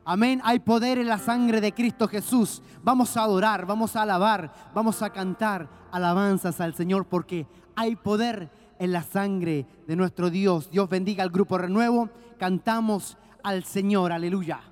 Amén. Hay poder en la sangre de Cristo Jesús. Vamos a adorar, vamos a alabar, vamos a cantar alabanzas al Señor porque hay poder en la sangre de nuestro Dios. Dios bendiga al Grupo Renuevo. Cantamos al Señor. Aleluya.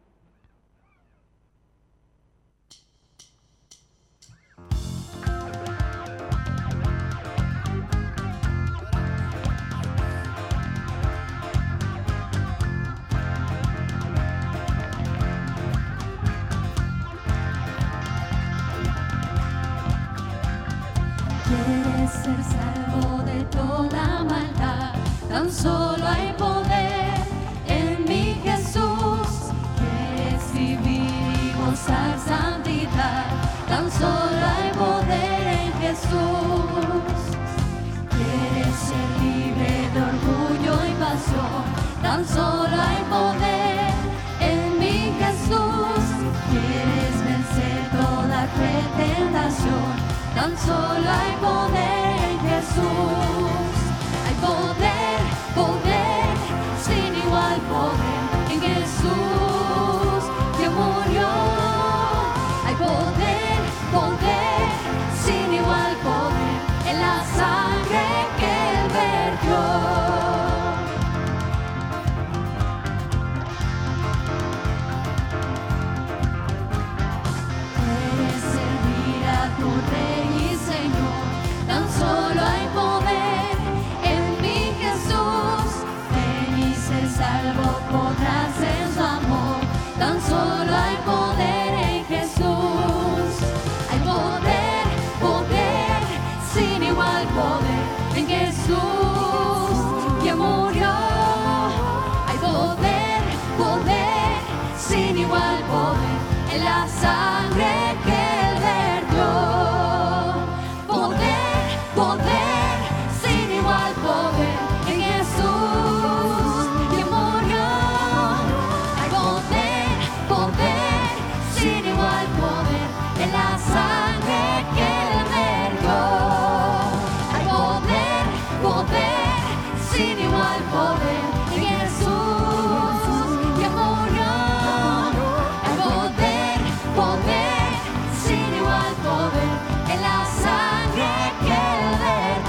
Quieres ser salvo de toda maldad, tan solo hay poder en mi Jesús. Quieres vivir y gozar santidad, tan solo hay poder en Jesús. Quieres ser libre de orgullo y pasión, tan solo hay poder en mi Jesús. Quieres vencer toda tentación, tan solo hay poder en Jesús. Hay poder, poder, sin igual poder en Jesús que murió. Hay poder, poder, sin igual poder en la sangre que Él vertió. Tu Rey y Señor, tan solo hay poder en mi Jesús. Ven y sé salvo, podrás en su amor, tan solo hay poder en Jesús. Hay poder, poder, sin igual poder en Jesús que murió. Hay poder, poder, sin igual poder en la sangre que Él vertió. Poder, sin igual poder en Jesús que murió. Hay poder, poder, sin igual poder en la sangre que Él vertió. Hay poder, poder, sin igual poder en Jesús que murió. Hay poder, poder, sin igual poder en la sangre que Él vertió.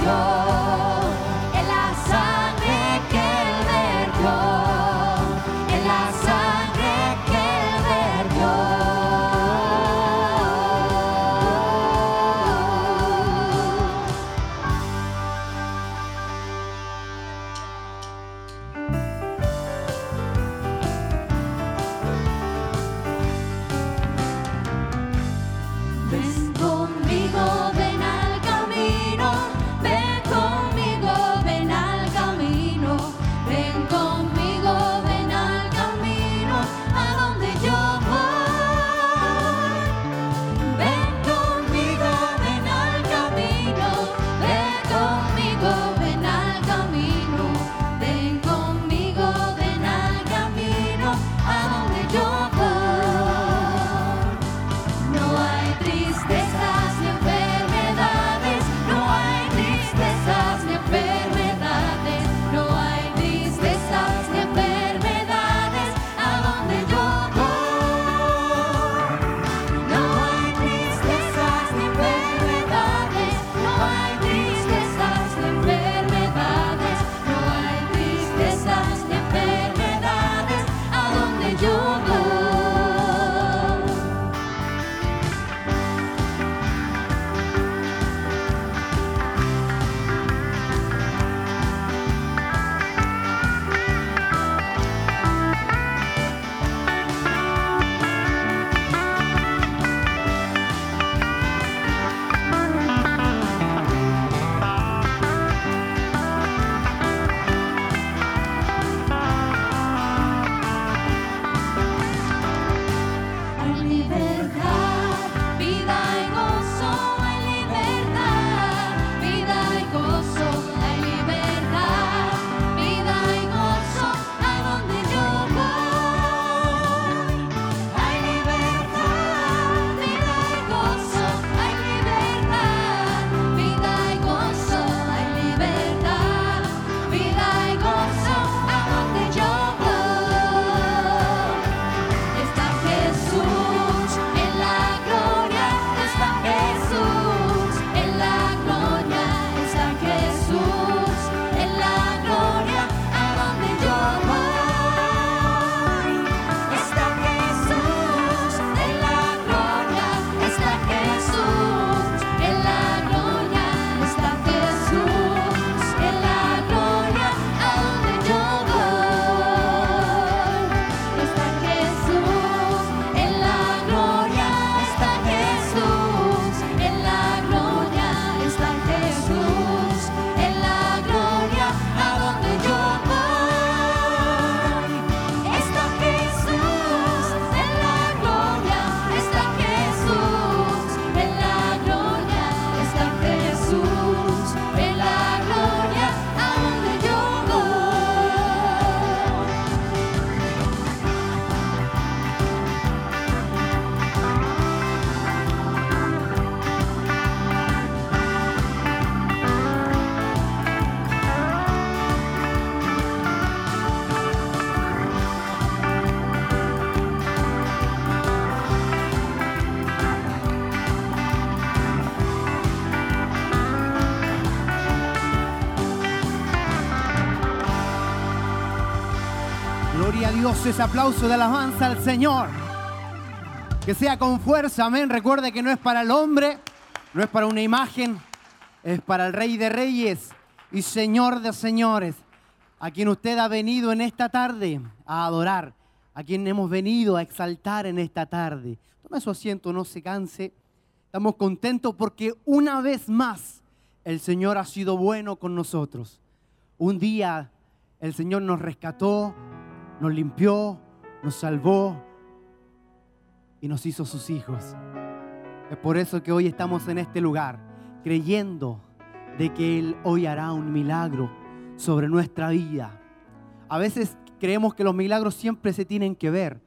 Dios ese aplauso de alabanza al Señor. Que sea con fuerza, amén. Recuerde que no es para el hombre, no es para una imagen, es para el Rey de Reyes y Señor de Señores, a quien usted ha venido en esta tarde a adorar, a quien hemos venido a exaltar en esta tarde. Tome su asiento, no se canse. Estamos contentos porque una vez más el Señor ha sido bueno con nosotros. Un día el Señor nos rescató, nos limpió, nos salvó y nos hizo sus hijos. Es por eso que hoy estamos en este lugar, creyendo de que Él hoy hará un milagro sobre nuestra vida. A veces creemos que los milagros siempre se tienen que ver,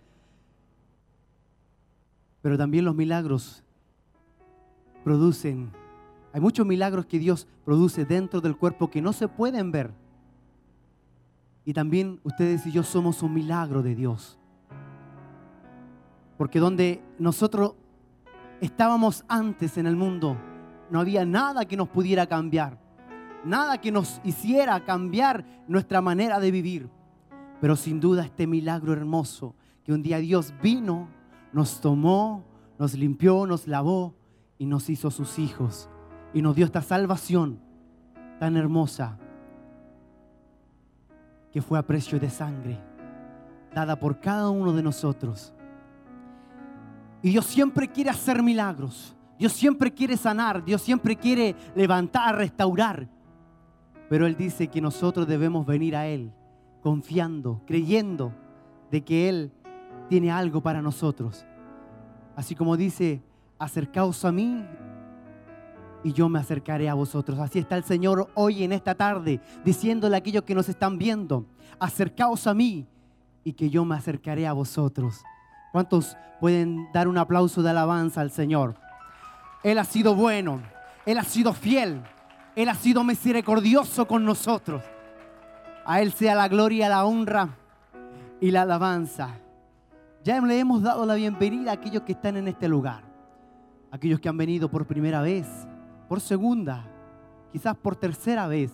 pero también los milagros producen. Hay muchos milagros que Dios produce dentro del cuerpo que no se pueden ver. Y también ustedes y yo somos un milagro de Dios. Porque donde nosotros estábamos antes en el mundo, no había nada que nos pudiera cambiar. Nada que nos hiciera cambiar nuestra manera de vivir. Pero sin duda este milagro hermoso, que un día Dios vino, nos tomó, nos limpió, nos lavó y nos hizo sus hijos. Y nos dio esta salvación tan hermosa, que fue a precio de sangre, dada por cada uno de nosotros. Y Dios siempre quiere hacer milagros. Dios siempre quiere sanar. Dios siempre quiere levantar, restaurar. Pero Él dice que nosotros debemos venir a Él confiando, creyendo de que Él tiene algo para nosotros. Así como dice, acercaos a mí y yo me acercaré a vosotros. Así está el Señor hoy en esta tarde, diciéndole a aquellos que nos están viendo, acercaos a mí y que yo me acercaré a vosotros. ¿Cuántos pueden dar un aplauso de alabanza al Señor? Él ha sido bueno, Él ha sido fiel, Él ha sido misericordioso con nosotros. A Él sea la gloria, la honra y la alabanza. Ya le hemos dado la bienvenida a aquellos que están en este lugar, aquellos que han venido por primera vez, por segunda, quizás por tercera vez,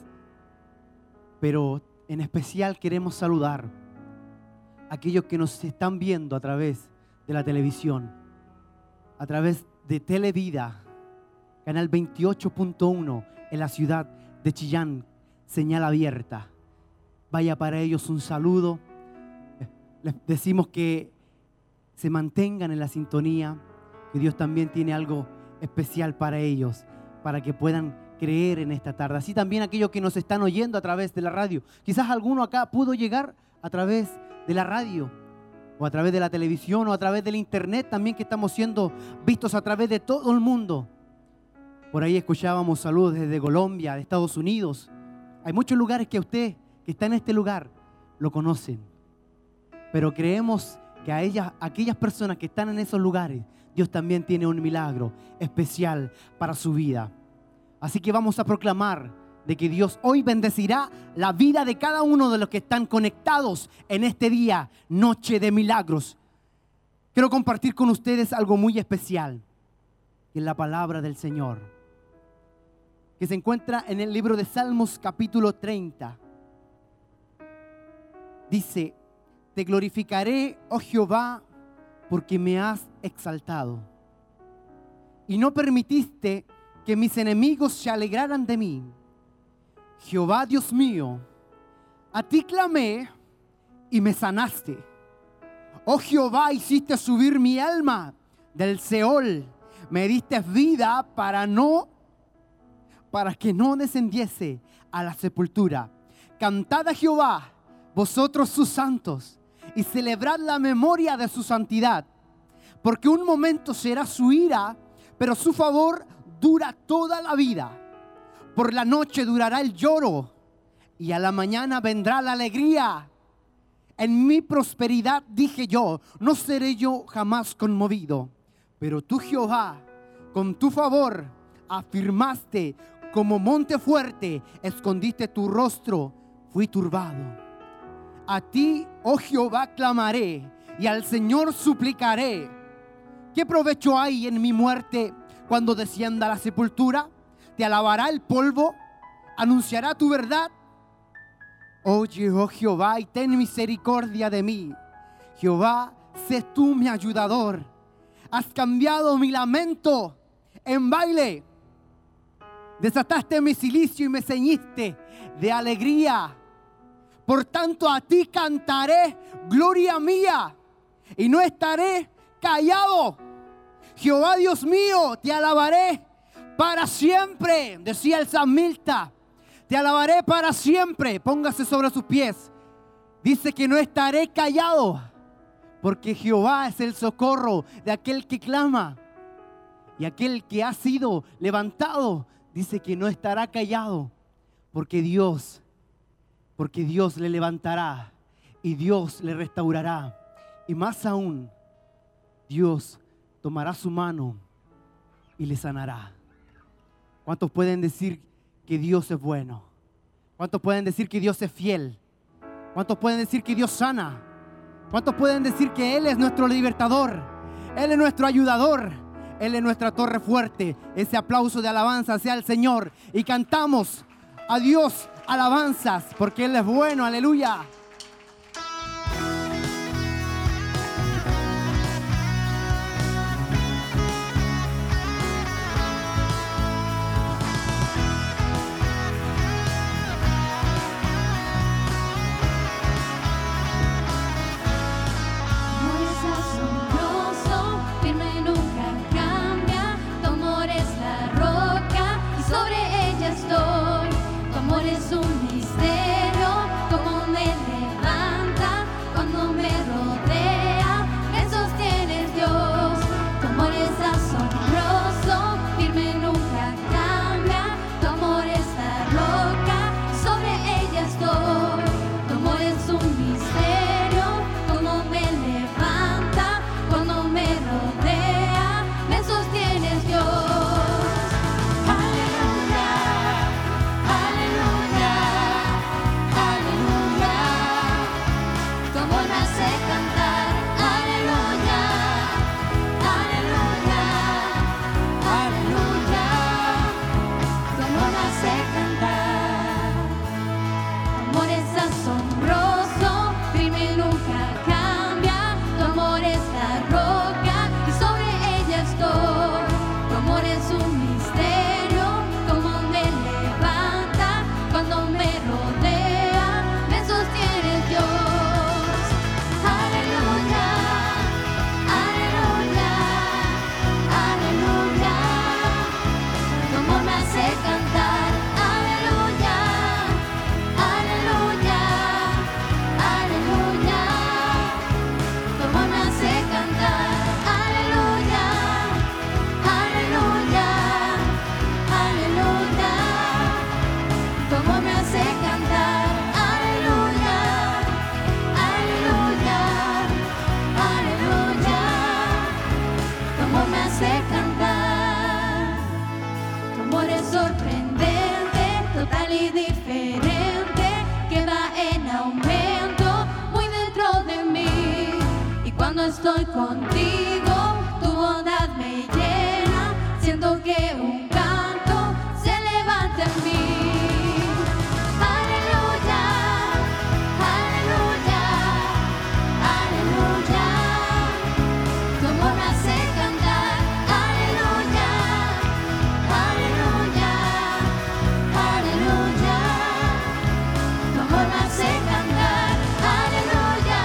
pero en especial queremos saludar a aquellos que nos están viendo a través de la televisión, a través de Televida, canal 28.1 en la ciudad de Chillán, señal abierta. Vaya para ellos un saludo. Les decimos que se mantengan en la sintonía, que Dios también tiene algo especial para ellos, para que puedan creer en esta tarde. Así también aquellos que nos están oyendo a través de la radio. Quizás alguno acá pudo llegar a través de la radio, o a través de la televisión, o a través del internet también, que estamos siendo vistos a través de todo el mundo. Por ahí escuchábamos saludos desde Colombia, de Estados Unidos. Hay muchos lugares que usted, que está en este lugar, lo conocen. Pero creemos que a aquellas personas que están en esos lugares, Dios también tiene un milagro especial para su vida. Así que vamos a proclamar de que Dios hoy bendecirá la vida de cada uno de los que están conectados en este día, noche de milagros. Quiero compartir con ustedes algo muy especial, que es la palabra del Señor, que se encuentra en el libro de Salmos capítulo 30. Dice: te glorificaré, oh Jehová, porque me has exaltado y no permitiste que mis enemigos se alegraran de mí. Jehová Dios mío, a ti clamé y me sanaste. Oh Jehová, hiciste subir mi alma del Seol, me diste vida para que no descendiese a la sepultura. Cantad a Jehová, vosotros sus santos, y celebrad la memoria de su santidad, porque un momento será su ira, pero su favor dura toda la vida. Por la noche durará el lloro, y a la mañana vendrá la alegría. En mi prosperidad dije yo, no seré yo jamás conmovido. Pero tú, Jehová, con tu favor afirmaste como monte fuerte, escondiste tu rostro, fui turbado. A ti, oh Jehová, clamaré y al Señor suplicaré. ¿Qué provecho hay en mi muerte cuando descienda a la sepultura? ¿Te alabará el polvo? ¿Anunciará tu verdad? Oye, oh Jehová, y ten misericordia de mí. Jehová, sé tú mi ayudador. Has cambiado mi lamento en baile. Desataste mi cilicio y me ceñiste de alegría. Por tanto a ti cantaré, gloria mía, y no estaré callado. Jehová Dios mío, te alabaré para siempre. Decía el salmista, te alabaré para siempre. Póngase sobre sus pies. Dice que no estaré callado, porque Jehová es el socorro de aquel que clama. Y aquel que ha sido levantado, dice que no estará callado, porque Dios le levantará y Dios le restaurará. Y más aún, Dios tomará su mano y le sanará. ¿Cuántos pueden decir que Dios es bueno? ¿Cuántos pueden decir que Dios es fiel? ¿Cuántos pueden decir que Dios sana? ¿Cuántos pueden decir que Él es nuestro libertador? Él es nuestro ayudador. Él es nuestra torre fuerte. Ese aplauso de alabanza sea al Señor. Y cantamos a Dios alabanzas porque Él es bueno. Aleluya. Es un misterio, como me levanta cuando me rodea, me sostienes Dios. Tu amor es asombroso, firme nunca cambia. Tu amor es la roca, sobre ella estoy. Tu amor es un misterio, como me levanta cuando me rodea, me sostienes Dios. Estoy contigo, tu bondad me llena, siento que un canto se levanta en mí. Aleluya, aleluya, aleluya. Tu amor me hace cantar. Aleluya, aleluya, aleluya. Tu amor me hace cantar. Aleluya.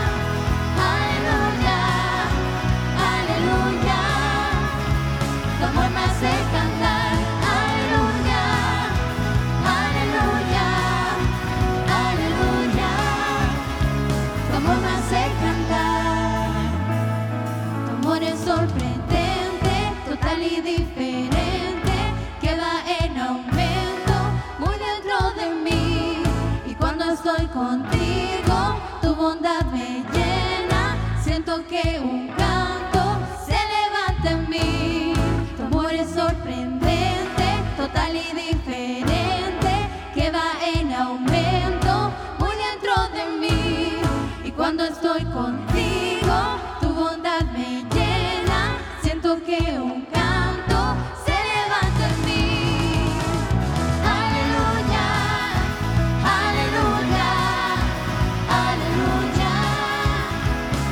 Tu amor me hace cantar, aleluya, aleluya, aleluya. Tu amor me hace cantar. Tu amor es sorprendente, total y diferente, que va en aumento, muy dentro de mí. Y cuando estoy contigo, tu bondad me llena, siento que un canto se levanta en mí. Tu amor es sorprendente, total y diferente, que va en aumento, muy dentro de mí. Y cuando estoy contigo, tu bondad me llena, siento que un canto se levanta en mí. Aleluya, aleluya, aleluya.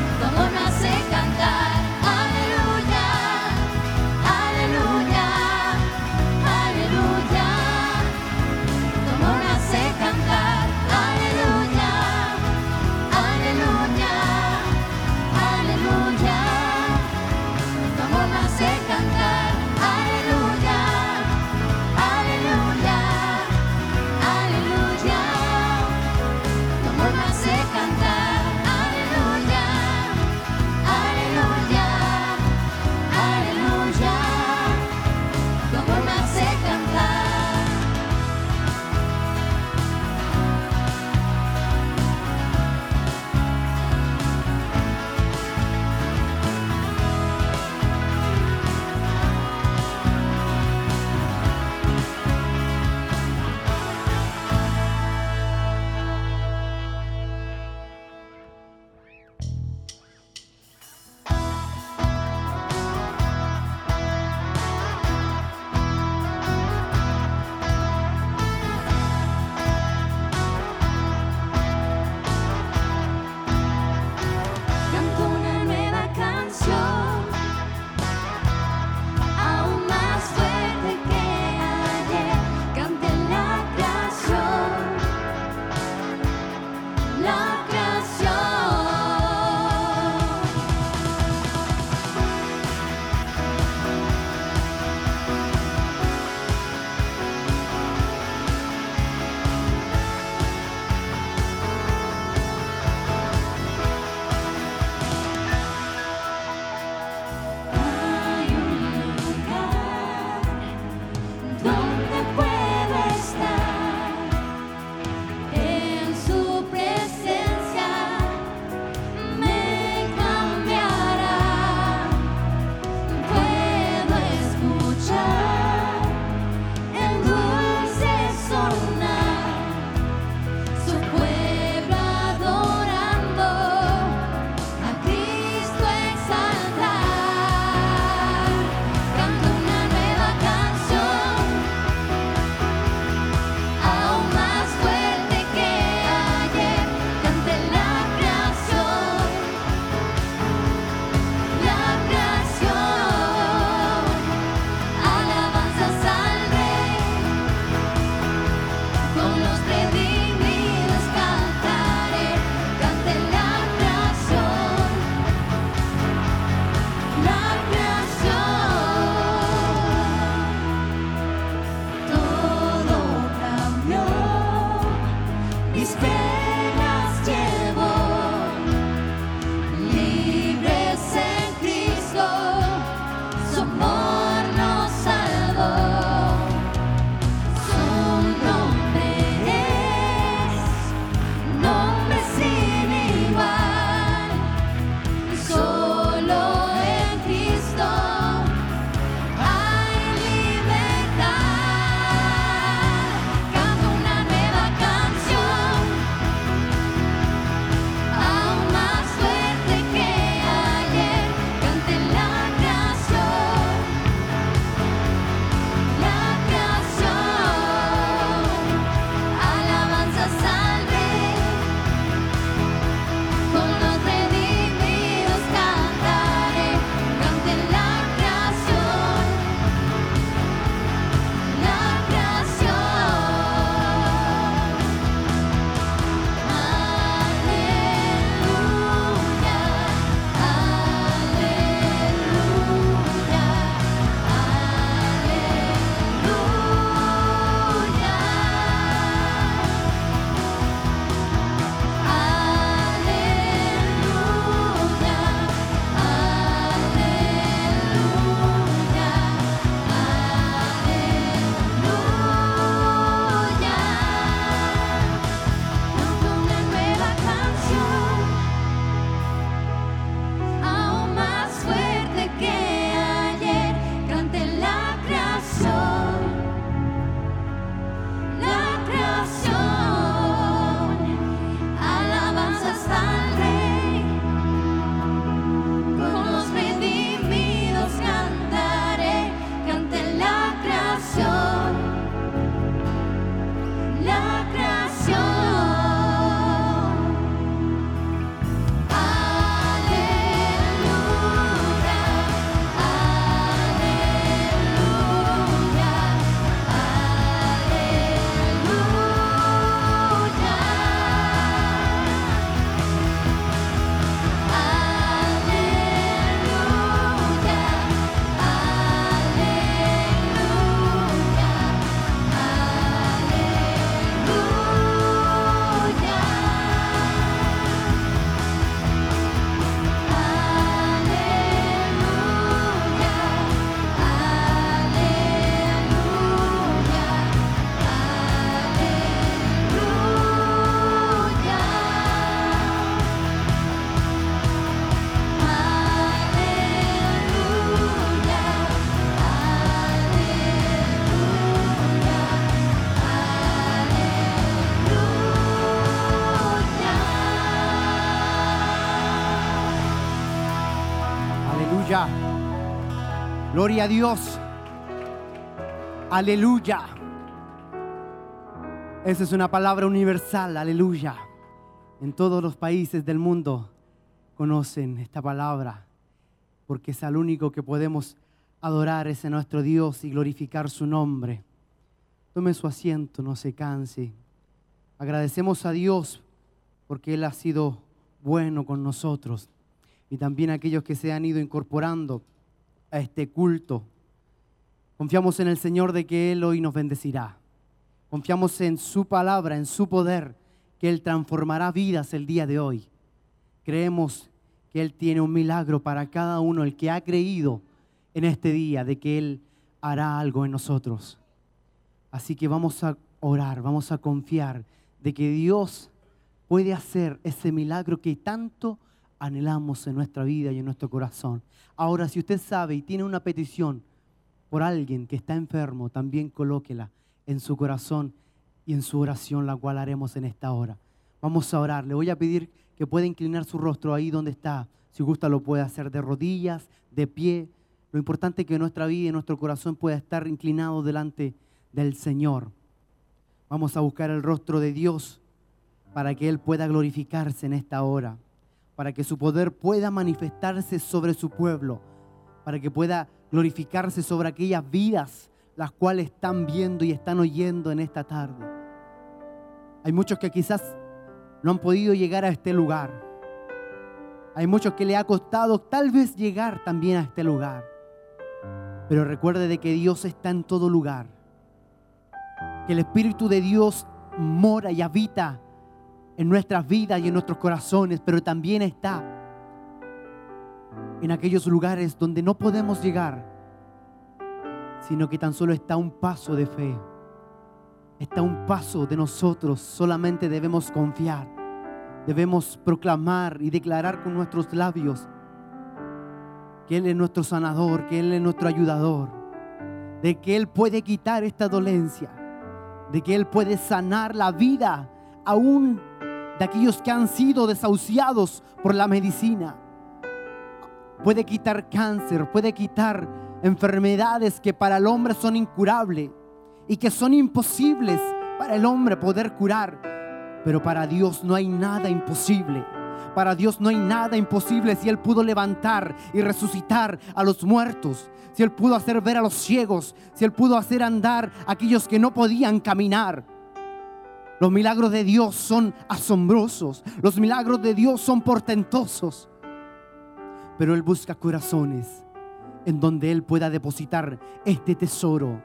Aleluya. Gloria a Dios. Aleluya. Esa es una palabra universal. Aleluya. En todos los países del mundo conocen esta palabra, porque es al único que podemos adorar, es a nuestro Dios y glorificar su nombre. Tome su asiento, no se canse. Agradecemos a Dios porque Él ha sido bueno con nosotros, y también a aquellos que se han ido incorporando a este culto. Confiamos en el Señor de que Él hoy nos bendecirá. Confiamos en su palabra, en su poder, que Él transformará vidas el día de hoy. Creemos que Él tiene un milagro para cada uno, el que ha creído en este día, de que Él hará algo en nosotros. Así que vamos a orar, vamos a confiar de que Dios puede hacer ese milagro que tanto anhelamos en nuestra vida y en nuestro corazón. Ahora, si usted sabe y tiene una petición por alguien que está enfermo, también colóquela en su corazón y en su oración, la cual haremos en esta hora. Vamos a orar. Le voy a pedir que pueda inclinar su rostro ahí donde está. Si gusta lo puede hacer de rodillas, de pie. Lo importante es que nuestra vida y nuestro corazón pueda estar inclinado delante del Señor. Vamos a buscar el rostro de Dios para que Él pueda glorificarse en esta hora, para que su poder pueda manifestarse sobre su pueblo, para que pueda glorificarse sobre aquellas vidas las cuales están viendo y están oyendo en esta tarde. Hay muchos que quizás no han podido llegar a este lugar. Hay muchos que le ha costado tal vez llegar también a este lugar. Pero recuerde de que Dios está en todo lugar, que el Espíritu de Dios mora y habita en nuestras vidas y en nuestros corazones, pero también está en aquellos lugares donde no podemos llegar, sino que tan solo está a un paso de fe, está a un paso de nosotros. Solamente debemos confiar, debemos proclamar y declarar con nuestros labios que Él es nuestro sanador, que Él es nuestro ayudador, de que Él puede quitar esta dolencia, de que Él puede sanar la vida aún de aquellos que han sido desahuciados por la medicina. Puede quitar cáncer, puede quitar enfermedades que para el hombre son incurables y que son imposibles para el hombre poder curar. Pero para Dios no hay nada imposible. Para Dios no hay nada imposible. Si Él pudo levantar y resucitar a los muertos, si Él pudo hacer ver a los ciegos, si Él pudo hacer andar a aquellos que no podían caminar. Los milagros de Dios son asombrosos. Los milagros de Dios son portentosos. Pero Él busca corazones en donde Él pueda depositar este tesoro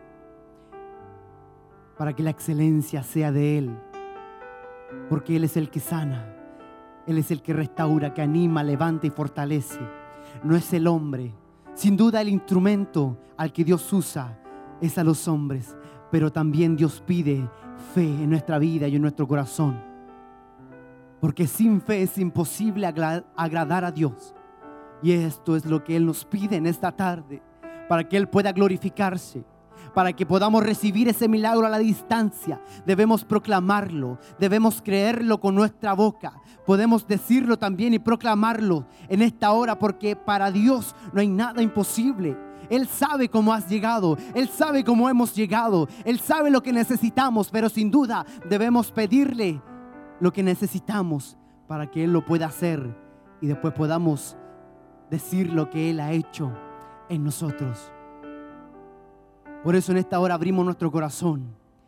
para que la excelencia sea de Él. Porque Él es el que sana. Él es el que restaura, que anima, levanta y fortalece. No es el hombre. Sin duda el instrumento al que Dios usa es a los hombres. Pero también Dios pide fe en nuestra vida y en nuestro corazón. Porque sin fe es imposible agradar a Dios. Y esto es lo que Él nos pide en esta tarde, para que Él pueda glorificarse, para que podamos recibir ese milagro a la distancia. Debemos proclamarlo, debemos creerlo con nuestra boca. Podemos decirlo también y proclamarlo en esta hora, porque para Dios no hay nada imposible. Él sabe cómo has llegado, Él sabe cómo hemos llegado, Él sabe lo que necesitamos, pero sin duda debemos pedirle lo que necesitamos para que Él lo pueda hacer y después podamos decir lo que Él ha hecho en nosotros. Por eso en esta hora abrimos nuestro corazón,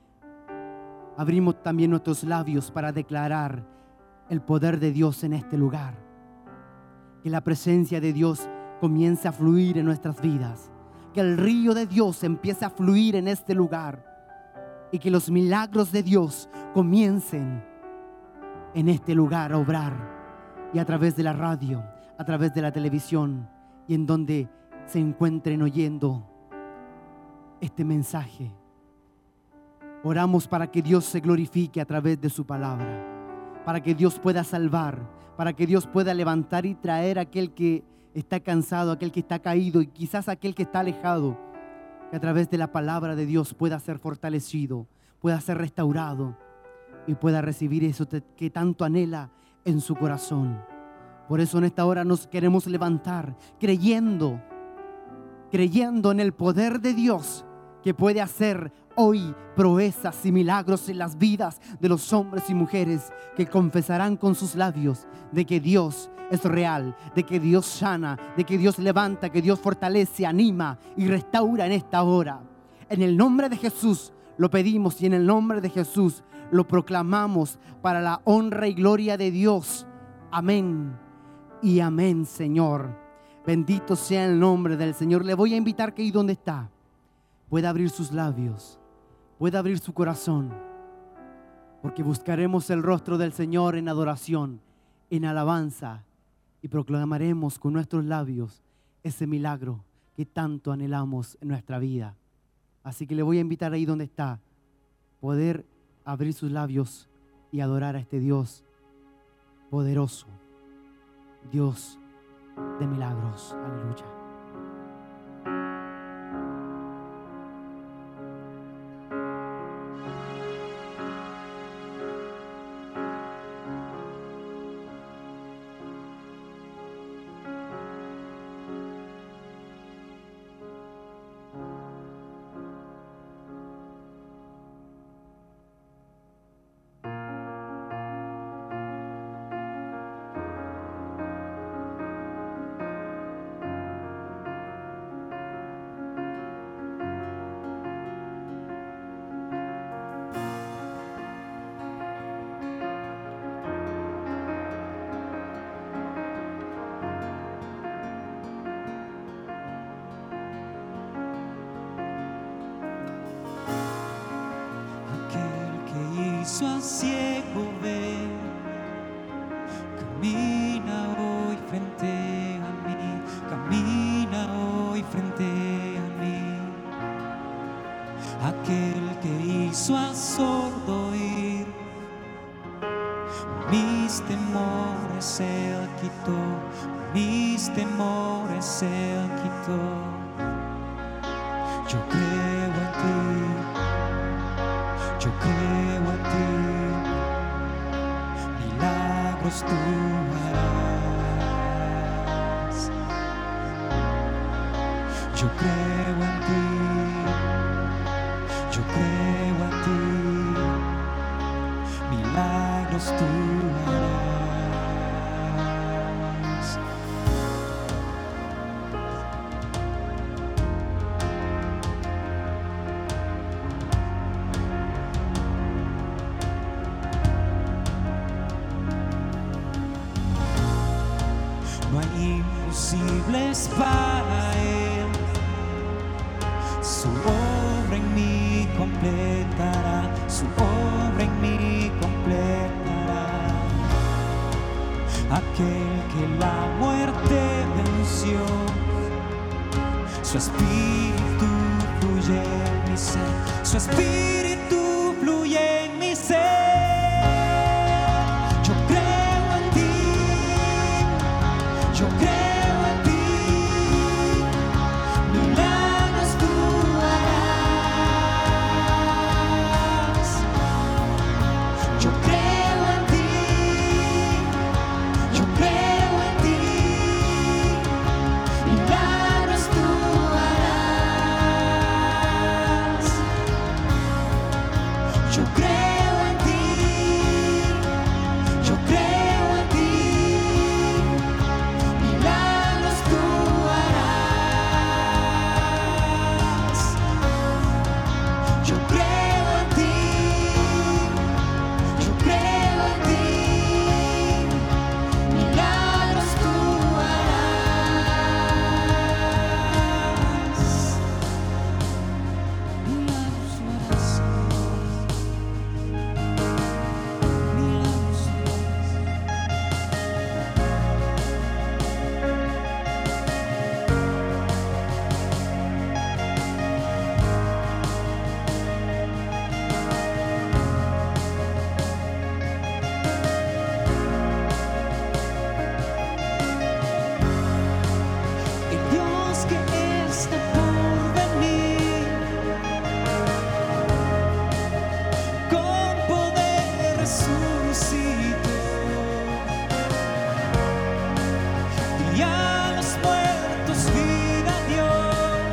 abrimos también nuestros labios para declarar el poder de Dios en este lugar. Que la presencia de Dios comience a fluir en nuestras vidas. Que el río de Dios empiece a fluir en este lugar. Y que los milagros de Dios comiencen en este lugar a obrar. Y a través de la radio, a través de la televisión y en donde se encuentren oyendo este mensaje. Oramos para que Dios se glorifique a través de su palabra, para que Dios pueda salvar, para que Dios pueda levantar y traer a aquel que está cansado, aquel que está caído y quizás aquel que está alejado, que a través de la palabra de Dios pueda ser fortalecido, pueda ser restaurado y pueda recibir eso que tanto anhela en su corazón. Por eso en esta hora nos queremos levantar creyendo creyendo en el poder de Dios que puede hacer hoy proezas y milagros en las vidas de los hombres y mujeres que confesarán con sus labios de que Dios es real, de que Dios sana, de que Dios levanta, que Dios fortalece, anima y restaura en esta hora. En el nombre de Jesús lo pedimos y en el nombre de Jesús lo proclamamos para la honra y gloria de Dios. Amén y amén, Señor. Bendito sea el nombre del Señor. Le voy a invitar que ahí donde está pueda abrir sus labios, pueda abrir su corazón, porque buscaremos el rostro del Señor en adoración, en alabanza, y proclamaremos con nuestros labios ese milagro que tanto anhelamos en nuestra vida. Así que le voy a invitar ahí donde está, poder abrir sus labios y adorar a este Dios poderoso, Dios de milagros. Aleluya. Al ciego ver, camina hoy frente a mí, camina hoy frente a mí. Aquel que hizo al sordo oír, mis temores él quitó, mis temores él quitó. Yo creo en ti, yo creo en ti, milagros tú harás. Yo creo en ti, yo creo en ti, milagros tú harás. No hay imposibles para Él, su obra en mí completará, su obra en mí completará. Aquel que la muerte venció, su espíritu fluye en mi ser, su espíritu fluye en mi ser. Yo creo en ti, milagros tú harás. Yo creo en ti, yo creo en ti, milagros tú harás. Yo creo en ti, yo creo en ti. Y a los muertos vida dio.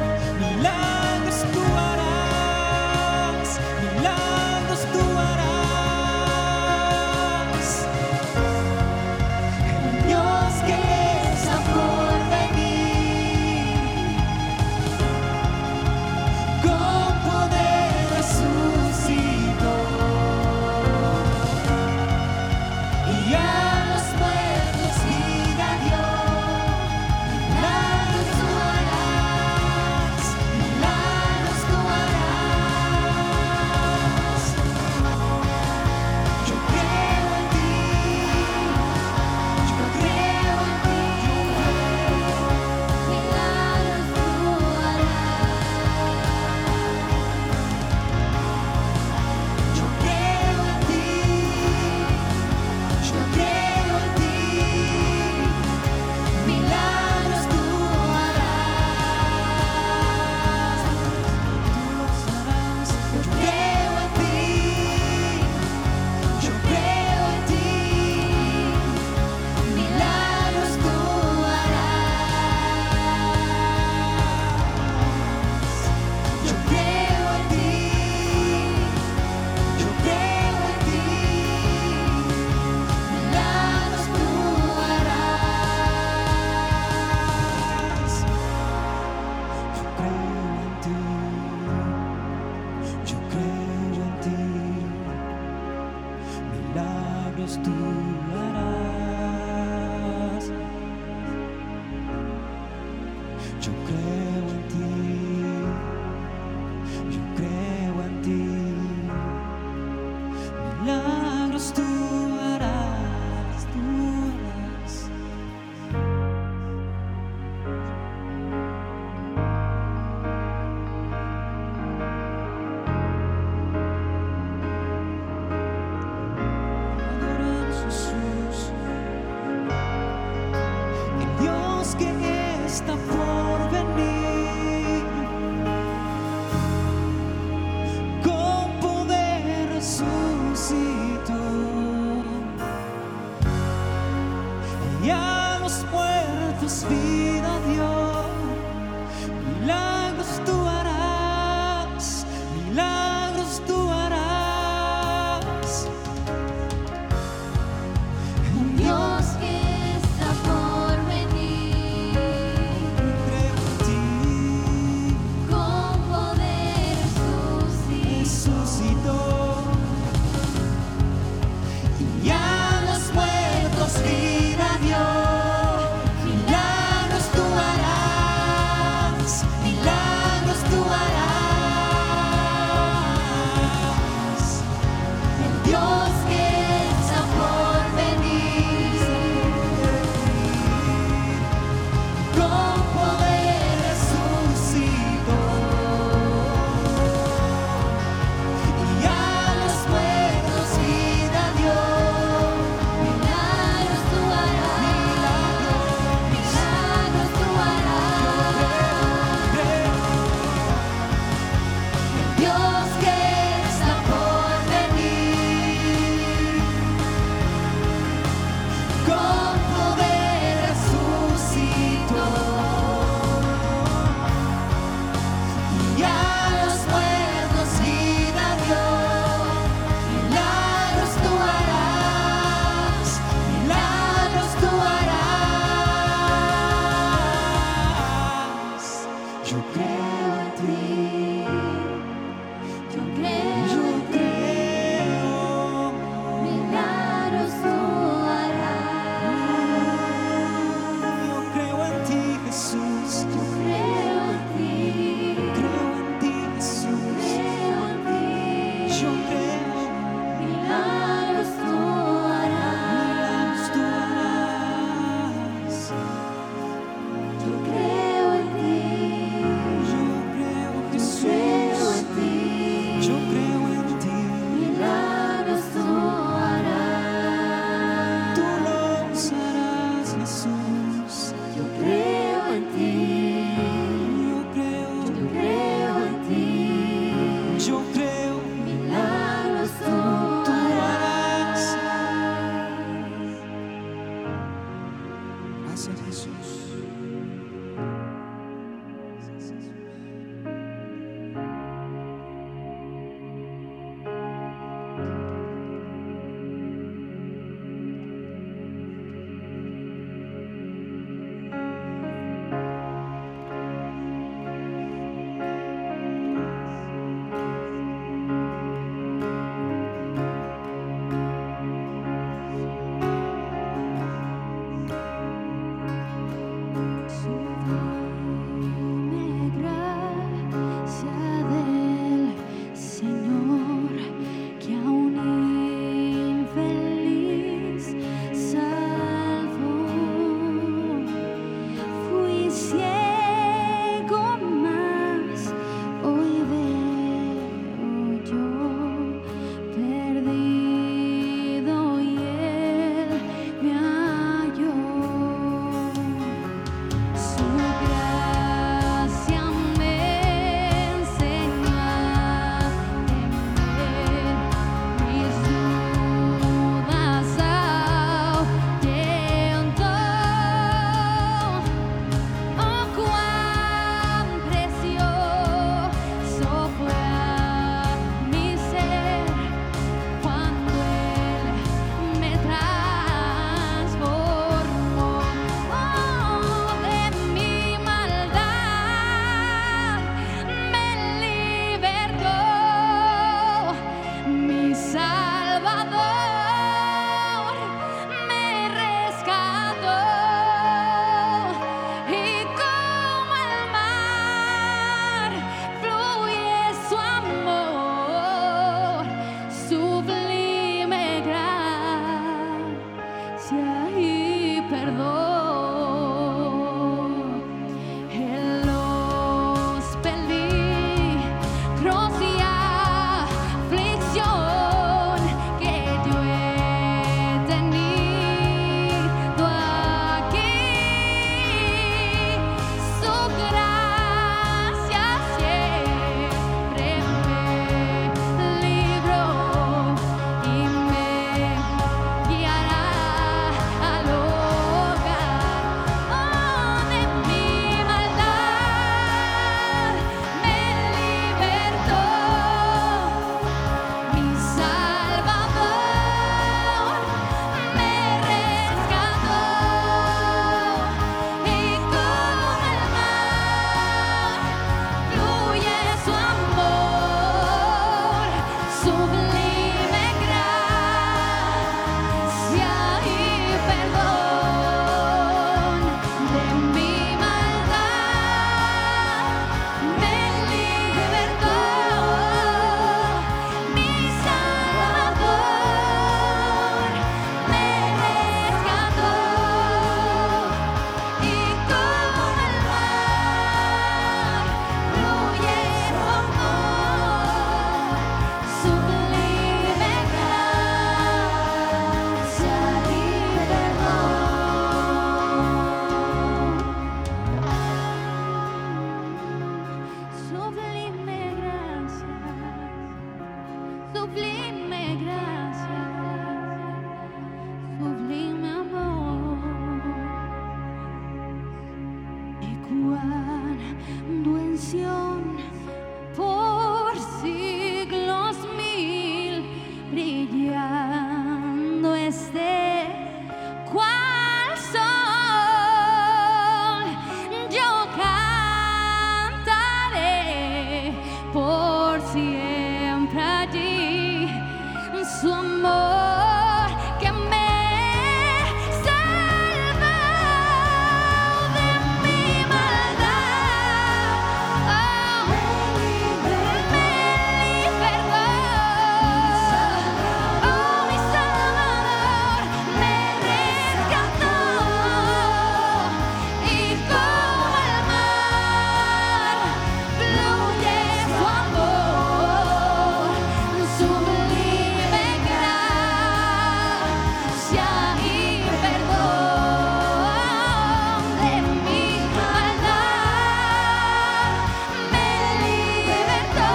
milagros tú harás. Yo creo en ti, yo creo en ti. Milagros tú harás, tú harás. Adoramos Jesús, el Dios que está por venir, con poder resucitó y a los muertos vida dio. Milagros tú harás, milagros tú harás. Un Dios que está por venir, Creo en ti, con poder resucitó y a los muertos vida dio. Milagros tú harás. esté, cual sol, yo cantaré por siempre allí su amor que me salvó de mi maldad. Oh, me libertó. Oh, mi Salvador me rescató. Y como el mar fluye su amor, sublime gracia y perdón de mi maldad. Me libertó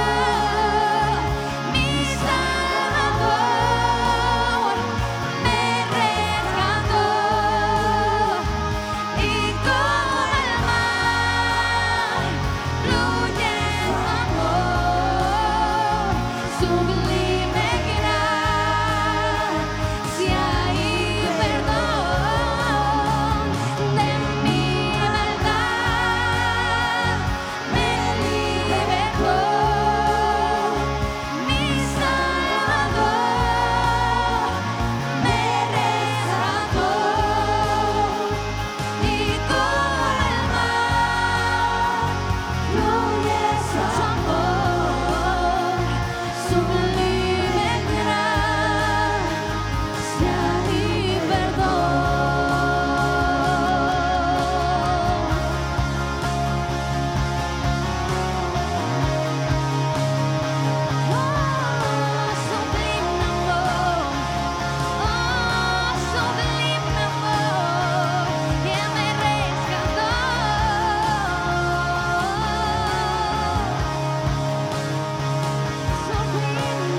mi Salvador, me rescató. Y como el mar fluye su amor, sublime gracia y perdón de mi maldad. Me libertó mi Salvador, me rescató. Y como el mar fluye su amor, sublime gracia y sublime amor que me rescató. Sublime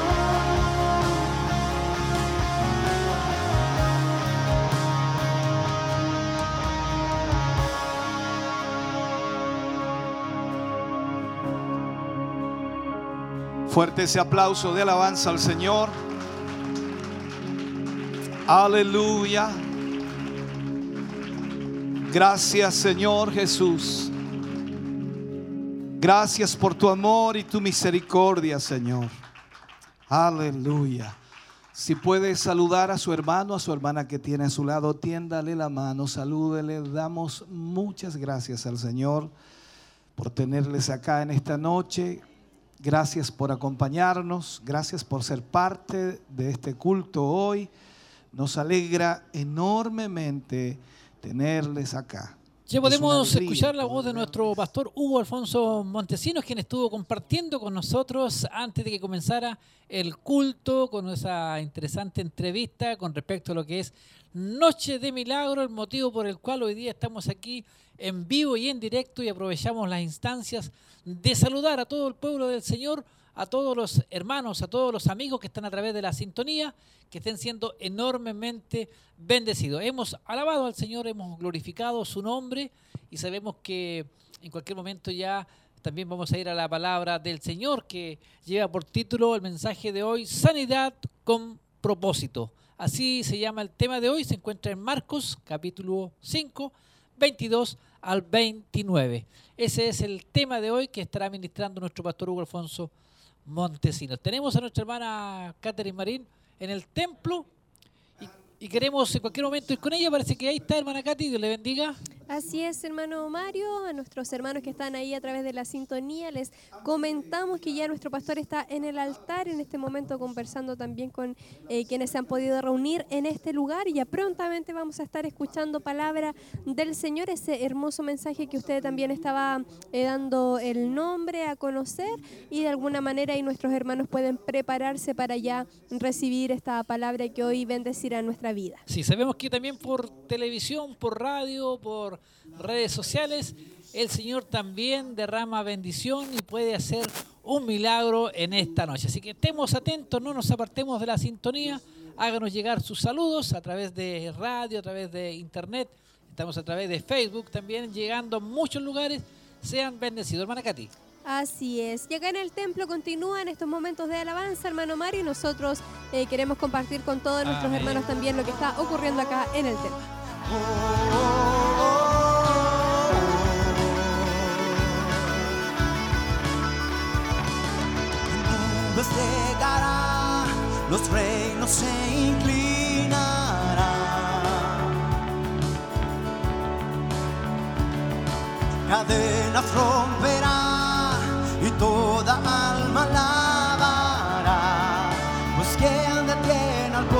Fuerte ese aplauso de alabanza al Señor. Aleluya. Gracias, Señor Jesús. Gracias por tu amor y tu misericordia, Señor. Aleluya. Si puede saludar a su hermano, a su hermana que tiene a su lado, tiéndale la mano, salúdele. Damos muchas gracias al Señor por tenerles acá en esta noche. Gracias por acompañarnos, gracias por ser parte de este culto hoy. Nos alegra enormemente tenerles acá. Ya Es una podemos alegría escuchar la voz poder de nuestro pastor Hugo Alfonso Montesinos, quien estuvo compartiendo con nosotros antes de que comenzara el culto, con esa interesante entrevista con respecto a lo que es Noche de Milagro, el motivo por el cual hoy día estamos aquí en vivo y en directo, y aprovechamos las instancias de saludar a todo el pueblo del Señor, a todos los hermanos, a todos los amigos que están a través de la sintonía, que estén siendo enormemente bendecidos. Hemos alabado al Señor, hemos glorificado su nombre y sabemos que en cualquier momento ya también vamos a ir a la palabra del Señor, que lleva por título el mensaje de hoy: Sanidad con propósito. Así se llama el tema de hoy, se encuentra en Marcos capítulo 5, 22 al 29. Ese es el tema de hoy que estará ministrando nuestro pastor Hugo Alfonso Montesinos. Tenemos a nuestra hermana Catherine Marín en el templo y queremos en cualquier momento ir con ella. Parece que ahí está, hermana Katy, Dios le bendiga. Así es, hermano Mario, a nuestros hermanos que están ahí a través de la sintonía, les comentamos que ya nuestro pastor está en el altar en este momento conversando también con quienes se han podido reunir en este lugar, y ya prontamente vamos a estar escuchando palabra del Señor, ese hermoso mensaje que usted también estaba dando el nombre a conocer, y de alguna manera ahí nuestros hermanos pueden prepararse para ya recibir esta palabra que hoy bendecirá nuestra vida. Sí, sabemos que también por televisión, por radio, por redes sociales, el Señor también derrama bendición y puede hacer un milagro en esta noche. Así que estemos atentos, no nos apartemos de la sintonía, háganos llegar sus saludos a través de radio, a través de internet, estamos a través de Facebook también, llegando a muchos lugares. Sean bendecidos. Hermana Katy. Así es. Y acá en el templo continúan estos momentos de alabanza, hermano Mario, y nosotros queremos compartir con todos nuestros Amén. hermanos también lo que está ocurriendo acá en el templo. Nubes llegará, los reinos se inclinarán. Cadenas romperá y toda alma alabará, pues quien detiene al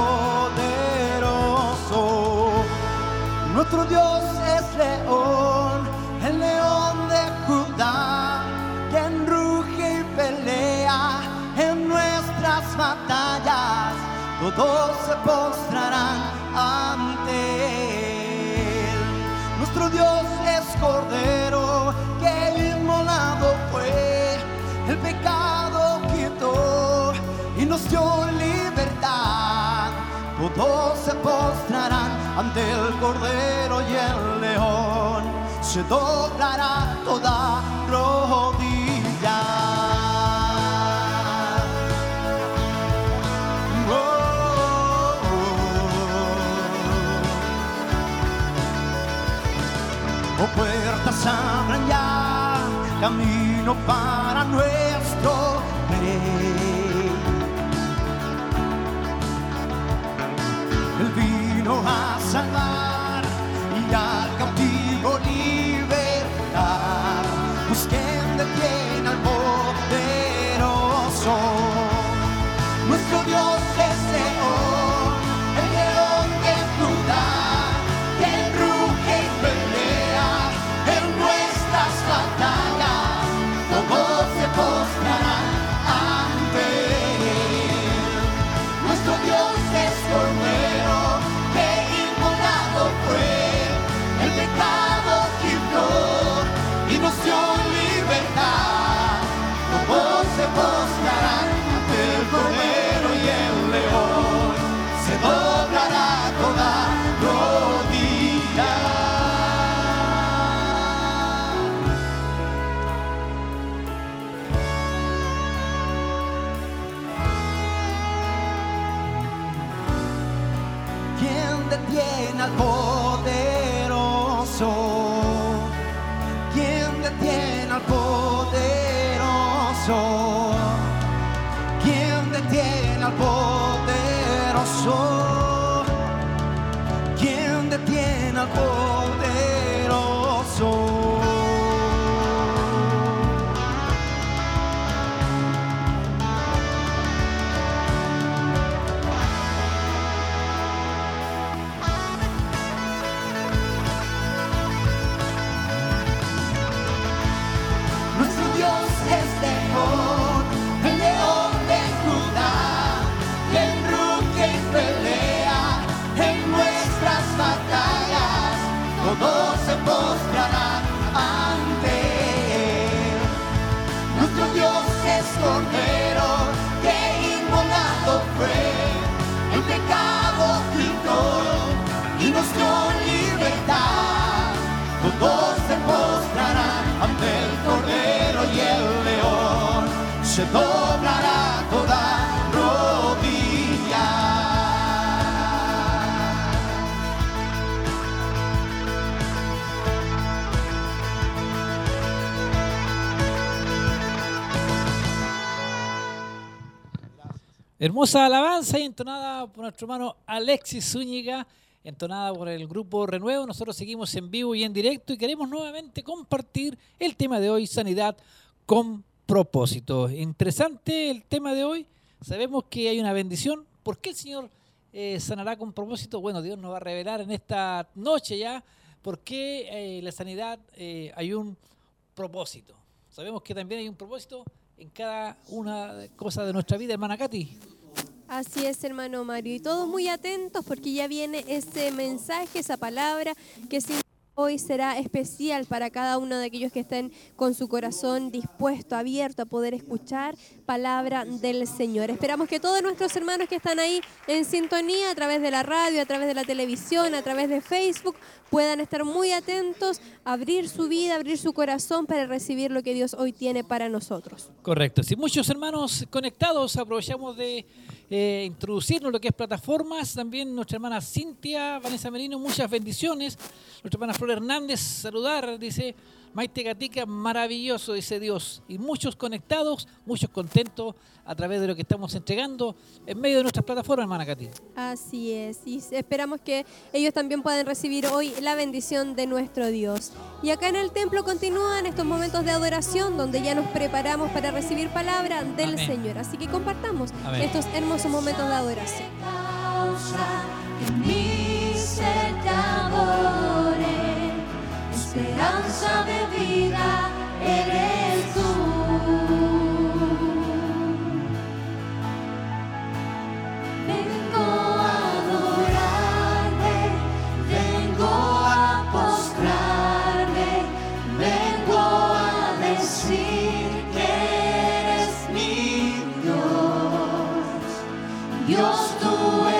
poderoso. Nuestro Dios es león, el león de Judá, quien ruge y pelea en nuestras batallas. Todos se postrarán ante él. Nuestro Dios es Cordero, que inmolado fue, el pecado quitó y nos dio libertad. Todos se postrarán ante el Cordero y el León, se doblará toda rodilla. Puertas abran ya, camino para nuestro Rey. Él vino a salvar y al cautivo libertar. Busquen detiene al poderoso. Nuestro Dios es león, el león de Judá, quien ruge y pelea en nuestras batallas. Todos se postrarán ante él. Nuestro Dios es Cordero, que inmolado fue, el pecado quitó y nos dio libertad. Todos se postrarán ante el Cordero y el León, se doblará toda rodilla. ¿Quién detiene al poderoso? ¿Quién detiene al poderoso? ¿Quién detiene al poderoso? ¿Quién detiene al poderoso? Nuestro Dios es león, el león de Judá, quien ruge y pelea en nuestras batallas. Todos se postrarán ante él. Nuestro Dios es Cordero, que inmolado fue, el pecado quitó y nos dio libertad. Todos se postrarán ante el Cordero y el León, se doblará toda rodilla. Hermosa alabanza y entonada por nuestro hermano Alexis Zúñiga, entonada por el grupo Renuevo. Nosotros seguimos en vivo y en directo y queremos nuevamente compartir el tema de hoy, sanidad con propósito. Interesante el tema de hoy. Sabemos que hay una bendición. ¿Por qué el Señor sanará con propósito? Bueno, Dios nos va a revelar en esta noche ya por qué la sanidad hay un propósito. Sabemos que también hay un propósito en cada una cosa de nuestra vida, hermana Katy. Así es, hermano Mario. Y todos muy atentos porque ya viene ese mensaje, esa palabra que sin hoy será especial para cada uno de aquellos que estén con su corazón dispuesto, abierto a poder escuchar palabra del Señor. Esperamos que todos nuestros hermanos que están ahí en sintonía a través de la radio, a través de la televisión, a través de Facebook, puedan estar muy atentos, abrir su vida, abrir su corazón para recibir lo que Dios hoy tiene para nosotros. Correcto. Si muchos hermanos conectados, aprovechamos de introducirnos lo que es plataformas. También nuestra hermana Cintia, Vanessa Merino, muchas bendiciones. Nuestra hermana Flor Hernández, saludar, dice Maite Gatica, maravilloso, dice Dios. Y muchos conectados, muchos contentos a través de lo que estamos entregando en medio de nuestras plataformas, hermana Katy. Así es, y esperamos que ellos también puedan recibir hoy la bendición de nuestro Dios. Y acá en el templo continúan estos momentos de adoración donde ya nos preparamos para recibir palabra del Amén. Señor. Así que compartamos Amén. estos hermosos momentos de adoración. Causa que mi ser te adore, esperanza de vida eres tú. Vengo a adorarte, vengo a postrarme, vengo a decir que eres mi Dios. Dios, tú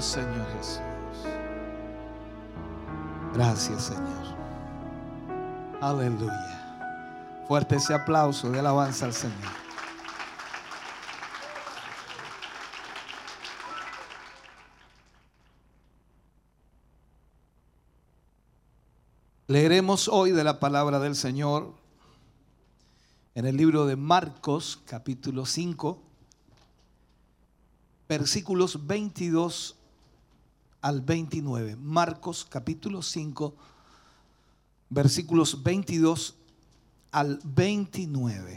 Señor Jesús. Gracias, Señor. Aleluya. Fuerte ese aplauso de alabanza al Señor. Leeremos hoy de la palabra del Señor en el libro de Marcos, capítulo 5, versículos 22 al 29. Marcos, capítulo 5, versículos 22 al 29.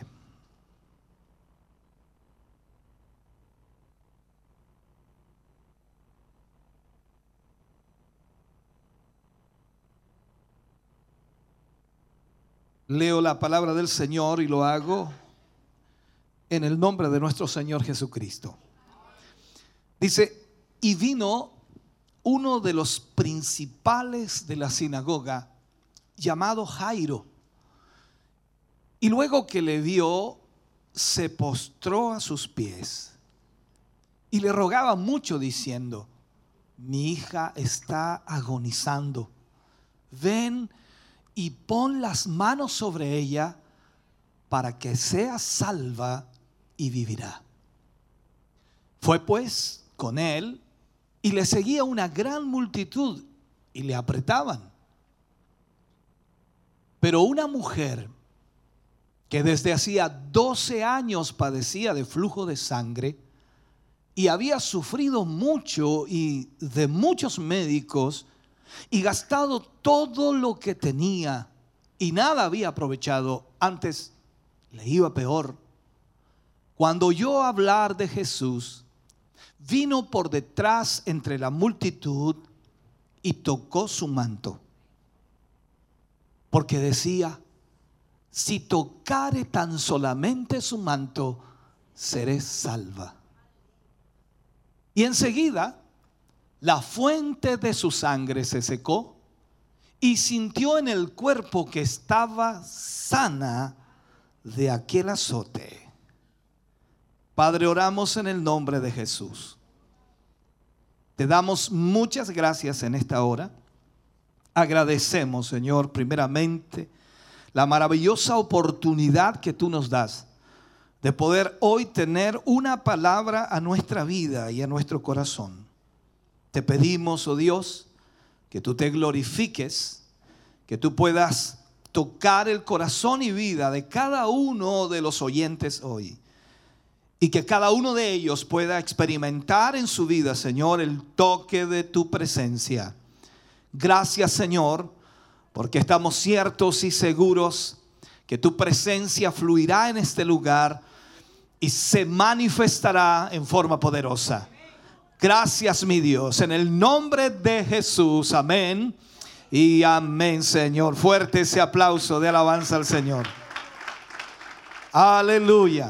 Leo la palabra del Señor y lo hago en el nombre de nuestro Señor Jesucristo. Dice, y vino uno de los principales de la sinagoga, llamado Jairo, y luego que le vio, se postró a sus pies y le rogaba mucho diciendo, mi hija está agonizando, ven y pon las manos sobre ella para que sea salva y vivirá. Fue pues con él y le seguía una gran multitud y le apretaban. Pero una mujer que desde hacía 12 años padecía de flujo de sangre y había sufrido mucho y de muchos médicos y gastado todo lo que tenía y nada había aprovechado, antes le iba peor, cuando oyó hablar de Jesús, vino por detrás entre la multitud y tocó su manto, porque decía, si tocare tan solamente su manto, seré salva. Y enseguida la fuente de su sangre se secó y sintió en el cuerpo que estaba sana de aquel azote. Padre, oramos en el nombre de Jesús. Te damos muchas gracias en esta hora. Agradecemos, Señor, primeramente la maravillosa oportunidad que tú nos das de poder hoy tener una palabra a nuestra vida y a nuestro corazón. Te pedimos, oh Dios, que tú te glorifiques, que tú puedas tocar el corazón y vida de cada uno de los oyentes hoy. Y que cada uno de ellos pueda experimentar en su vida, Señor, el toque de tu presencia. Gracias, Señor, porque estamos ciertos y seguros que tu presencia fluirá en este lugar y se manifestará en forma poderosa. Gracias, mi Dios, en el nombre de Jesús, amén y amén, Señor. Fuerte ese aplauso de alabanza al Señor. Aleluya.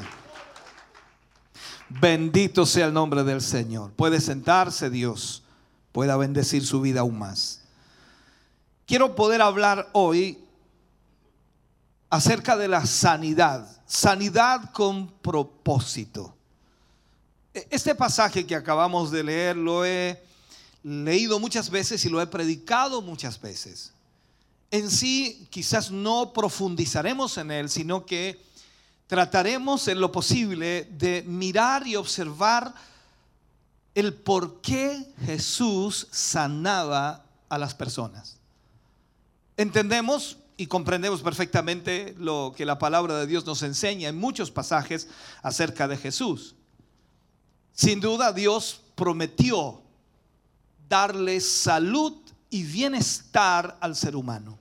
Bendito sea el nombre del Señor. Puede sentarse, Dios pueda bendecir su vida aún más. Quiero poder hablar hoy acerca de la sanidad. Sanidad con propósito. Este pasaje que acabamos de leer lo he leído muchas veces y lo he predicado muchas veces. En sí, quizás no profundizaremos en él, sino que trataremos en lo posible de mirar y observar el por qué Jesús sanaba a las personas. Entendemos y comprendemos perfectamente lo que la palabra de Dios nos enseña en muchos pasajes acerca de Jesús. Sin duda, Dios prometió darle salud y bienestar al ser humano.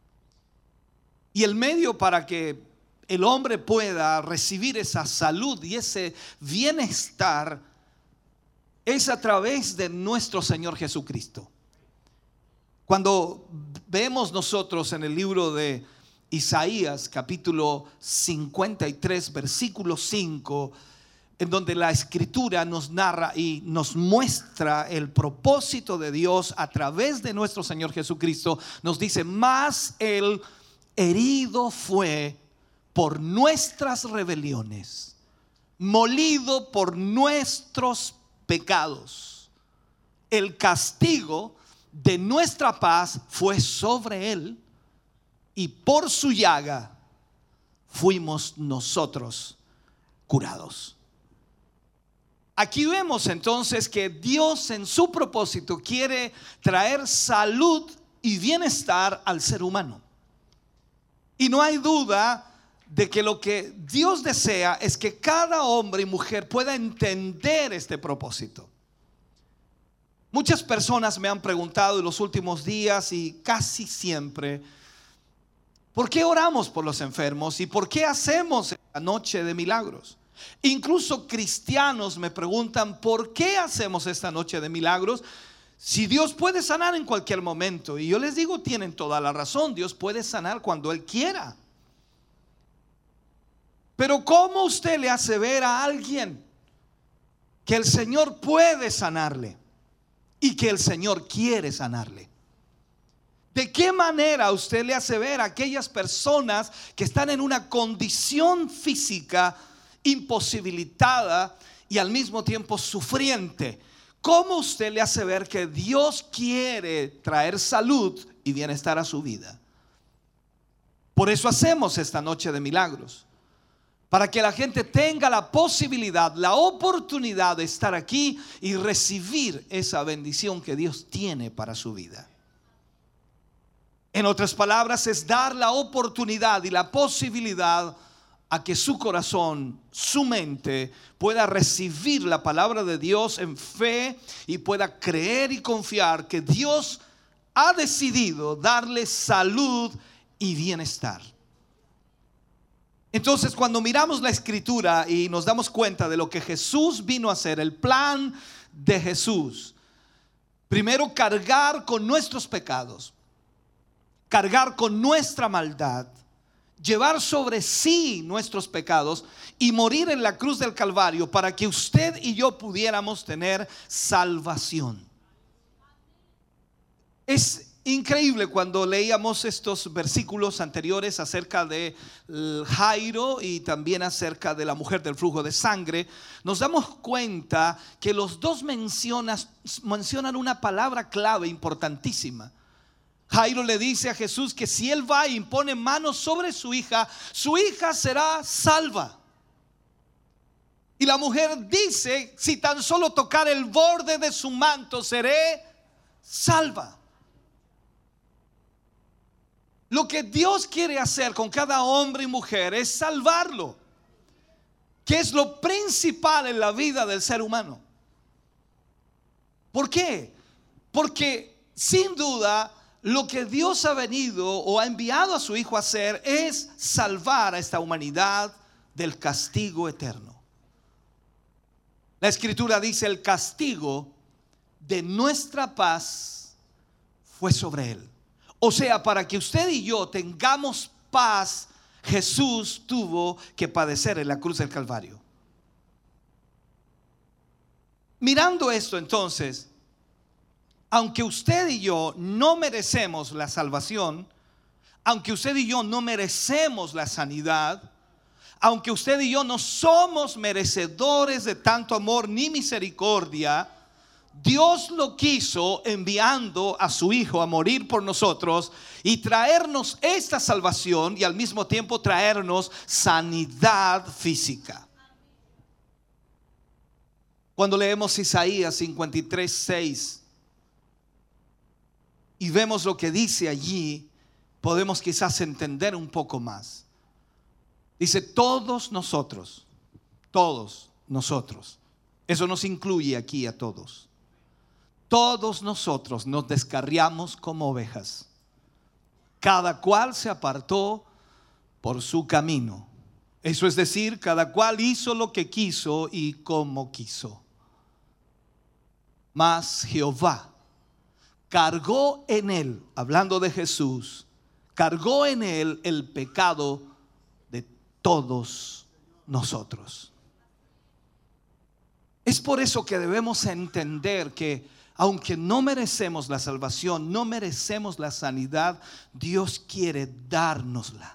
Y el medio para que el hombre pueda recibir esa salud y ese bienestar es a través de nuestro Señor Jesucristo. Cuando vemos nosotros en el libro de Isaías, capítulo 53, versículo 5, en donde la Escritura nos narra y nos muestra el propósito de Dios a través de nuestro Señor Jesucristo, nos dice, mas Él herido fue por nuestras rebeliones, molido por nuestros pecados. el castigo de nuestra paz fue sobre él, y por su llaga fuimos nosotros curados. Aquí vemos entonces que Dios en su propósito quiere traer salud y bienestar al ser humano. Y no hay duda de que lo que Dios desea es que cada hombre y mujer pueda entender este propósito. Muchas personas me han preguntado en los últimos días, y casi siempre, ¿por qué oramos por los enfermos? ¿Y por qué hacemos la noche de milagros? Incluso cristianos me preguntan, ¿por qué hacemos esta noche de milagros? Si Dios puede sanar en cualquier momento. Y yo les digo, tienen toda la razón, Dios puede sanar cuando Él quiera. Pero ¿cómo usted le hace ver a alguien que el Señor puede sanarle y que el Señor quiere sanarle? ¿De qué manera usted le hace ver a aquellas personas que están en una condición física imposibilitada y al mismo tiempo sufriente? ¿Cómo usted le hace ver que Dios quiere traer salud y bienestar a su vida? Por eso hacemos esta noche de milagros, para que la gente tenga la posibilidad, la oportunidad de estar aquí y recibir esa bendición que Dios tiene para su vida. En otras palabras, es dar la oportunidad y la posibilidad a que su corazón, su mente pueda recibir la palabra de Dios en fe y pueda creer y confiar que Dios ha decidido darle salud y bienestar. Entonces, cuando miramos la Escritura y nos damos cuenta de lo que Jesús vino a hacer, el plan de Jesús, primero cargar con nuestros pecados, cargar con nuestra maldad, llevar sobre sí nuestros pecados y morir en la cruz del Calvario para que usted y yo pudiéramos tener salvación. Es increíble cuando leíamos estos versículos anteriores acerca de Jairo y también acerca de la mujer del flujo de sangre. Nos damos cuenta que los dos mencionan una palabra clave importantísima. Jairo le dice a Jesús que si él va y impone manos sobre su hija será salva. Y la mujer dice, si tan solo tocar el borde de su manto seré salva. Lo que Dios quiere hacer con cada hombre y mujer es salvarlo, que es lo principal en la vida del ser humano. ¿Por qué? Porque sin duda lo que Dios ha venido o ha enviado a su Hijo a hacer es salvar a esta humanidad del castigo eterno. La Escritura dice: el castigo de nuestra paz fue sobre él. O sea, para que usted y yo tengamos paz, Jesús tuvo que padecer en la cruz del Calvario. Mirando esto entonces, aunque usted y yo no merecemos la salvación, aunque usted y yo no merecemos la sanidad, aunque usted y yo no somos merecedores de tanto amor ni misericordia, Dios lo quiso enviando a su Hijo a morir por nosotros y traernos esta salvación y al mismo tiempo traernos sanidad física. Cuando leemos Isaías 53:6 y vemos lo que dice allí, podemos quizás entender un poco más. Dice: todos nosotros, eso nos incluye aquí a todos. Todos nosotros nos descarriamos como ovejas, cada cual se apartó por su camino. Eso es decir, cada cual hizo lo que quiso y como quiso. Mas Jehová cargó en él, hablando de Jesús, cargó en él el pecado de todos nosotros. Es por eso que debemos entender que aunque no merecemos la salvación, no merecemos la sanidad, Dios quiere dárnosla.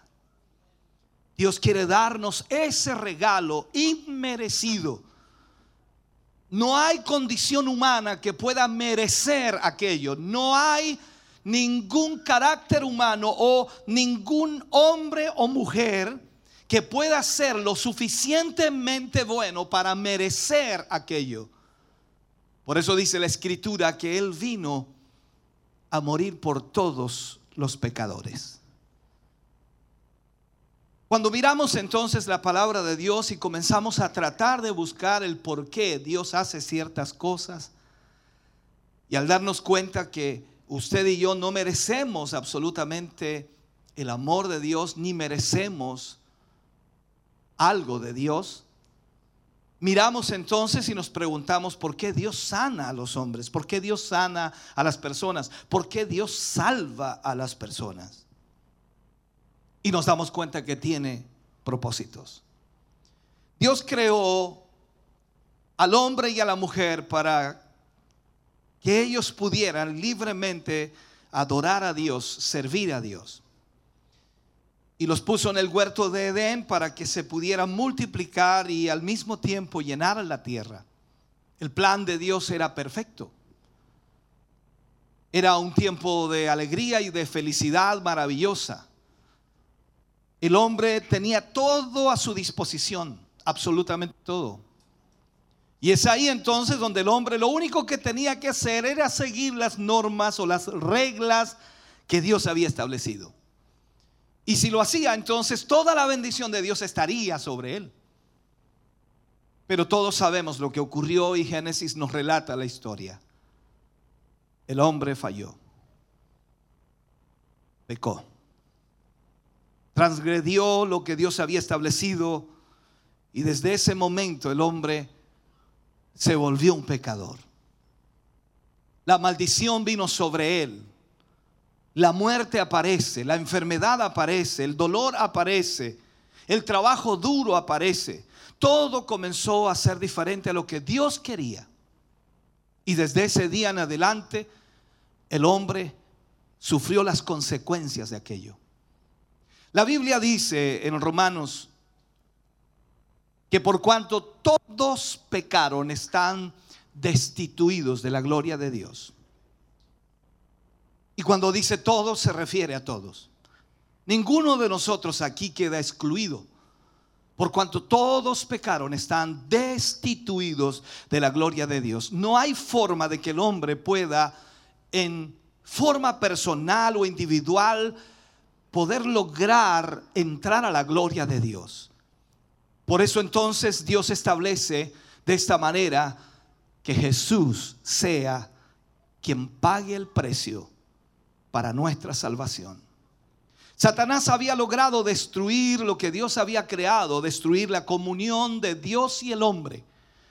Dios quiere darnos ese regalo inmerecido. No hay condición humana que pueda merecer aquello. No hay ningún carácter humano o ningún hombre o mujer que pueda ser lo suficientemente bueno para merecer aquello. Por eso dice la Escritura que Él vino a morir por todos los pecadores. Cuando miramos entonces la palabra de Dios y comenzamos a tratar de buscar el por qué Dios hace ciertas cosas, y al darnos cuenta que usted y yo no merecemos absolutamente el amor de Dios, ni merecemos algo de Dios, miramos entonces y nos preguntamos por qué Dios sana a los hombres, por qué Dios sana a las personas, por qué Dios salva a las personas. Y nos damos cuenta que tiene propósitos. Dios creó al hombre y a la mujer para que ellos pudieran libremente adorar a Dios, servir a Dios. Y los puso en el huerto de Edén para que se pudieran multiplicar y al mismo tiempo llenar la tierra. El plan de Dios era perfecto. Era un tiempo de alegría y de felicidad maravillosa. El hombre tenía todo a su disposición, absolutamente todo. Y es ahí entonces donde el hombre lo único que tenía que hacer era seguir las normas o las reglas que Dios había establecido. Y si lo hacía, entonces toda la bendición de Dios estaría sobre él. Pero todos sabemos lo que ocurrió y Génesis nos relata la historia. El hombre falló, pecó. Transgredió lo que Dios había establecido y desde ese momento el hombre se volvió un pecador. La maldición vino sobre él. La muerte aparece, la enfermedad aparece, el dolor aparece, el trabajo duro aparece. Todo comenzó a ser diferente a lo que Dios quería. Y desde ese día en adelante el hombre sufrió las consecuencias de aquello. La Biblia dice en Romanos que por cuanto todos pecaron están destituidos de la gloria de Dios. Y cuando dice todos se refiere a todos. Ninguno de nosotros aquí queda excluido. Por cuanto todos pecaron están destituidos de la gloria de Dios. No hay forma de que el hombre pueda en forma personal o individual poder lograr entrar a la gloria de Dios. Por eso entonces Dios establece de esta manera que Jesús sea quien pague el precio para nuestra salvación. Satanás había logrado destruir lo que Dios había creado, destruir la comunión de Dios y el hombre.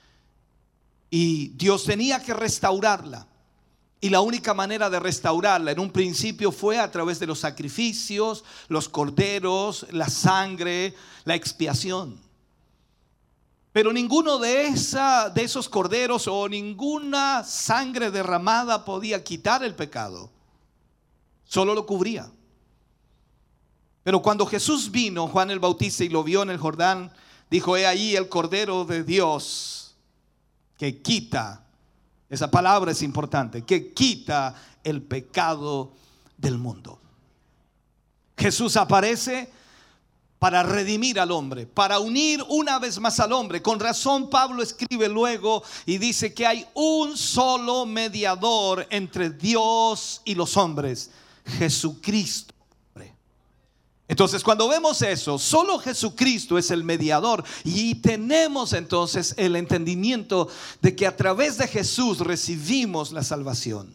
Y Dios tenía que restaurarla. Y la única manera de restaurarla en un principio fue a través de los sacrificios, los corderos, la sangre, la expiación. Pero ninguno de esos corderos o ninguna sangre derramada podía quitar el pecado. Solo lo cubría. Pero cuando Jesús vino, Juan el Bautista, y lo vio en el Jordán, dijo: he ahí el Cordero de Dios que quita. Esa palabra es importante, que quita el pecado del mundo. Jesús aparece para redimir al hombre, para unir una vez más al hombre. Con razón Pablo escribe luego y dice que hay un solo mediador entre Dios y los hombres, Jesucristo. Entonces cuando vemos eso, solo Jesucristo es el mediador y tenemos entonces el entendimiento de que a través de Jesús recibimos la salvación.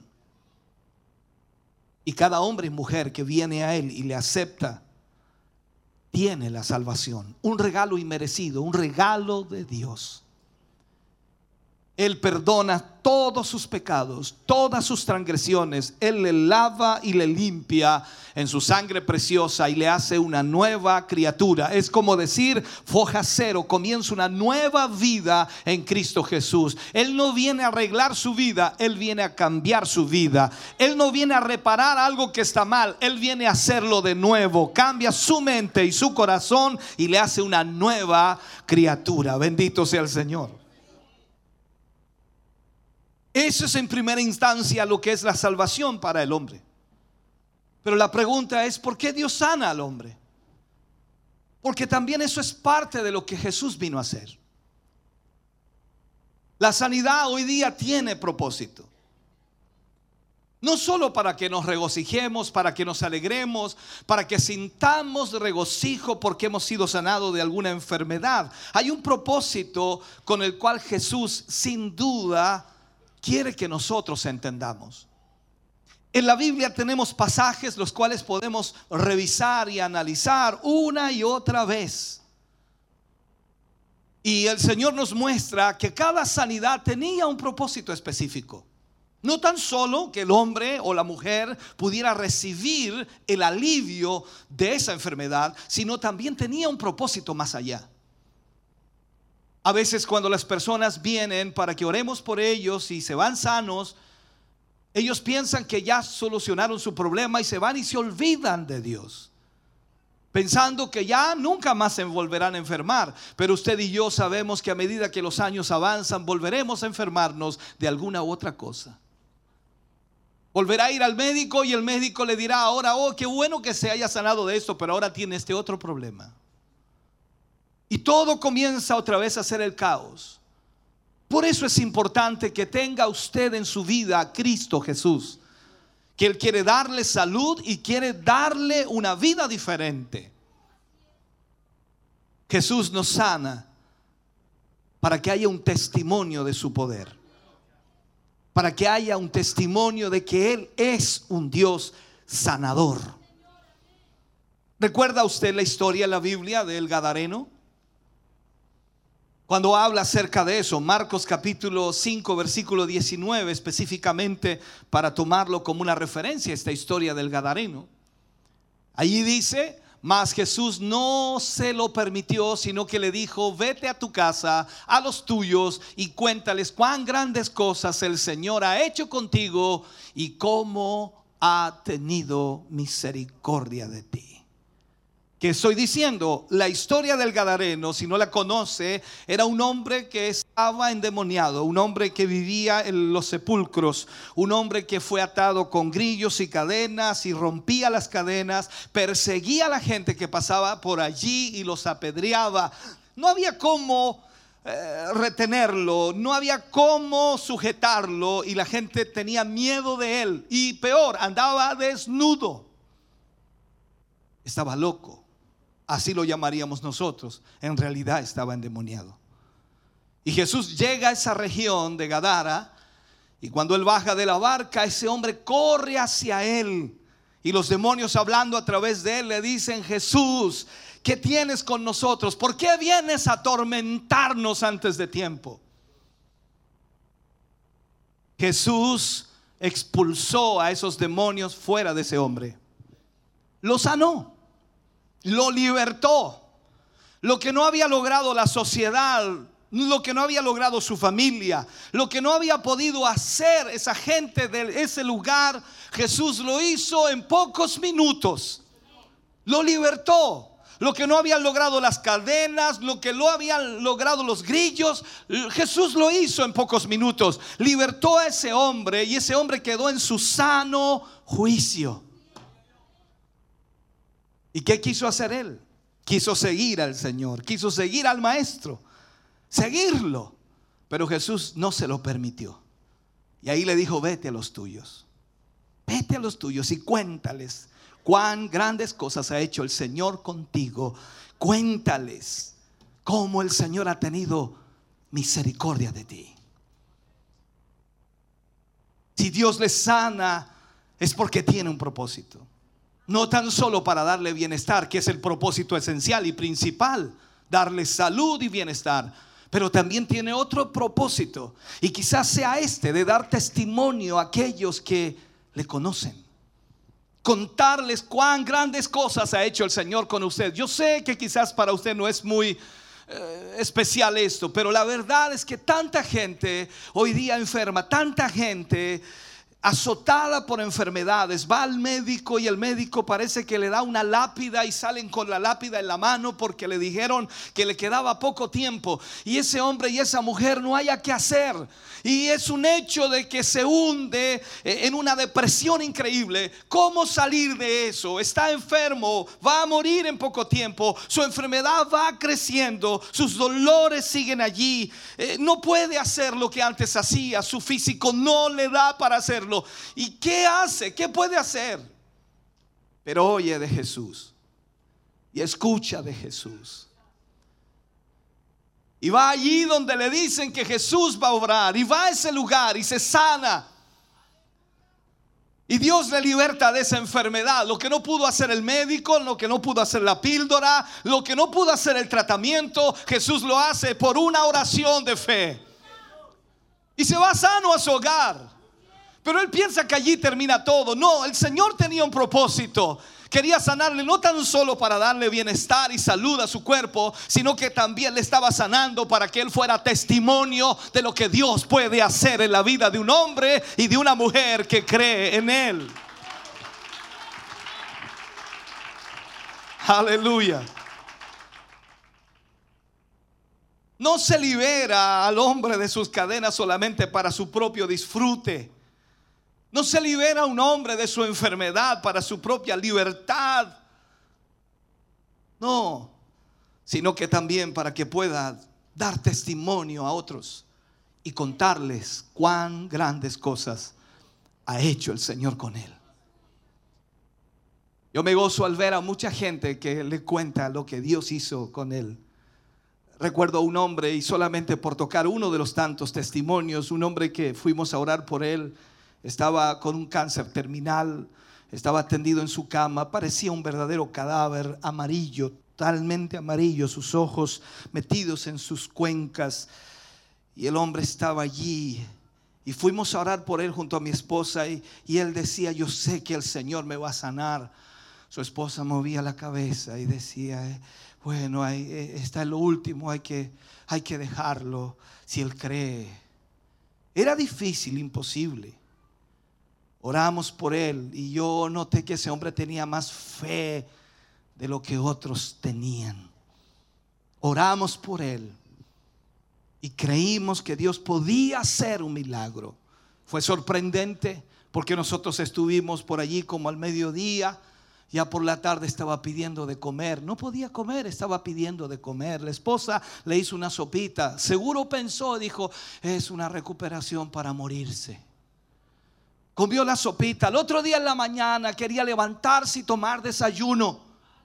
Y cada hombre y mujer que viene a Él y le acepta, tiene la salvación. Un regalo inmerecido, un regalo de Dios. Él perdona todos sus pecados, todas sus transgresiones. Él le lava y le limpia en su sangre preciosa y le hace una nueva criatura. Es como decir foja cero, comienza una nueva vida en Cristo Jesús. Él no viene a arreglar su vida, Él viene a cambiar su vida. Él no viene a reparar algo que está mal, Él viene a hacerlo de nuevo. Cambia su mente y su corazón y le hace una nueva criatura. Bendito sea el Señor. Eso es en primera instancia lo que es la salvación para el hombre. Pero la pregunta es, ¿por qué Dios sana al hombre? Porque también eso es parte de lo que Jesús vino a hacer. La sanidad hoy día tiene propósito. No solo para que nos regocijemos, para que nos alegremos, para que sintamos regocijo porque hemos sido sanados de alguna enfermedad. Hay un propósito con el cual Jesús sin duda quiere que nosotros entendamos. En la Biblia tenemos pasajes los cuales podemos revisar y analizar una y otra vez. Y el Señor nos muestra que cada sanidad tenía un propósito específico. No tan solo que el hombre o la mujer pudiera recibir el alivio de esa enfermedad, sino también tenía un propósito más allá. A veces cuando las personas vienen para que oremos por ellos y se van sanos, ellos piensan que ya solucionaron su problema y se van y se olvidan de Dios, pensando que ya nunca más se volverán a enfermar. Pero usted y yo sabemos que a medida que los años avanzan, volveremos a enfermarnos de alguna u otra cosa. Volverá a ir al médico y el médico le dirá ahora, oh, qué bueno que se haya sanado de esto, pero ahora tiene este otro problema. Y todo comienza otra vez a ser el caos. Por eso es importante que tenga usted en su vida a Cristo Jesús, que Él quiere darle salud y quiere darle una vida diferente. Jesús nos sana para que haya un testimonio de su poder, para que haya un testimonio de que Él es un Dios sanador. ¿Recuerda usted la historia en la Biblia del Gadareno? Cuando habla acerca de eso, Marcos capítulo 5 versículo 19 específicamente, para tomarlo como una referencia a esta historia del Gadareno. Allí dice: mas Jesús no se lo permitió, sino que le dijo: vete a tu casa, a los tuyos, y cuéntales cuán grandes cosas el Señor ha hecho contigo y cómo ha tenido misericordia de ti. ¿Qué estoy diciendo? La historia del Gadareno, si no la conoce, era un hombre que estaba endemoniado, un hombre que vivía en los sepulcros, un hombre que fue atado con grillos y cadenas y rompía las cadenas, perseguía a la gente que pasaba por allí y los apedreaba. No había cómo retenerlo, no había cómo sujetarlo, y la gente tenía miedo de él. Y peor, andaba desnudo, estaba loco. Así lo llamaríamos nosotros. En realidad estaba endemoniado. Y Jesús llega a esa región de Gadara, y cuando Él baja de la barca, ese hombre corre hacia Él, y los demonios, hablando a través de Él, le dicen: Jesús, ¿qué tienes con nosotros? ¿Por qué vienes a atormentarnos antes de tiempo? Jesús expulsó a esos demonios fuera de ese hombre. Lo sanó, lo libertó. Lo que no había logrado la sociedad, lo que no había logrado su familia, lo que no había podido hacer esa gente de ese lugar, Jesús lo hizo en pocos minutos. Lo libertó. Lo que no habían logrado las cadenas, lo que no habían logrado los grillos, Jesús lo hizo en pocos minutos. Libertó a ese hombre, y ese hombre quedó en su sano juicio. ¿Y qué quiso hacer él? Quiso seguir al Señor, quiso seguir al Maestro, seguirlo. Pero Jesús no se lo permitió. Y ahí le dijo: vete a los tuyos, vete a los tuyos y cuéntales cuán grandes cosas ha hecho el Señor contigo. Cuéntales cómo el Señor ha tenido misericordia de ti. Si Dios le sana, es porque tiene un propósito. No tan solo para darle bienestar, que es el propósito esencial y principal, darle salud y bienestar, pero también tiene otro propósito, y quizás sea este, de dar testimonio a aquellos que le conocen. Contarles cuán grandes cosas ha hecho el Señor con usted. Yo sé que quizás para usted no es muy especial esto, pero la verdad es que tanta gente hoy día enferma, tanta gente azotada por enfermedades, va al médico y el médico parece que le da una lápida y salen con la lápida en la mano porque le dijeron que le quedaba poco tiempo, y ese hombre y esa mujer no haya qué hacer, y es un hecho de que se hunde en una depresión increíble. ¿Cómo salir de eso? Está enfermo, va a morir en poco tiempo, su enfermedad va creciendo, sus dolores siguen allí, no puede hacer lo que antes hacía, su físico no le da para hacerlo. ¿Y qué hace? ¿Qué puede hacer? Pero oye de Jesús y escucha de Jesús. Y va allí donde le dicen que Jesús va a obrar, y va a ese lugar y se sana. Y Dios le liberta de esa enfermedad. Lo que no pudo hacer el médico, lo que no pudo hacer la píldora, lo que no pudo hacer el tratamiento, Jesús lo hace por una oración de fe. Y se va sano a su hogar. Pero él piensa que allí termina todo. No, el Señor tenía un propósito. Quería sanarle no tan solo para darle bienestar y salud a su cuerpo, sino que también le estaba sanando para que él fuera testimonio de lo que Dios puede hacer en la vida de un hombre y de una mujer que cree en él. Aleluya. No se libera al hombre de sus cadenas solamente para su propio disfrute. No se libera a un hombre de su enfermedad para su propia libertad. No, sino que también para que pueda dar testimonio a otros y contarles cuán grandes cosas ha hecho el Señor con él. Yo me gozo al ver a mucha gente que le cuenta lo que Dios hizo con él. Recuerdo a un hombre, y solamente por tocar uno de los tantos testimonios, un hombre que fuimos a orar por él. Estaba con un cáncer terminal, estaba tendido en su cama, parecía un verdadero cadáver, amarillo, totalmente amarillo, sus ojos metidos en sus cuencas, y el hombre estaba allí. Y fuimos a orar por él junto a mi esposa, y él decía: yo sé que el Señor me va a sanar. Su esposa movía la cabeza y decía: bueno, está en lo último, hay que dejarlo si él cree. Era difícil, imposible. Oramos por él y yo noté que ese hombre tenía más fe de lo que otros tenían. Oramos por él y creímos que Dios podía hacer un milagro. Fue sorprendente porque nosotros estuvimos por allí como al mediodía. Ya por la tarde estaba pidiendo de comer. No podía comer, estaba pidiendo de comer. La esposa le hizo una sopita. Seguro pensó, dijo: es una recuperación para morirse. Comió la sopita. El otro día en la mañana quería levantarse y tomar desayuno.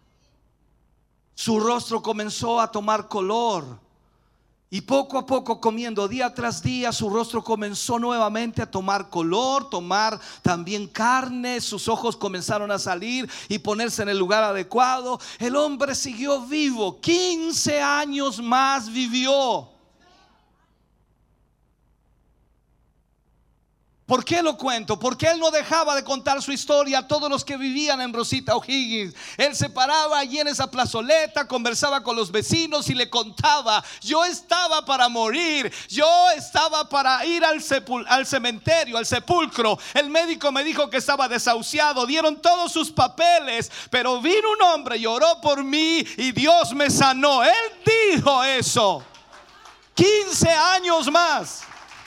Su rostro comenzó a tomar color. Y poco a poco, comiendo día tras día, su rostro comenzó nuevamente a tomar color, tomar también carne. Sus ojos comenzaron a salir y ponerse en el lugar adecuado. El hombre siguió vivo. 15 años más vivió. ¿Por qué lo cuento? Porque él no dejaba de contar su historia a todos los que vivían en Rosita O'Higgins. Él se paraba allí en esa plazoleta, conversaba con los vecinos y le contaba: yo estaba para morir, yo estaba para ir al cementerio, al sepulcro. El médico me dijo que estaba desahuciado, dieron todos sus papeles, pero vino un hombre y oró por mí y Dios me sanó. Él dijo eso. 15 años más.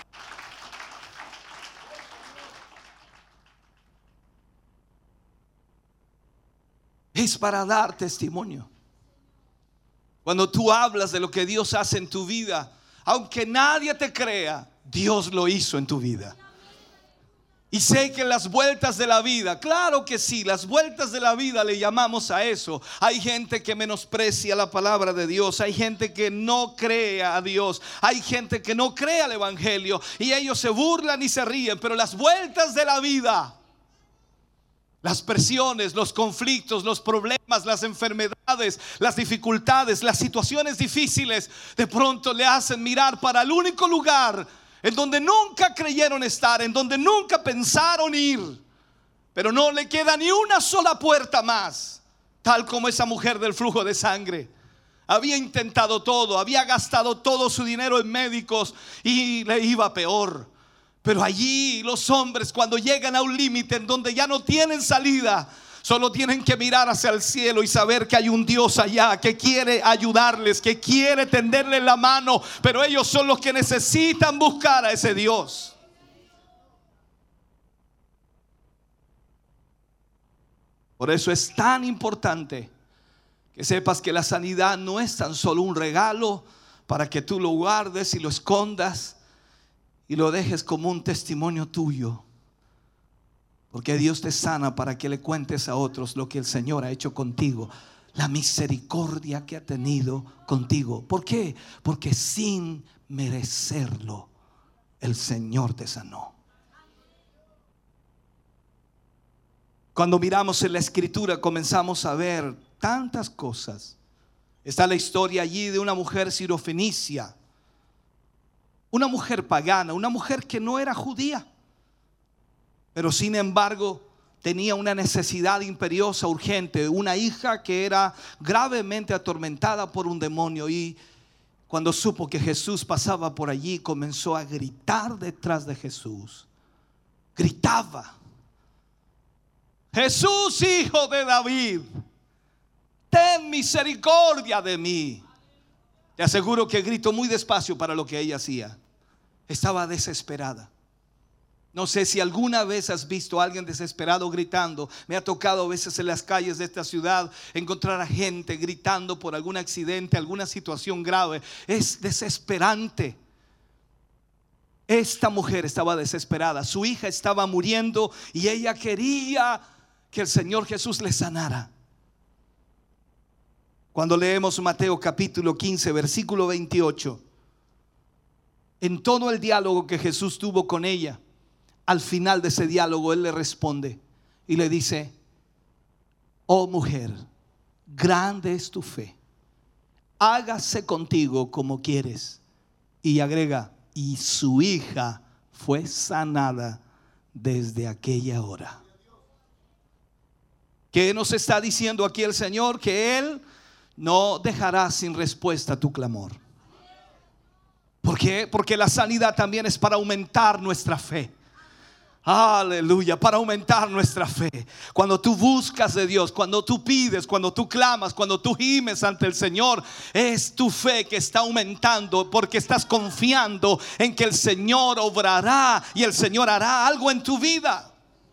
Es para dar testimonio. Cuando tú hablas de lo que Dios hace en tu vida, aunque nadie te crea, Dios lo hizo en tu vida. Y sé que las vueltas de la vida, claro que sí, las vueltas de la vida le llamamos a eso. Hay gente que menosprecia la palabra de Dios, hay gente que no cree a Dios, hay gente que no cree al evangelio y ellos se burlan y se ríen. Pero las vueltas de la vida, las presiones, los conflictos, los problemas, las enfermedades, las dificultades, las situaciones difíciles, de pronto le hacen mirar para el único lugar en donde nunca creyeron estar, en donde nunca pensaron ir. Pero no le queda ni una sola puerta más, tal como esa mujer del flujo de sangre. Había intentado todo, había gastado todo su dinero en médicos y le iba peor. Pero allí los hombres, cuando llegan a un límite en donde ya no tienen salida, solo tienen que mirar hacia el cielo y saber que hay un Dios allá que quiere ayudarles, que quiere tenderles la mano. Pero ellos son los que necesitan buscar a ese Dios. Por eso es tan importante que sepas que la sanidad no es tan solo un regalo para que tú lo guardes y lo escondas y lo dejes como un testimonio tuyo. Porque Dios te sana para que le cuentes a otros lo que el Señor ha hecho contigo, la misericordia que ha tenido contigo. ¿Por qué? Porque sin merecerlo, el Señor te sanó. Cuando miramos en la Escritura comenzamos a ver tantas cosas. Está la historia allí de una mujer sirofenicia, una mujer pagana, una mujer que no era judía, pero sin embargo tenía una necesidad imperiosa, urgente, una hija que era gravemente atormentada por un demonio. Y cuando supo que Jesús pasaba por allí, comenzó a gritar detrás de Jesús. Gritaba: Jesús, hijo de David, ten misericordia de mí. Te aseguro que gritó muy despacio para lo que ella hacía. Estaba desesperada. No sé si alguna vez has visto a alguien desesperado gritando. Me ha tocado a veces en las calles de esta ciudad encontrar a gente gritando por algún accidente, alguna situación grave. Es desesperante. Esta mujer estaba desesperada. Su hija estaba muriendo y ella quería que el Señor Jesús le sanara. Cuando leemos Mateo capítulo 15, versículo 28, en todo el diálogo que Jesús tuvo con ella, al final de ese diálogo Él le responde y le dice: oh mujer, grande es tu fe, hágase contigo como quieres. Y agrega: y su hija fue sanada desde aquella hora. ¿Qué nos está diciendo aquí el Señor? Que Él no dejará sin respuesta tu clamor. ¿Por qué? Porque la sanidad también es para aumentar nuestra fe. Aleluya, para aumentar nuestra fe. Cuando tú buscas de Dios, cuando tú pides, cuando tú clamas, cuando tú gimes ante el Señor, es tu fe que está aumentando, porque estás confiando en que el Señor obrará y el Señor hará algo en tu vida.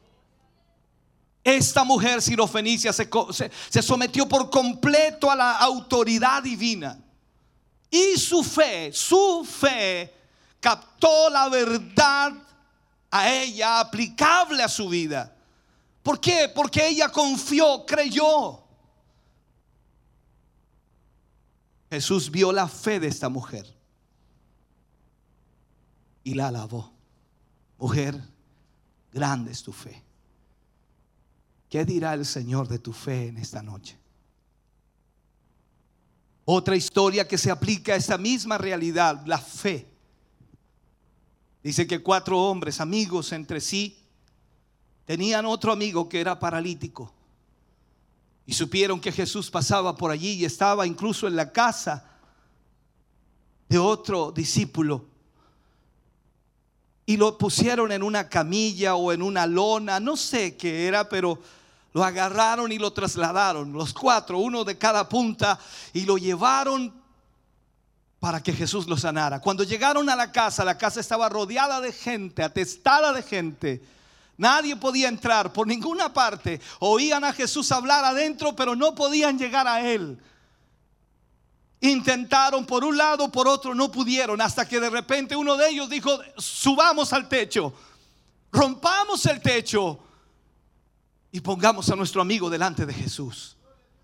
Esta mujer sirofenicia se sometió por completo a la autoridad divina. Y su fe captó la verdad a ella, aplicable a su vida. ¿Por qué? Porque ella confió, creyó. Jesús vio la fe de esta mujer y la alabó. Mujer, grande es tu fe. ¿Qué dirá el Señor de tu fe en esta noche? Otra historia que se aplica a esta misma realidad, la fe. Dice que 4 hombres, amigos entre sí, tenían otro amigo que era paralítico. Y supieron que Jesús pasaba por allí y estaba incluso en la casa de otro discípulo. Y lo pusieron en una camilla o en una lona, no sé qué era, pero lo agarraron y lo trasladaron, los 4, uno de cada punta, y lo llevaron para que Jesús lo sanara. Cuando llegaron a la casa estaba rodeada de gente, atestada de gente. Nadie podía entrar por ninguna parte. Oían a Jesús hablar adentro, pero no podían llegar a Él. Intentaron por un lado, por otro, no pudieron, hasta que de repente uno de ellos dijo: subamos al techo, rompamos el techo y pongamos a nuestro amigo delante de Jesús.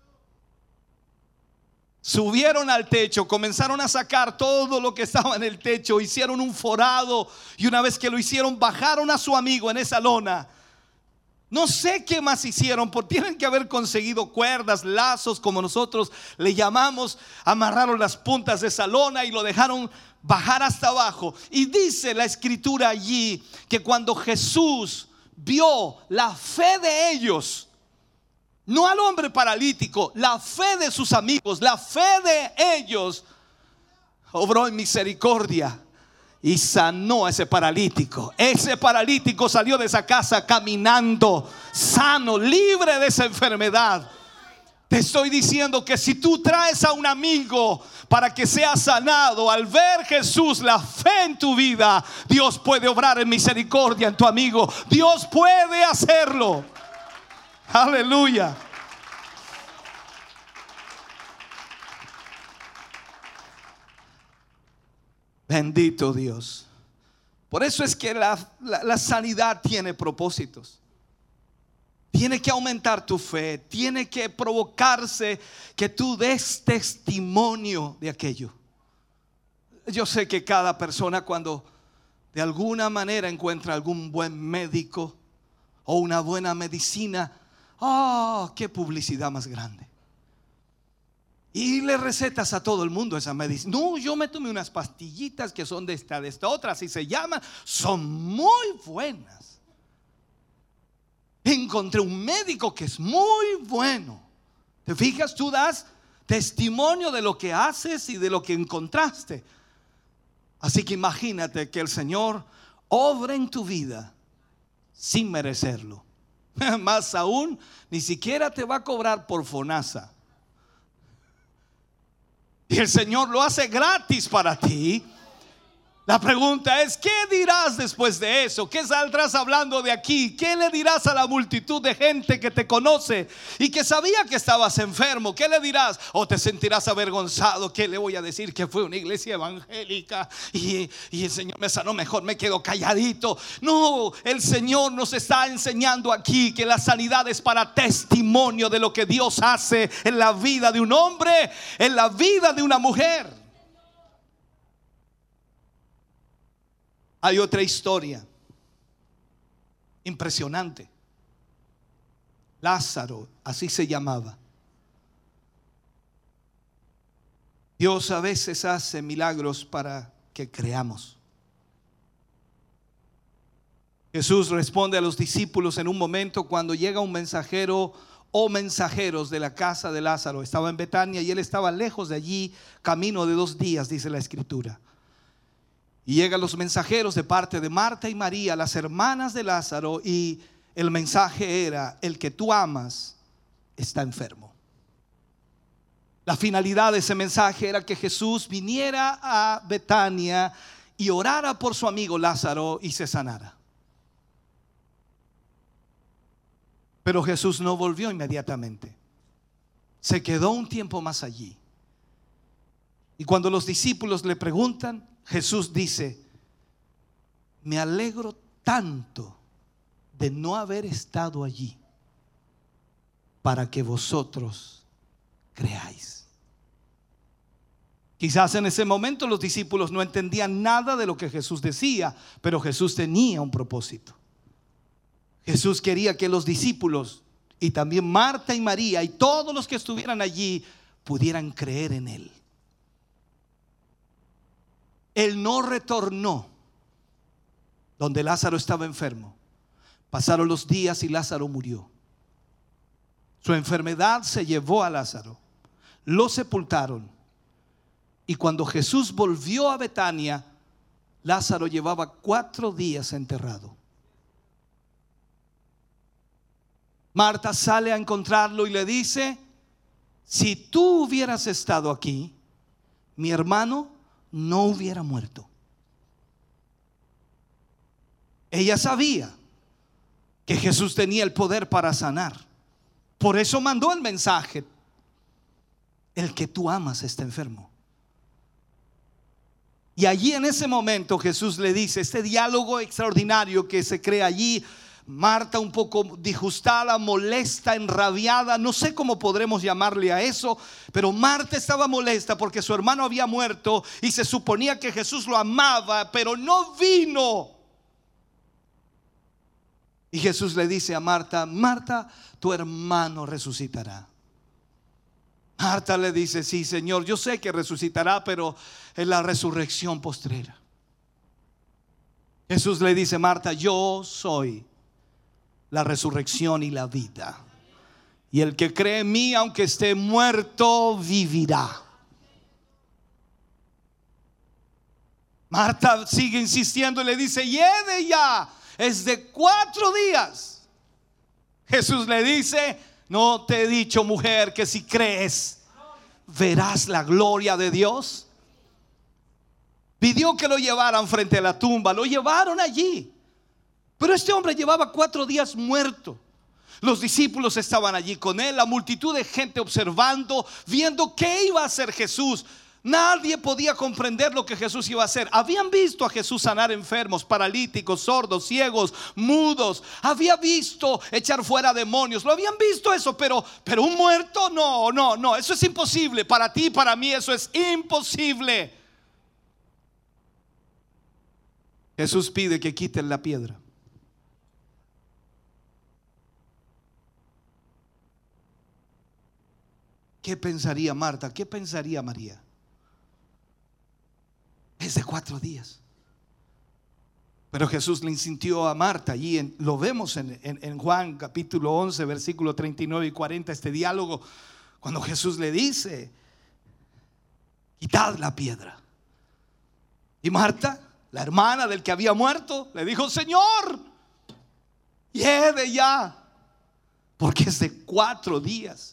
Subieron al techo, comenzaron a sacar todo lo que estaba en el techo, hicieron un forado y una vez que lo hicieron, bajaron a su amigo en esa lona. No sé qué más hicieron, porque tienen que haber conseguido cuerdas, lazos, como nosotros le llamamos. Amarraron las puntas de esa lona y lo dejaron bajar hasta abajo. Y dice la Escritura allí que cuando Jesús vio la fe de ellos, no al hombre paralítico, la fe de sus amigos, la fe de ellos, obró en misericordia y sanó a ese paralítico. Ese paralítico salió de esa casa caminando, sano, libre de esa enfermedad. Te estoy diciendo que si tú traes a un amigo para que sea sanado, al ver Jesús la fe en tu vida, Dios puede obrar en misericordia en tu amigo. Dios puede hacerlo. Aleluya. Bendito Dios. Por eso es que la sanidad tiene propósitos. Tiene que aumentar tu fe. Tiene que provocarse que tú des testimonio de aquello. Yo sé que cada persona, cuando de alguna manera encuentra algún buen médico o una buena medicina, qué publicidad más grande. Y le recetas a todo el mundo esa medicina. No, yo me tomé unas pastillitas que son de esta otra, así se llaman. Son muy buenas. Encontré un médico que es muy bueno. ¿Te fijas? Tú das testimonio de lo que haces y de lo que encontraste. Así que imagínate que el Señor obra en tu vida sin merecerlo. Más aún, ni siquiera te va a cobrar por FONASA. Y el Señor lo hace gratis para ti. La pregunta es, ¿qué dirás después de eso? ¿Qué saldrás hablando de aquí? ¿Qué le dirás a la multitud de gente que te conoce y que sabía que estabas enfermo? ¿Qué le dirás? ¿O te sentirás avergonzado? ¿Qué le voy a decir? Que fue una iglesia evangélica y el Señor me sanó, mejor me quedo calladito. No, el Señor nos está enseñando aquí que la sanidad es para testimonio de lo que Dios hace en la vida de un hombre, en la vida de una mujer. Hay otra historia impresionante. Lázaro, así se llamaba. Dios a veces hace milagros para que creamos. Jesús responde a los discípulos en un momento cuando llega un mensajero o mensajeros de la casa de Lázaro. Estaba en Betania y él estaba lejos de allí, camino de 2 días, dice la Escritura. Y llegan los mensajeros de parte de Marta y María, las hermanas de Lázaro, y el mensaje era: el que tú amas está enfermo. La finalidad de ese mensaje era que Jesús viniera a Betania y orara por su amigo Lázaro y se sanara. Pero Jesús no volvió inmediatamente. Se quedó un tiempo más allí. Y cuando los discípulos le preguntan, Jesús dice: me alegro tanto de no haber estado allí para que vosotros creáis. Quizás en ese momento los discípulos no entendían nada de lo que Jesús decía, pero Jesús tenía un propósito. Jesús quería que los discípulos y también Marta y María y todos los que estuvieran allí pudieran creer en Él. Él no retornó donde Lázaro estaba enfermo. Pasaron los días y Lázaro murió. Su enfermedad se llevó a Lázaro. Lo sepultaron. Y cuando Jesús volvió a Betania, Lázaro llevaba 4 días enterrado. Marta sale a encontrarlo y le dice: si tú hubieras estado aquí, mi hermano no hubiera muerto. Ella sabía que Jesús tenía el poder para sanar. Por eso mandó el mensaje: el que tú amas está enfermo. Y allí en ese momento Jesús le dice, este diálogo extraordinario que se crea allí. Marta un poco disgustada, molesta, enrabiada, no sé cómo podremos llamarle a eso, pero Marta estaba molesta porque su hermano había muerto y se suponía que Jesús lo amaba, pero no vino. Y Jesús le dice a Marta: Marta, tu hermano resucitará. Marta le dice: sí, Señor, yo sé que resucitará, pero en la resurrección postrera. Jesús le dice: Marta, yo soy la resurrección y la vida. Y el que cree en mí, aunque esté muerto, vivirá. Marta sigue insistiendo y le dice: yede ya, es de 4 días. Jesús le dice: no te he dicho, mujer, que si crees verás la gloria de Dios. Pidió que lo llevaran frente a la tumba. Lo llevaron allí. Pero este hombre llevaba 4 días muerto. Los discípulos estaban allí con él, la multitud de gente observando, viendo qué iba a hacer Jesús. Nadie podía comprender lo que Jesús iba a hacer. Habían visto a Jesús sanar enfermos, paralíticos, sordos, ciegos, mudos. Había visto echar fuera demonios. Lo habían visto eso, pero un muerto, no, eso es imposible. Para ti y para mí eso es imposible. Jesús pide que quiten la piedra. ¿Qué pensaría Marta? ¿Qué pensaría María? Es de 4 días. Pero Jesús le insistió a Marta. Y lo vemos en Juan capítulo 11 versículo 39 y 40. Este diálogo cuando Jesús le dice: quitad la piedra. Y Marta, la hermana del que había muerto, le dijo: Señor, yede ya, porque es de 4 días.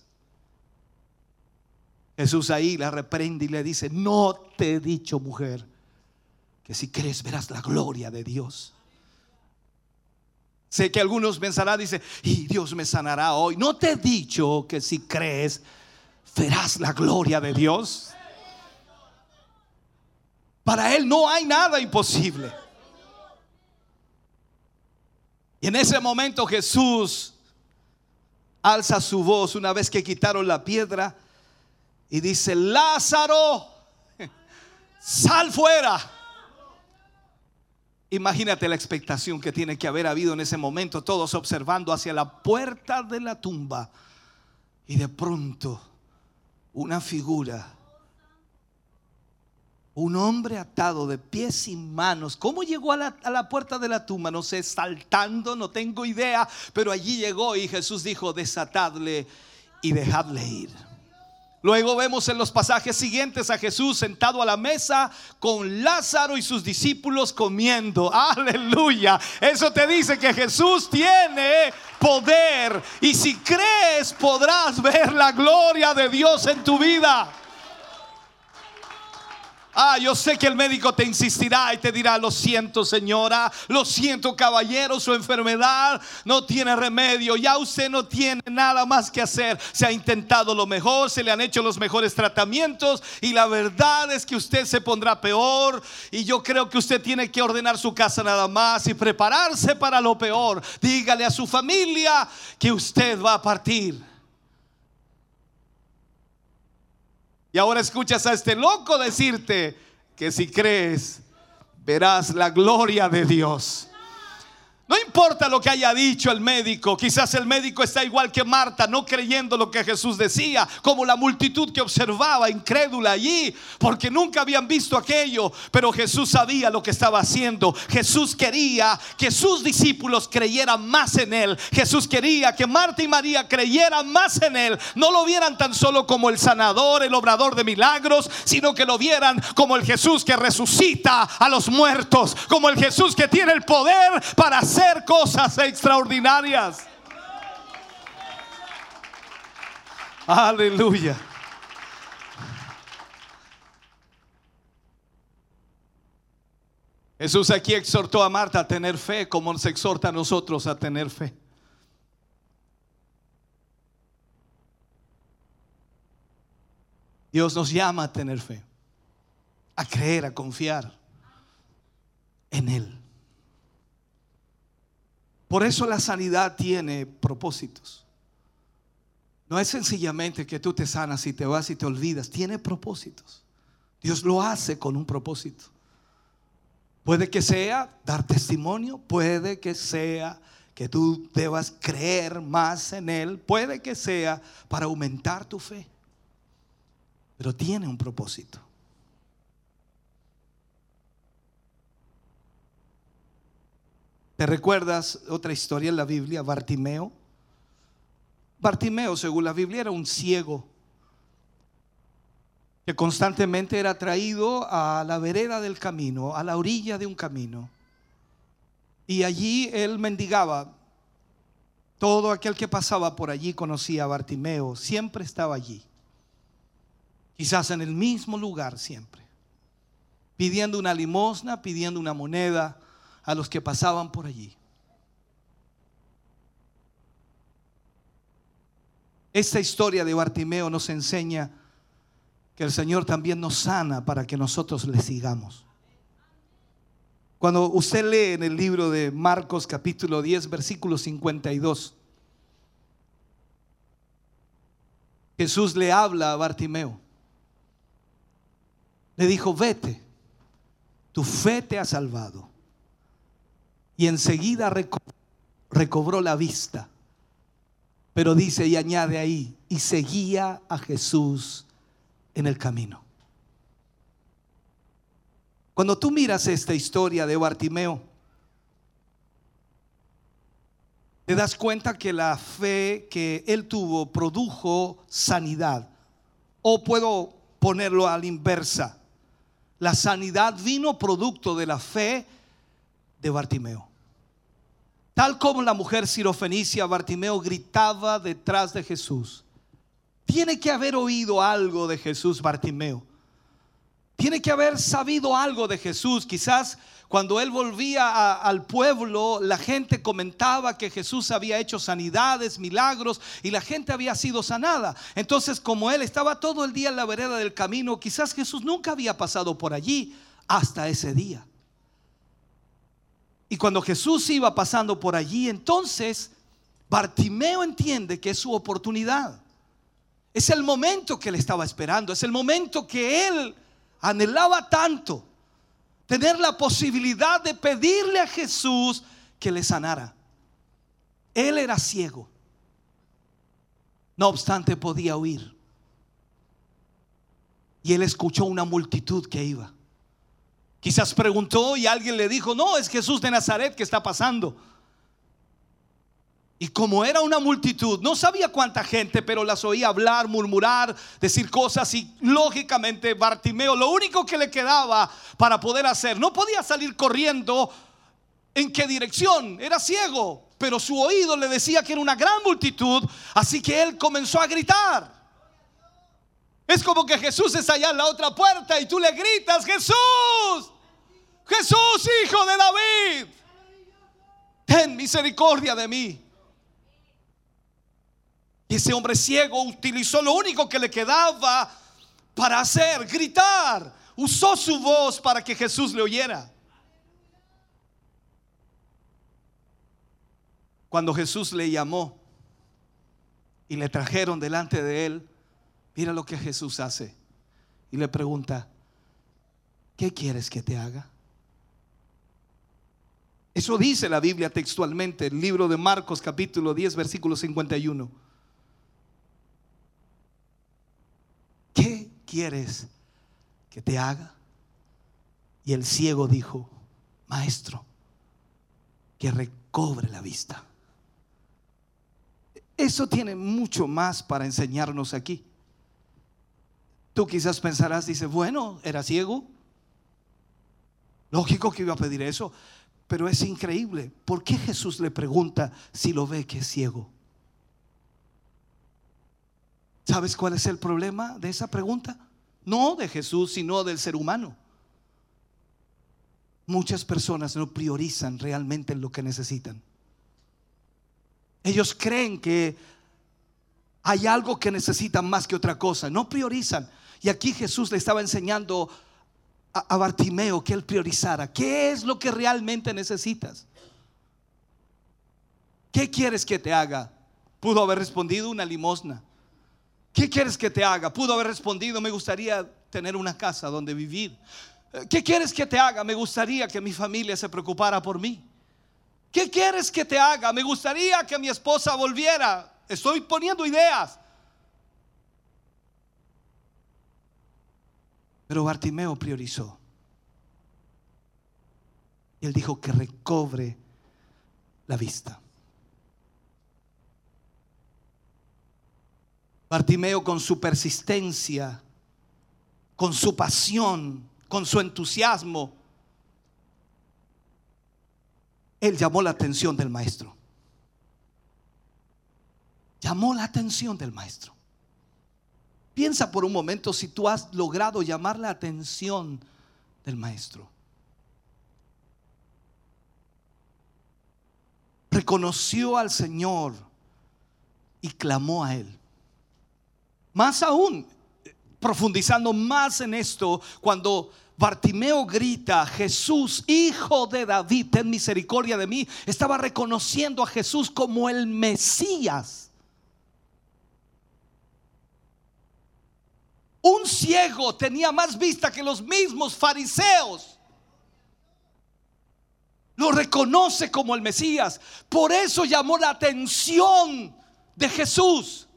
Jesús ahí la reprende y le dice: no te he dicho, mujer, que si crees verás la gloria de Dios. Sé que algunos pensarán, dice: y Dios me sanará hoy. No te he dicho que si crees verás la gloria de Dios. Para Él no hay nada imposible. Y en ese momento Jesús alza su voz una vez que quitaron la piedra y dice: Lázaro, sal fuera. Imagínate la expectación que tiene que haber habido en ese momento, todos observando hacia la puerta de la tumba. Y de pronto una figura, un hombre atado de pies y manos. ¿Cómo llegó a la puerta de la tumba? No sé, saltando, no tengo idea, pero allí llegó y Jesús dijo: desatadle y dejadle ir. Luego vemos en los pasajes siguientes a Jesús sentado a la mesa con Lázaro y sus discípulos comiendo. Aleluya. Eso te dice que Jesús tiene poder, y si crees podrás ver la gloria de Dios en tu vida. Yo sé que el médico te insistirá y te dirá: lo siento, señora, lo siento, caballero, su enfermedad no tiene remedio, ya usted no tiene nada más que hacer. Se ha intentado lo mejor, se le han hecho los mejores tratamientos y la verdad es que usted se pondrá peor, y yo creo que usted tiene que ordenar su casa nada más y prepararse para lo peor. Dígale a su familia que usted va a partir. Y ahora escuchas a este loco decirte que si crees verás la gloria de Dios. No importa lo que haya dicho el médico. Quizás el médico está igual que Marta, no creyendo lo que Jesús decía, como la multitud que observaba incrédula allí, porque nunca habían visto aquello. Pero Jesús sabía lo que estaba haciendo. Jesús quería que sus discípulos creyeran más en Él. Jesús quería que Marta y María creyeran más en Él. No lo vieran tan solo como el sanador, el obrador de milagros, sino que lo vieran como el Jesús que resucita a los muertos, como el Jesús que tiene el poder para hacer cosas extraordinarias. Aleluya. Jesús aquí exhortó a Marta a tener fe, como nos exhorta a nosotros a tener fe. Dios nos llama a tener fe, a creer, a confiar en Él. Por eso la sanidad tiene propósitos. No es sencillamente que tú te sanas y te vas y te olvidas. Tiene propósitos. Dios lo hace con un propósito. Puede que sea dar testimonio, puede que sea que tú debas creer más en Él, puede que sea para aumentar tu fe, pero tiene un propósito. ¿Te recuerdas otra historia en la Biblia? Bartimeo. Bartimeo, según la Biblia, era un ciego. que constantemente era traído a la vereda del camino, a la orilla de un camino. Y allí él mendigaba. Todo aquel que pasaba por allí conocía a Bartimeo, siempre estaba allí. Quizás en el mismo lugar siempre, pidiendo una limosna, pidiendo una moneda a los que pasaban por allí. Esta historia de Bartimeo nos enseña que el Señor también nos sana para que nosotros le sigamos. Cuando usted lee en el libro de Marcos capítulo 10 versículo 52, Jesús le habla a Bartimeo. Le dijo: vete, tu fe te ha salvado. Y enseguida recobró la vista. Pero dice y añade ahí: y seguía a Jesús en el camino. Cuando tú miras esta historia de Bartimeo, te das cuenta que la fe que él tuvo produjo sanidad. O puedo ponerlo a la inversa: la sanidad vino producto de la fe de Bartimeo. Tal como la mujer sirofenicia, Bartimeo gritaba detrás de Jesús. Tiene que haber oído algo de Jesús, Bartimeo. Tiene que haber sabido algo de Jesús. Quizás cuando él volvía al pueblo, la gente comentaba que Jesús había hecho sanidades, milagros, y la gente había sido sanada. Entonces, como él estaba todo el día en la vereda del camino, quizás Jesús nunca había pasado por allí hasta ese día. Y cuando Jesús iba pasando por allí, entonces Bartimeo entiende que es su oportunidad. Es el momento que él estaba esperando. Es el momento que él anhelaba tanto, tener la posibilidad de pedirle a Jesús que le sanara. Él era ciego, no obstante podía oír. Y él escuchó una multitud que iba. Quizás preguntó y alguien le dijo: no, es Jesús de Nazaret que está pasando. Y como era una multitud, no sabía cuánta gente, pero las oía hablar, murmurar, decir cosas. Y lógicamente Bartimeo, lo único que le quedaba para poder hacer, no podía salir corriendo. ¿En qué dirección? Era ciego, pero su oído le decía que era una gran multitud. Así que él comenzó a gritar. Es como que Jesús está allá en la otra puerta y tú le gritas: Jesús, Jesús, hijo de David, ten misericordia de mí. Y ese hombre ciego utilizó lo único que le quedaba para hacer: gritar. Usó su voz para que Jesús le oyera. Cuando Jesús le llamó y le trajeron delante de él, mira lo que Jesús hace. Y le pregunta: ¿qué quieres que te haga? Eso dice la Biblia textualmente, el libro de Marcos capítulo 10 versículo 51. ¿Qué quieres que te haga? Y el ciego dijo: maestro, que recobre la vista. Eso tiene mucho más para enseñarnos aquí. Tú quizás pensarás, dice: bueno, era ciego, lógico que iba a pedir eso. Pero es increíble, ¿por qué Jesús le pregunta si lo ve que es ciego? ¿Sabes cuál es el problema de esa pregunta? No de Jesús, sino del ser humano. Muchas personas no priorizan realmente lo que necesitan. Ellos creen que hay algo que necesitan más que otra cosa. No priorizan. Y aquí Jesús le estaba enseñando a Bartimeo que él priorizara. ¿Qué es lo que realmente necesitas? ¿Qué quieres que te haga? Pudo haber respondido: una limosna. ¿Qué quieres que te haga? Pudo haber respondido: me gustaría tener una casa donde vivir. ¿Qué quieres que te haga? Me gustaría que mi familia se preocupara por mí. ¿Qué quieres que te haga? Me gustaría que mi esposa volviera. Estoy poniendo ideas. Pero Bartimeo priorizó. Y él dijo: que recobre la vista. Bartimeo, con su persistencia, con su pasión, con su entusiasmo, él llamó la atención del maestro. Llamó la atención del maestro. Piensa por un momento si tú has logrado llamar la atención del maestro. Reconoció al Señor y clamó a él. Más aún, profundizando más en esto, cuando Bartimeo grita: Jesús, hijo de David, ten misericordia de mí, estaba reconociendo a Jesús como el Mesías. Un ciego tenía más vista que los mismos fariseos. Lo reconoce como el Mesías. Por eso llamó la atención de Jesús.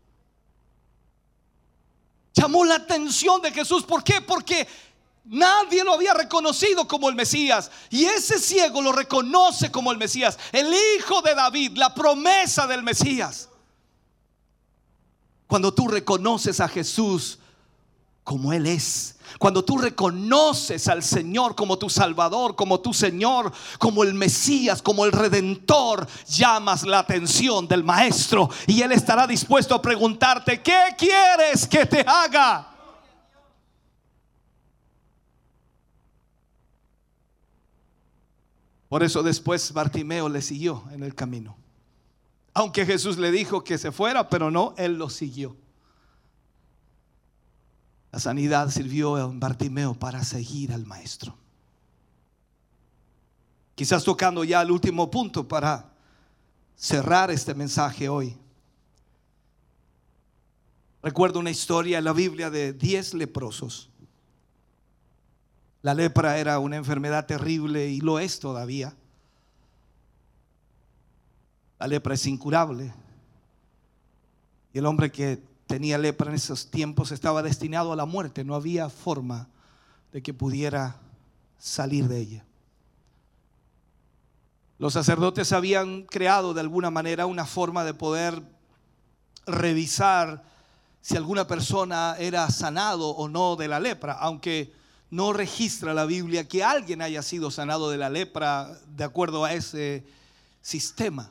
Llamó la atención de Jesús. ¿Por qué? Porque nadie lo había reconocido como el Mesías. Y ese ciego lo reconoce como el Mesías, el hijo de David, la promesa del Mesías. Cuando tú reconoces a Jesús como Él es, cuando tú reconoces al Señor como tu Salvador, como tu Señor, como el Mesías, como el Redentor, llamas la atención del Maestro y Él estará dispuesto a preguntarte: ¿qué quieres que te haga? Por eso después Bartimeo le siguió en el camino, aunque Jesús le dijo que se fuera, pero no, él lo siguió. La sanidad sirvió a Bartimeo para seguir al maestro. Quizás tocando ya el último punto para cerrar este mensaje hoy. Recuerdo una historia en la Biblia de 10 leprosos. La lepra era una enfermedad terrible y lo es todavía. La lepra es incurable. Y el hombre que tenía lepra en esos tiempos estaba destinado a la muerte. No había forma de que pudiera salir de ella. Los sacerdotes habían creado de alguna manera una forma de poder revisar si alguna persona era sanado o no de la lepra, aunque no registra la Biblia que alguien haya sido sanado de la lepra de acuerdo a ese sistema.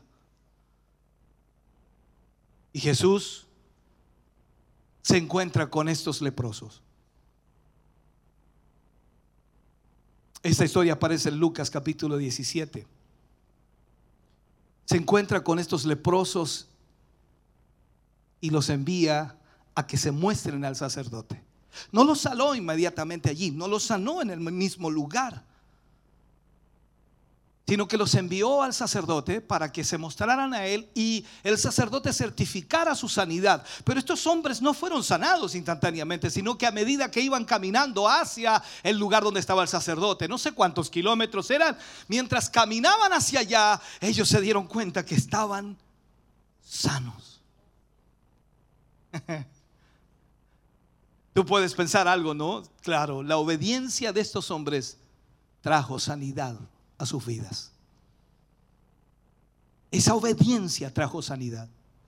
Y Jesús se encuentra con estos leprosos. Esta historia aparece en Lucas capítulo 17. Se encuentra con estos leprosos y los envía a que se muestren al sacerdote. No los sanó inmediatamente allí, no los sanó en el mismo lugar, sino que los envió al sacerdote para que se mostraran a él y el sacerdote certificara su sanidad. Pero estos hombres no fueron sanados instantáneamente, sino que a medida que iban caminando hacia el lugar donde estaba el sacerdote, no sé cuántos kilómetros eran, mientras caminaban hacia allá, ellos se dieron cuenta que estaban sanos. Tú puedes pensar algo, ¿no? Claro, la obediencia de estos hombres trajo sanidad a sus vidas. Esa obediencia trajo sanidad.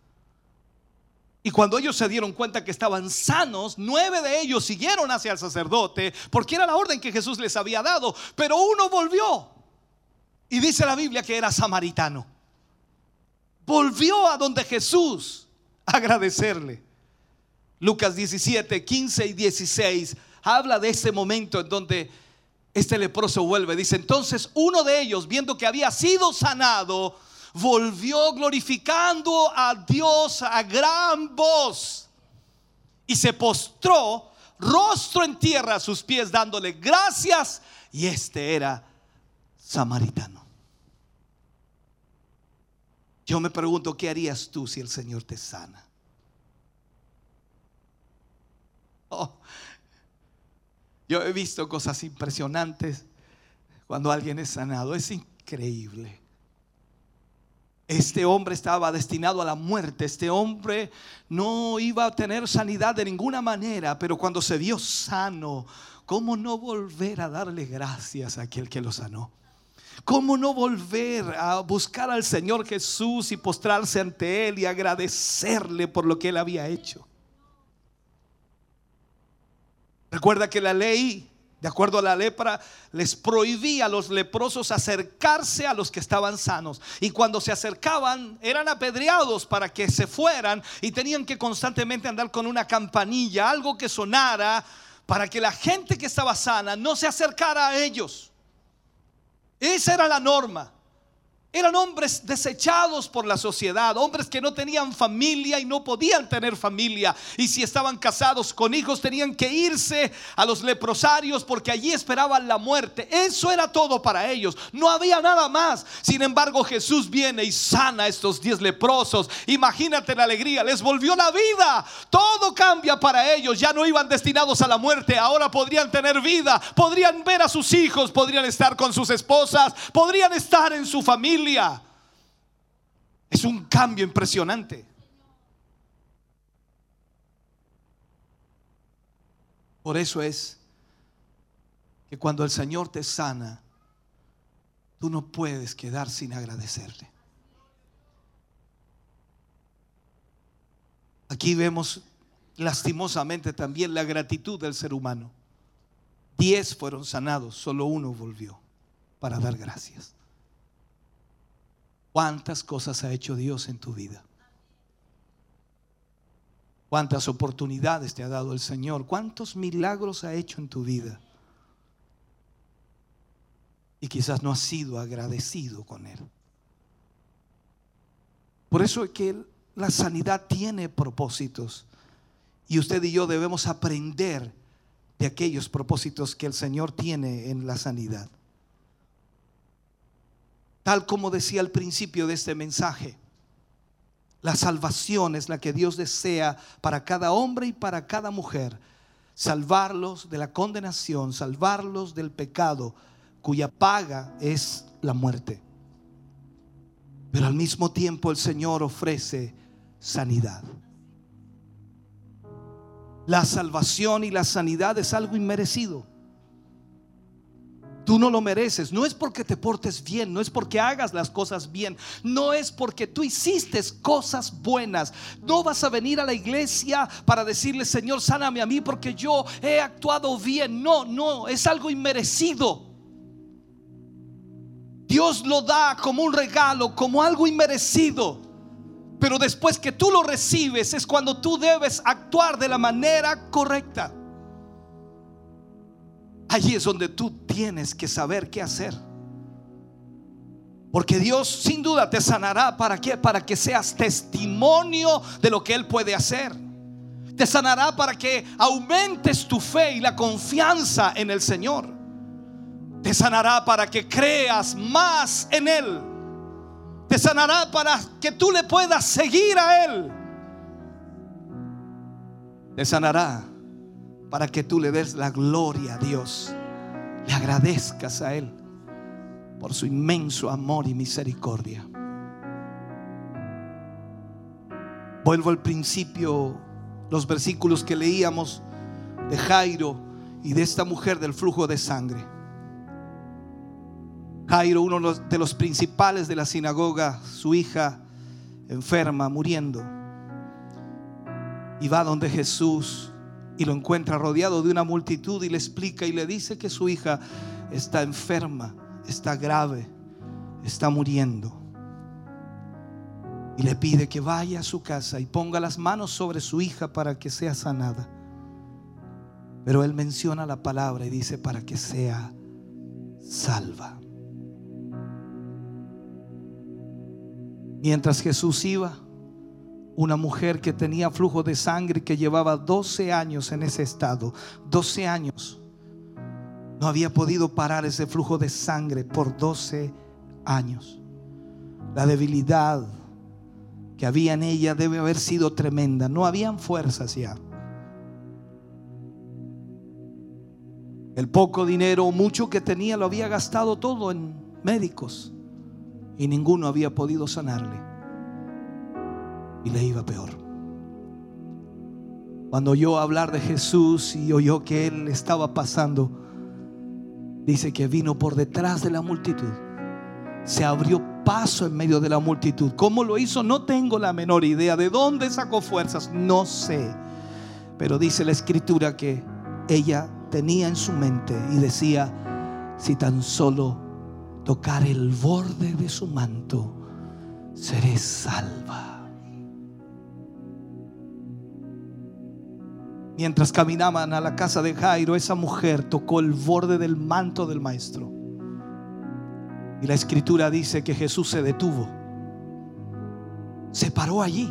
Y cuando ellos se dieron cuenta que estaban sanos, 9 de ellos siguieron hacia el sacerdote, porque era la orden que Jesús les había dado. Pero uno volvió, y dice la Biblia que era samaritano. Volvió a donde Jesús a agradecerle. Lucas 17, 15 y 16 habla de ese momento en donde este leproso vuelve. Dice: entonces uno de ellos, viendo que había sido sanado, volvió glorificando a Dios a gran voz y se postró rostro en tierra a sus pies, dándole gracias. Y este era samaritano. Yo me pregunto, ¿qué harías tú si el Señor te sana? Yo he visto cosas impresionantes cuando alguien es sanado. Es increíble. Este hombre estaba destinado a la muerte. Este hombre no iba a tener sanidad de ninguna manera, pero cuando se vio sano, ¿cómo no volver a darle gracias a aquel que lo sanó? ¿Cómo no volver a buscar al Señor Jesús y postrarse ante Él y agradecerle por lo que Él había hecho? Recuerda que la ley, de acuerdo a la lepra, les prohibía a los leprosos acercarse a los que estaban sanos. Y cuando se acercaban, eran apedreados para que se fueran, y tenían que constantemente andar con una campanilla, algo que sonara, para que la gente que estaba sana no se acercara a ellos. Esa era la norma. Eran hombres desechados por la sociedad, hombres que no tenían familia y no podían tener familia. Y si estaban casados con hijos, tenían que irse a los leprosarios porque allí esperaban la muerte. Eso era todo para ellos, no había nada más. Sin embargo, Jesús viene y sana a estos 10 leprosos. Imagínate la alegría, les volvió la vida. Todo cambia para ellos. Ya no iban destinados a la muerte, ahora podrían tener vida, podrían ver a sus hijos, podrían estar con sus esposas, podrían estar en su familia. Es un cambio impresionante. Por eso es que cuando el Señor te sana, tú no puedes quedar sin agradecerle. Aquí vemos lastimosamente también la gratitud del ser humano. 10 fueron sanados, solo uno volvió para dar gracias. ¿Cuántas cosas ha hecho Dios en tu vida? ¿Cuántas oportunidades te ha dado el Señor? ¿Cuántos milagros ha hecho en tu vida? Y quizás no has sido agradecido con Él. Por eso es que la sanidad tiene propósitos, y usted y yo debemos aprender de aquellos propósitos que el Señor tiene en la sanidad. Tal como decía al principio de este mensaje, la salvación es la que Dios desea para cada hombre y para cada mujer. Salvarlos de la condenación, salvarlos del pecado, cuya paga es la muerte. Pero al mismo tiempo el Señor ofrece sanidad. La salvación y la sanidad es algo inmerecido. Tú no lo mereces. No es porque te portes bien, no es porque hagas las cosas bien, no es porque tú hiciste cosas buenas. No vas a venir a la iglesia para decirle: Señor, sáname a mí porque yo he actuado bien. No, es algo inmerecido. Dios lo da como un regalo, como algo inmerecido. Pero después que tú lo recibes es cuando tú debes actuar de la manera correcta. Allí es donde tú tienes que saber qué hacer. Porque Dios sin duda te sanará. ¿Para qué? Para que seas testimonio de lo que Él puede hacer. Te sanará para que aumentes tu fe y la confianza en el Señor. Te sanará para que creas más en Él. Te sanará para que tú le puedas seguir a Él. Te sanará para que tú le des la gloria a Dios, le agradezcas a Él por su inmenso amor y misericordia. Vuelvo al principio, los versículos que leíamos de Jairo y de esta mujer del flujo de sangre. Jairo, uno de los principales de la sinagoga, su hija enferma, muriendo, y va donde Jesús y lo encuentra rodeado de una multitud y le explica y le dice que su hija está enferma, está grave, está muriendo. Y le pide que vaya a su casa y ponga las manos sobre su hija para que sea sanada. Pero él menciona la palabra y dice: para que sea salva. Mientras Jesús iba, una mujer que tenía flujo de sangre, que llevaba 12 años en ese estado, 12 años, no había podido parar ese flujo de sangre por 12 años. La debilidad que había en ella debe haber sido tremenda. No habían fuerzas ya. El poco dinero o mucho que tenía lo había gastado todo en médicos y ninguno había podido sanarle. Y le iba peor. Cuando oyó hablar de Jesús y oyó que Él estaba pasando, dice que vino por detrás de la multitud, se abrió paso en medio de la multitud. ¿Cómo lo hizo? No tengo la menor idea. ¿De dónde sacó fuerzas? No sé. Pero dice la escritura que ella tenía en su mente y decía: si tan solo tocar el borde de su manto, seré salva. Mientras caminaban a la casa de Jairo, esa mujer tocó el borde del manto del maestro. Y la escritura dice que Jesús se detuvo, se paró allí.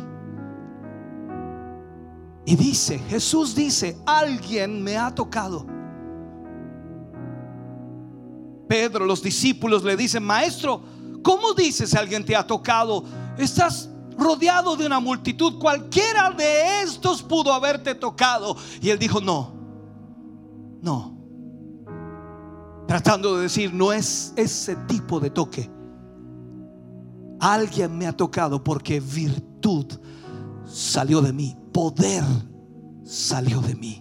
Y dice, Jesús dice: alguien me ha tocado. Pedro, los discípulos le dicen: maestro, ¿cómo dices alguien te ha tocado? Estás rodeado de una multitud, cualquiera de estos pudo haberte tocado. Y él dijo: no, tratando de decir, no es ese tipo de toque. Alguien me ha tocado porque virtud salió de mí, poder salió de mí.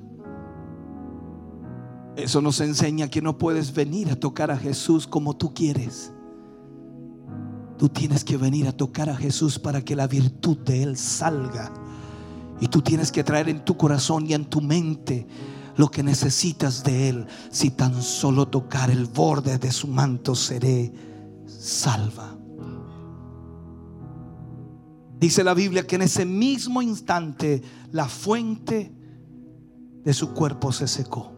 Eso nos enseña que no puedes venir a tocar a Jesús como tú quieres. Tú tienes que venir a tocar a Jesús para que la virtud de Él salga. Y tú tienes que traer en tu corazón y en tu mente lo que necesitas de Él. Si tan solo tocar el borde de su manto, seré salva. Dice la Biblia que en ese mismo instante la fuente de su cuerpo se secó.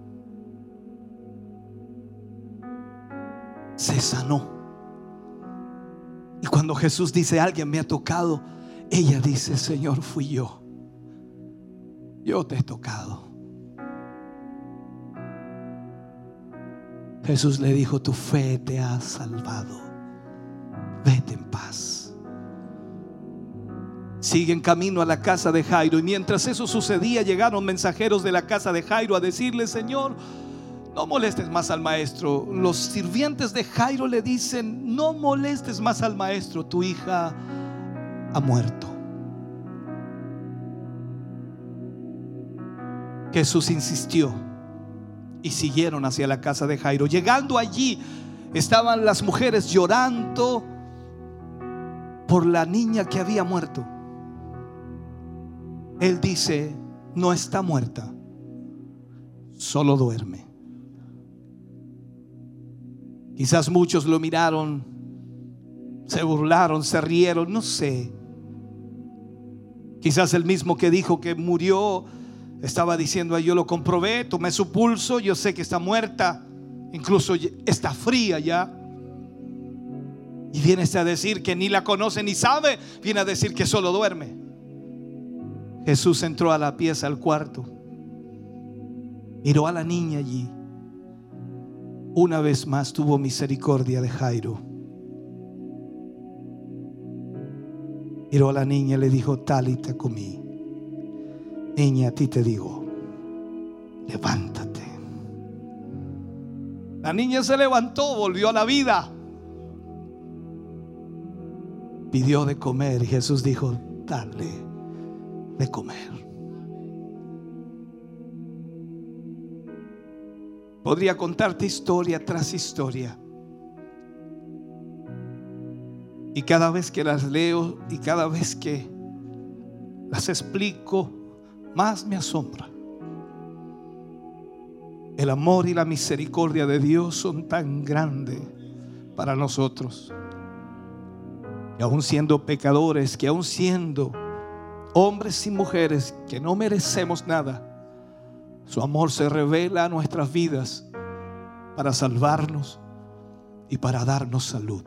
Se sanó. Y cuando Jesús dice: alguien me ha tocado, ella dice: Señor, fui yo. Yo te he tocado. Jesús le dijo: tu fe te ha salvado. Vete en paz. Sigue en camino a la casa de Jairo. Y mientras eso sucedía, llegaron mensajeros de la casa de Jairo a decirle: Señor, no molestes más al maestro. Los sirvientes de Jairo le dicen: no molestes más al maestro, tu hija ha muerto. Jesús insistió y siguieron hacia la casa de Jairo. Llegando allí, estaban las mujeres llorando por la niña que había muerto. Él dice: no está muerta, solo duerme. Quizás muchos lo miraron, se burlaron, se rieron, no sé. Quizás el mismo que dijo que murió estaba diciendo: yo lo comprobé, tomé su pulso, yo sé que está muerta, incluso está fría ya. Y viene a decir que ni la conoce ni sabe, viene a decir que solo duerme. Jesús entró a la pieza, al cuarto, miró a la niña allí. Una vez más tuvo misericordia de Jairo. Miró a la niña y le dijo: Talita cumi, niña, a ti te digo, levántate. La niña se levantó, volvió a la vida, pidió de comer y Jesús dijo: dale de comer. Podría contarte historia tras historia, y cada vez que las leo y cada vez que las explico, más me asombra. El amor y la misericordia de Dios son tan grandes para nosotros, que aún siendo pecadores, que aún siendo hombres y mujeres que no merecemos nada, su amor se revela a nuestras vidas para salvarnos y para darnos salud.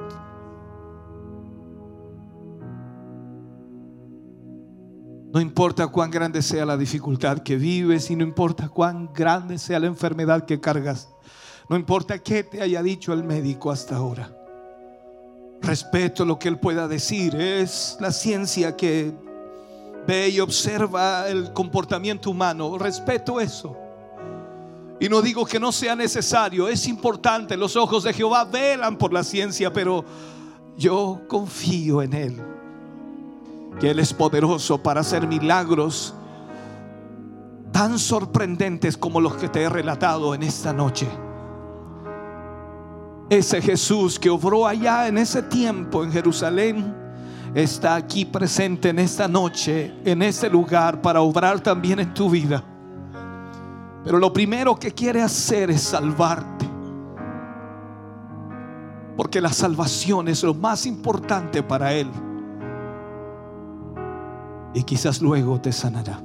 No importa cuán grande sea la dificultad que vives, y no importa cuán grande sea la enfermedad que cargas, no importa qué te haya dicho el médico hasta ahora. Respeto lo que él pueda decir. Es la ciencia que ve y observa el comportamiento humano. Respeto eso. Y no digo que no sea necesario, es importante. Los ojos de Jehová velan por la ciencia, pero yo confío en Él, que Él es poderoso para hacer milagros tan sorprendentes como los que te he relatado en esta noche. Ese Jesús que obró allá en ese tiempo en Jerusalén está aquí presente en esta noche, en este lugar, para obrar también en tu vida. Pero lo primero que quiere hacer es salvarte. Porque la salvación es lo más importante para Él. Y quizás luego te sanará.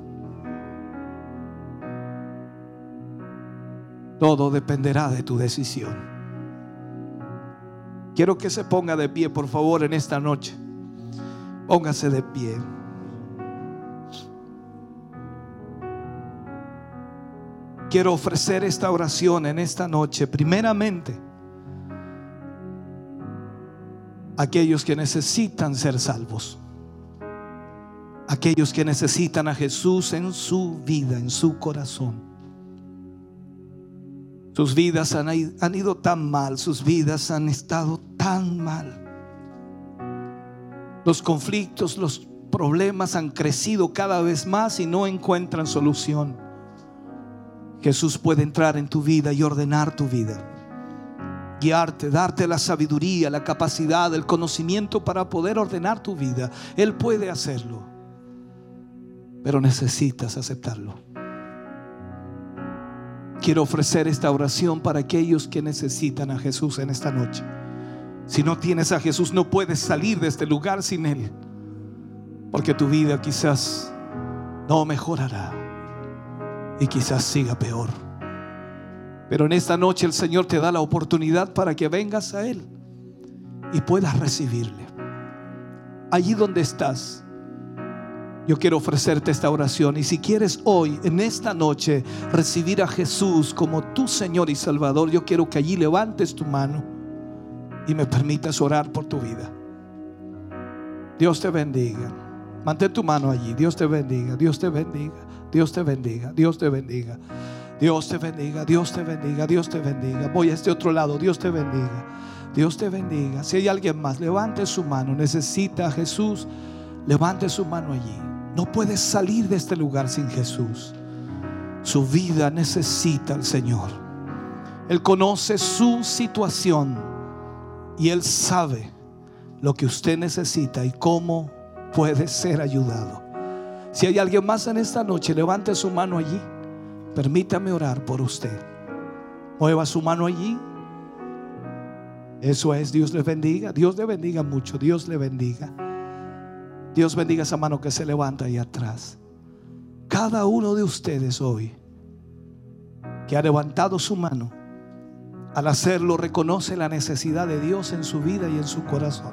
Todo dependerá de tu decisión. Quiero que se ponga de pie, por favor, en esta noche. Póngase de pie. Quiero ofrecer esta oración en esta noche. Primeramente, aquellos que necesitan ser salvos. Aquellos que necesitan a Jesús en su vida, en su corazón. Sus vidas han ido tan mal, sus vidas han estado tan mal. Los conflictos, los problemas han crecido cada vez más y no encuentran solución. Jesús puede entrar en tu vida y ordenar tu vida, guiarte, darte la sabiduría, la capacidad, el conocimiento para poder ordenar tu vida. Él puede hacerlo, pero necesitas aceptarlo. Quiero ofrecer esta oración para aquellos que necesitan a Jesús en esta noche. Si no tienes a Jesús, no puedes salir de este lugar sin Él, porque tu vida quizás no mejorará y quizás siga peor. Pero en esta noche el Señor te da la oportunidad para que vengas a Él y puedas recibirle. Allí donde estás, yo quiero ofrecerte esta oración. Y si quieres hoy, en esta noche, recibir a Jesús como tu Señor y Salvador, yo quiero que allí levantes tu mano y me permitas orar por tu vida. Dios te bendiga. Mantén tu mano allí. Dios te bendiga. Dios te bendiga. Dios te bendiga. Dios te bendiga. Dios te bendiga. Dios te bendiga. Dios te bendiga. Voy a este otro lado. Dios te bendiga. Dios te bendiga. Si hay alguien más, levante su mano. Necesita a Jesús. Levante su mano allí. No puedes salir de este lugar sin Jesús. Su vida necesita al Señor. Él conoce su situación y Él sabe lo que usted necesita y cómo puede ser ayudado. Si hay alguien más en esta noche, levante su mano allí. Permítame orar por usted. Mueva su mano allí. Eso es. Dios le bendiga. Dios le bendiga mucho. Dios le bendiga. Dios bendiga esa mano que se levanta ahí atrás. Cada uno de ustedes hoy que ha levantado su mano, al hacerlo reconoce la necesidad de Dios en su vida y en su corazón.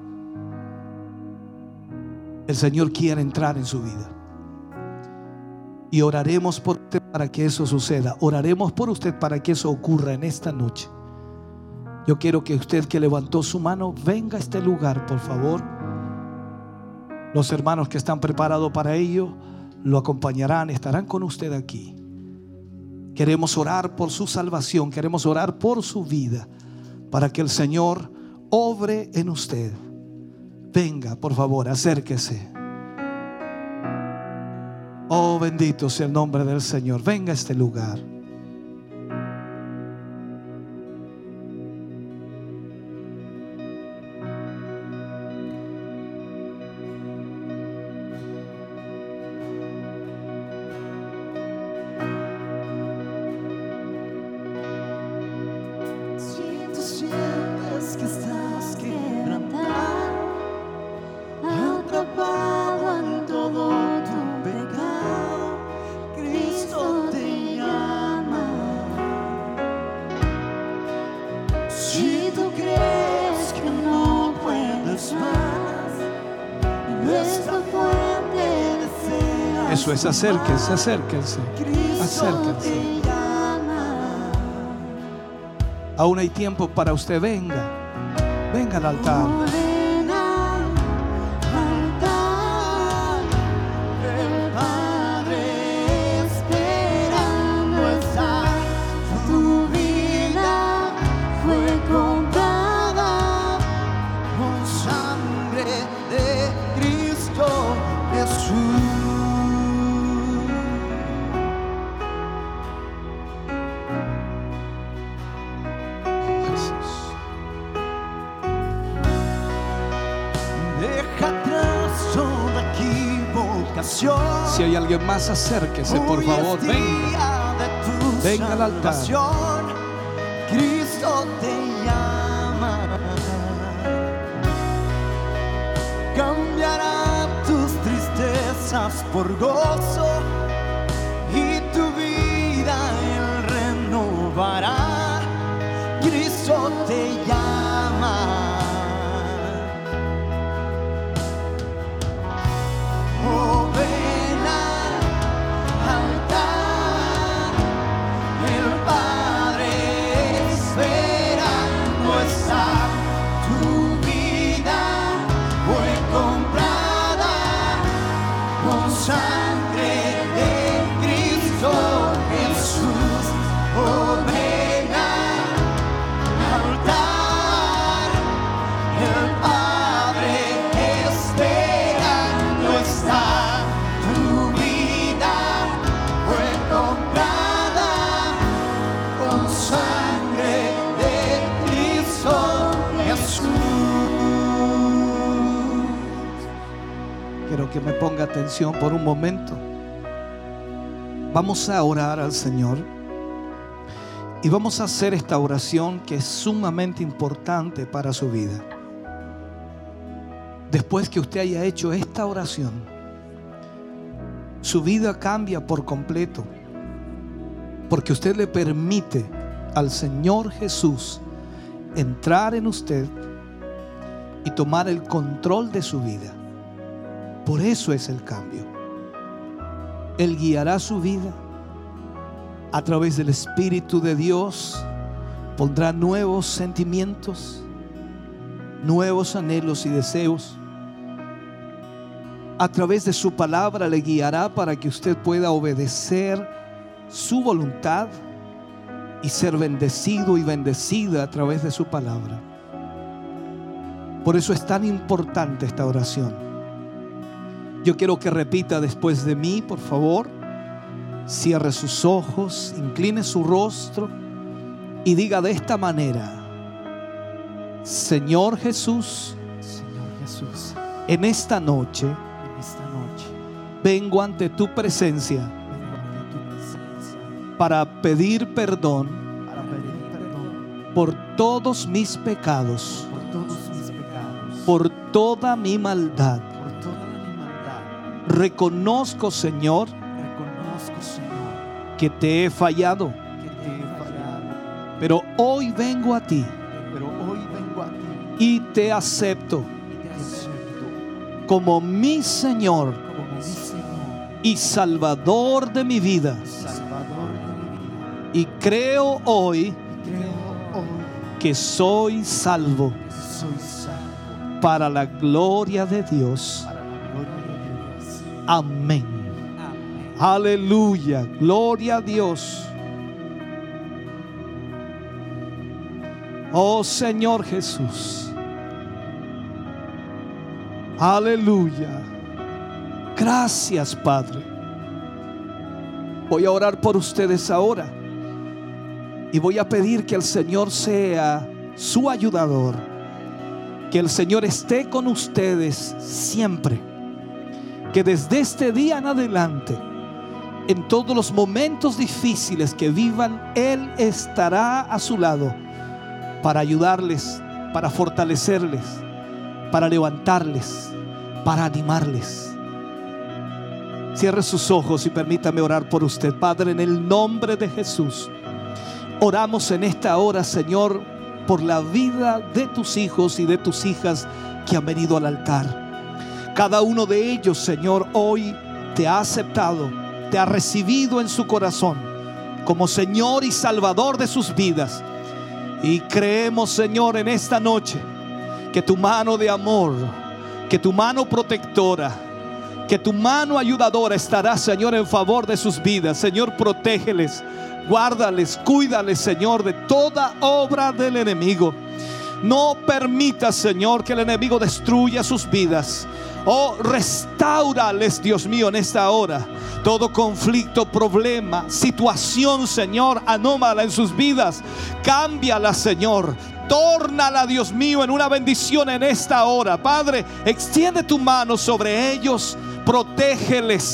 El Señor quiere entrar en su vida y oraremos por usted para que eso suceda. Oraremos por usted para que eso ocurra en esta noche. Yo quiero que usted que levantó su mano venga a este lugar, por favor. Los hermanos que están preparados para ello lo acompañarán, estarán con usted aquí. Queremos orar por su salvación, queremos orar por su vida, para que el Señor obre en usted. Venga, por favor, acérquese. Oh, bendito sea el nombre del Señor. Venga a este lugar. Eso es, acérquense, acérquense, acérquense. Aún hay tiempo para usted. Venga, venga al altar. Si hay alguien más, acérquese, por favor, venga. Venga al altar. salvación, Cristo te llama. Cambiará tus tristezas por gozo y tu vida Él renovará. Cristo te llama. Oh, ven al altar, el Padre esperando está. Tu vida fue comprada con sangre de Cristo Jesús. Oh, ven al altar, el Padre esperando está. Tu vida fue comprada con sangre de Cristo Jesús. Quiero que me ponga atención por un momento. Vamos a orar al Señor y vamos a hacer esta oración que es sumamente importante para su vida. Después que usted haya hecho esta oración, su vida cambia por completo, porque usted le permite al Señor Jesús entrar en usted y tomar el control de su vida. Por eso es el cambio. Él guiará su vida a través del Espíritu de Dios, pondrá nuevos sentimientos, nuevos anhelos y deseos. A través de su palabra le guiará para que usted pueda obedecer su voluntad y ser bendecido y bendecida a través de su palabra. Por eso es tan importante esta oración. Yo quiero que repita después de mí, por favor. Cierre sus ojos, incline su rostro y diga de esta manera: Señor Jesús, en esta noche vengo ante tu presencia para pedir perdón por todos mis pecados, por toda mi maldad. Reconozco, Señor, que te he fallado, pero hoy vengo a ti y te acepto como mi Señor y Salvador de mi vida. Y creo hoy que soy salvo para la gloria de Dios. Amén. Aleluya. Gloria a Dios. Oh Señor Jesús. Aleluya. Gracias, Padre. Voy a orar por ustedes ahora. Y voy a pedir que el Señor sea su ayudador. Que el Señor esté con ustedes siempre. Que desde este día en adelante, en todos los momentos difíciles que vivan, Él estará a su lado para ayudarles, para fortalecerles, para levantarles, para animarles. Cierre sus ojos y permítame orar por usted. Padre, en el nombre de Jesús, oramos en esta hora, Señor, por la vida de tus hijos y de tus hijas que han venido al altar. Cada uno de ellos, Señor, hoy te ha aceptado, te ha recibido en su corazón como Señor y Salvador de sus vidas. Y creemos, Señor, en esta noche que tu mano de amor, que tu mano protectora, que tu mano ayudadora estará, Señor, en favor de sus vidas. Señor, protégeles, guárdales, cuídales, Señor, de toda obra del enemigo. No permitas, Señor, que el enemigo destruya sus vidas. Oh, restáurales, Dios mío, en esta hora. Todo conflicto, problema, situación, Señor, anómala en sus vidas. Cámbiala, Señor. Tórnala, Dios mío, en una bendición en esta hora. Padre, extiende tu mano sobre ellos. Protégeles.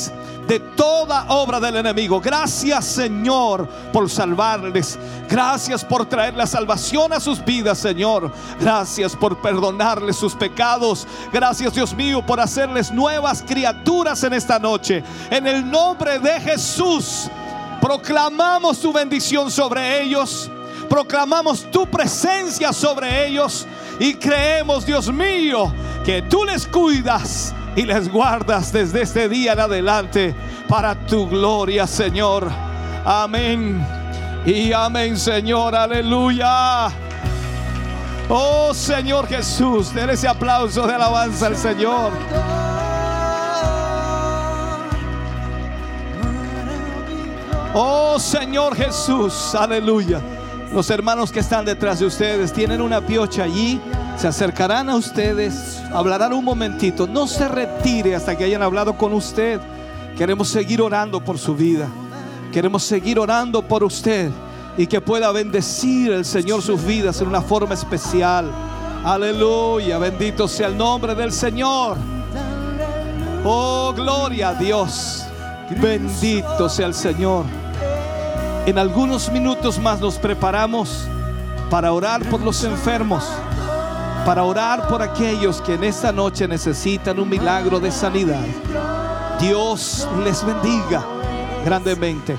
de toda obra del enemigo. Gracias, Señor, por salvarles. Gracias por traer la salvación a sus vidas, Señor. Gracias por perdonarles sus pecados. Gracias, Dios mío, por hacerles nuevas criaturas en esta noche. En el nombre de Jesús, proclamamos tu bendición sobre ellos. Proclamamos tu presencia sobre ellos. Y creemos, Dios mío, que tú les cuidas y les guardas desde este día en adelante para tu gloria, Señor. Amén y amén, Señor. Aleluya. Oh, Señor Jesús, den ese aplauso de alabanza al Señor. Oh, Señor Jesús, aleluya. Los hermanos que están detrás de ustedes tienen una piocha allí. Se acercarán a ustedes, hablarán un momentito. No se retire hasta que hayan hablado con usted. Queremos seguir orando por su vida. Queremos seguir orando por usted y que pueda bendecir el Señor sus vidas en una forma especial. Aleluya, bendito sea el nombre del Señor. Oh, gloria a Dios. Bendito sea el Señor. En algunos minutos más nos preparamos para orar por los enfermos, para orar por aquellos que en esta noche necesitan un milagro de sanidad. Dios les bendiga grandemente.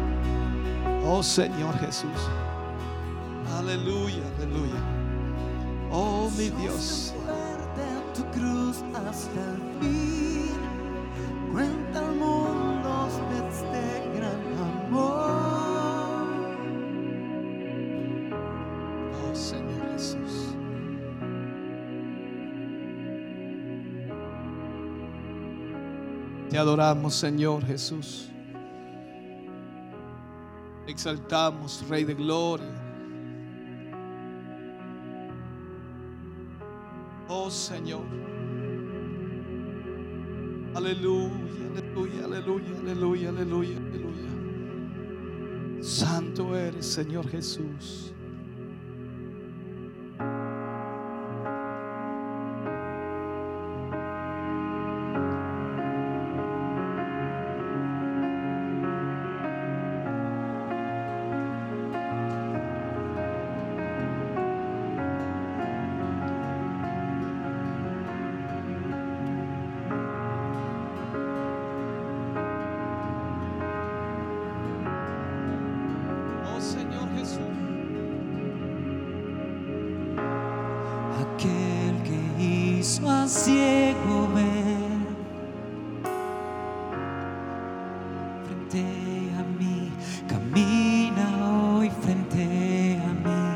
Oh, Señor Jesús. Aleluya, aleluya. Oh, mi Dios. Fuerte tu cruz hasta el fin, cuenta al mundo de este gran amor. Oh, Señor Jesús. Te adoramos, Señor Jesús. Te exaltamos, Rey de Gloria. Oh, Señor. Aleluya, aleluya, aleluya, aleluya, aleluya, aleluya. Santo eres, Señor Jesús. Oh, Señor Jesús. Aquel que hizo al ciego ver frente a mí, camina hoy frente a mí.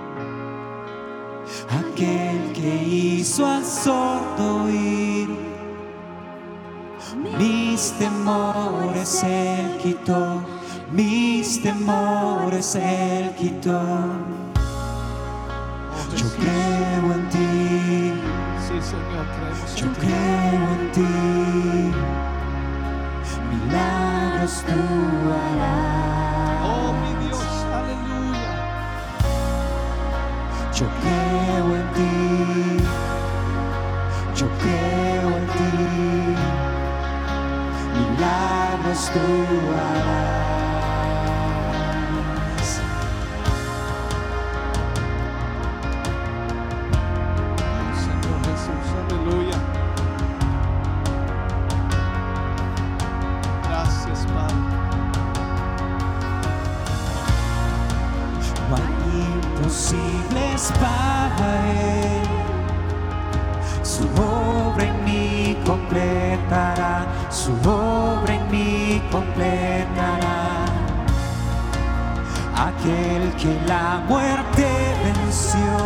Aquel que hizo al sordo oír, mis temores él quitó, mis temores él quitó. Yo creo en ti, Sí, Señor, creemos yo en ti. creo en ti, milagros tú harás. Oh, mi Dios, aleluya. Yo creo en ti, yo creo en ti, milagros tú harás. Oh, Señor Jesús, aleluya. Gracias, Padre. No hay imposibles para él, su obra en mí completará, su obra en mí completará. Aquel que la muerte venció,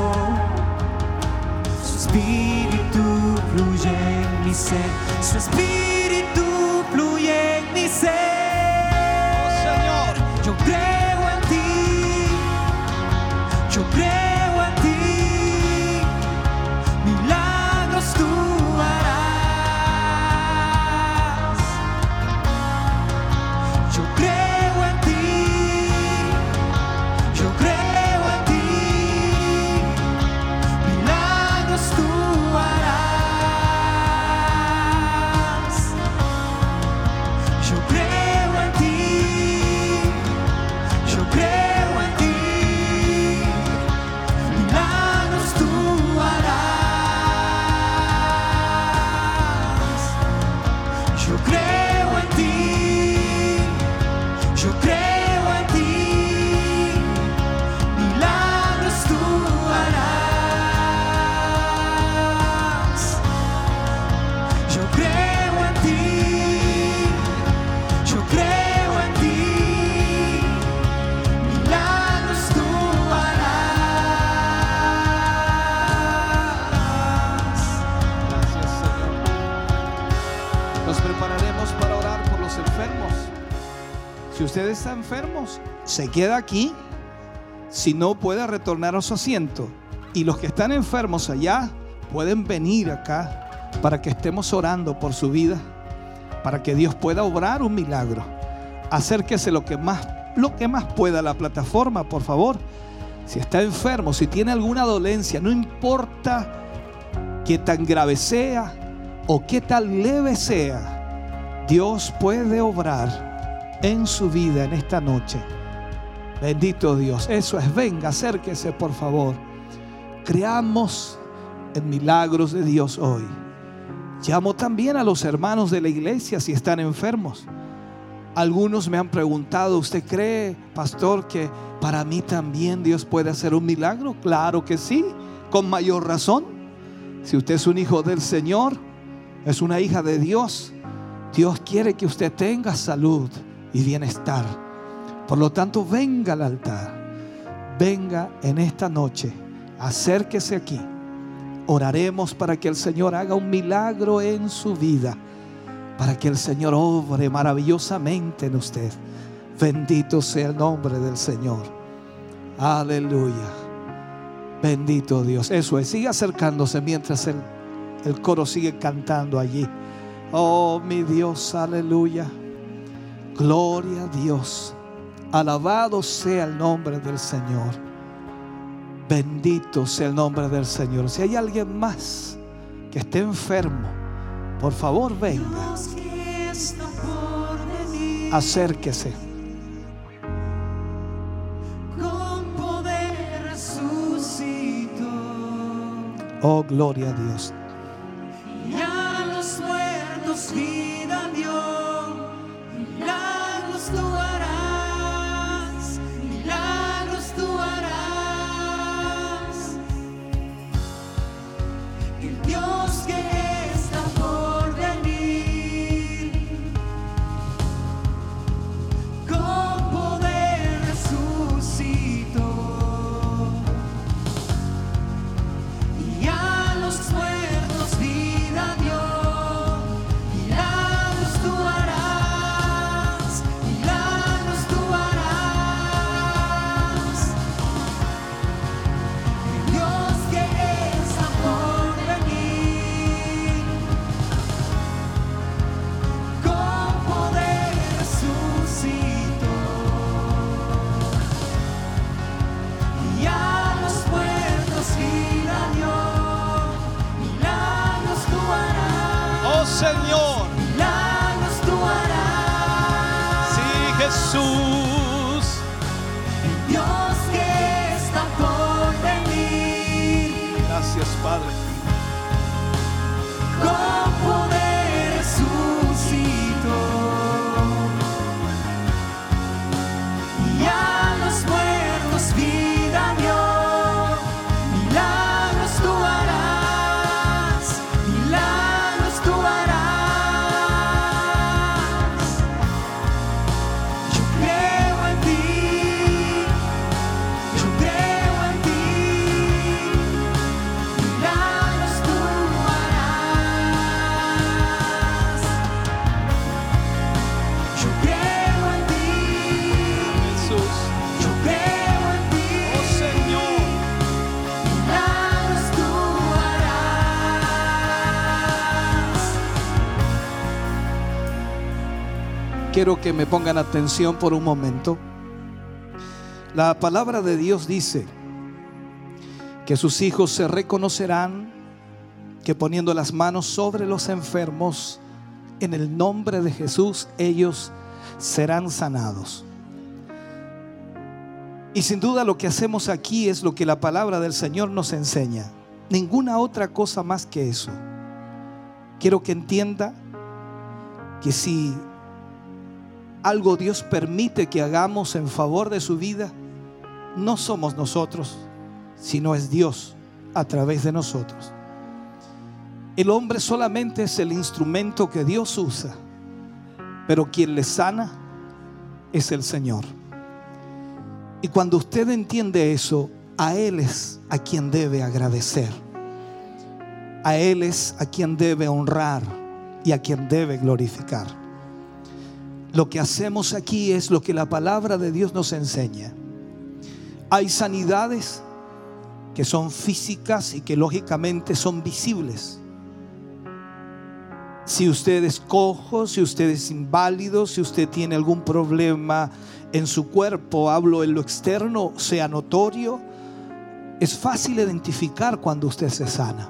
su espíritu fluye en mi ser, su espíritu fluye en mi ser. Oh, Señor. Yo creo en ti, yo creo en ti, milagros tú harás. Yo creo en ti, yo creo en ti, milagros tú harás. Yo creo en ti, yo creo en ti, milagros tú harás. Yo creo en ti, yo creo en ti, milagros tú harás. Yo creo en ti, yo creo en ti, milagros tú harás. Gracias, Señor. Nos prepararemos para orar por los enfermos. Si usted está enfermo, se queda aquí. Si no, puede retornar a su asiento. Y los que están enfermos allá pueden venir acá para que estemos orando por su vida, para que Dios pueda obrar un milagro. Acérquese lo que más pueda a la plataforma, por favor. Si está enfermo, si tiene alguna dolencia, no importa qué tan grave sea o qué tan leve sea, Dios puede obrar en su vida en esta noche. Bendito Dios. Eso es, venga, acérquese, por favor. Creamos en milagros de Dios hoy. Llamo también a los hermanos de la iglesia si están enfermos. Algunos me han preguntado, ¿usted cree, pastor, que para mí también Dios puede hacer un milagro? Claro que sí, Con mayor razón, si usted es un hijo del Señor, es una hija de Dios, Dios quiere que usted tenga salud y bienestar. Por lo tanto, venga al altar, venga en esta noche, acérquese aquí. Oraremos para que el Señor haga un milagro en su vida, para que el Señor obre maravillosamente en usted. Bendito sea el nombre del Señor. Aleluya. Bendito Dios. Eso es, sigue acercándose mientras el coro sigue cantando allí. Oh, mi Dios, aleluya. Gloria a Dios. Alabado sea el nombre del Señor. Bendito sea el nombre del Señor. Si hay alguien más que esté enfermo, por favor venga. Acérquese. Oh, gloria a Dios. Y a los muertos vida dio. Milagros tú harás. Milagros tú harás. El Dios que está por venir, con poder resucitó. Y a los muertos vida dio. Milagros tú harás. Milagros tú harás. El Dios que está por venir, con poder resucitó. Y a los muertos vida dio. Milagros tú harás. Oh, Señor. Milagros tú harás. Sí, Jesús. El Dios que está por venir, Gracias, Padre. con poder resucitó. Y a los muertos vida dio. Milagros tú harás. Milagros tú harás. Yo creo en ti. Yo creo en ti. Milagros tú harás. Yo creo en ti. Jesús. Yo creo en ti. Oh, Señor. Milagros tú harás. Quiero que me pongan atención por un momento. La palabra de Dios dice que sus hijos se reconocerán, que poniendo las manos sobre los enfermos, en el nombre de Jesús, ellos serán sanados. Y sin duda lo que hacemos aquí es lo que la palabra del Señor nos enseña. Ninguna otra cosa más que eso. Quiero que entienda que si algo Dios permite que hagamos en favor de su vida, no somos nosotros, sino es Dios a través de nosotros. El hombre solamente es el instrumento que Dios usa, pero quien le sana es el Señor. Y cuando usted entiende eso, a Él es a quien debe agradecer. A Él es a quien debe honrar y a quien debe glorificar. Lo que hacemos aquí es lo que la palabra de Dios nos enseña. Hay sanidades que son físicas y que lógicamente son visibles. Si usted es cojo, si usted es inválido, si usted tiene algún problema en su cuerpo, hablo en lo externo, sea notorio, es fácil identificar cuando usted se sana.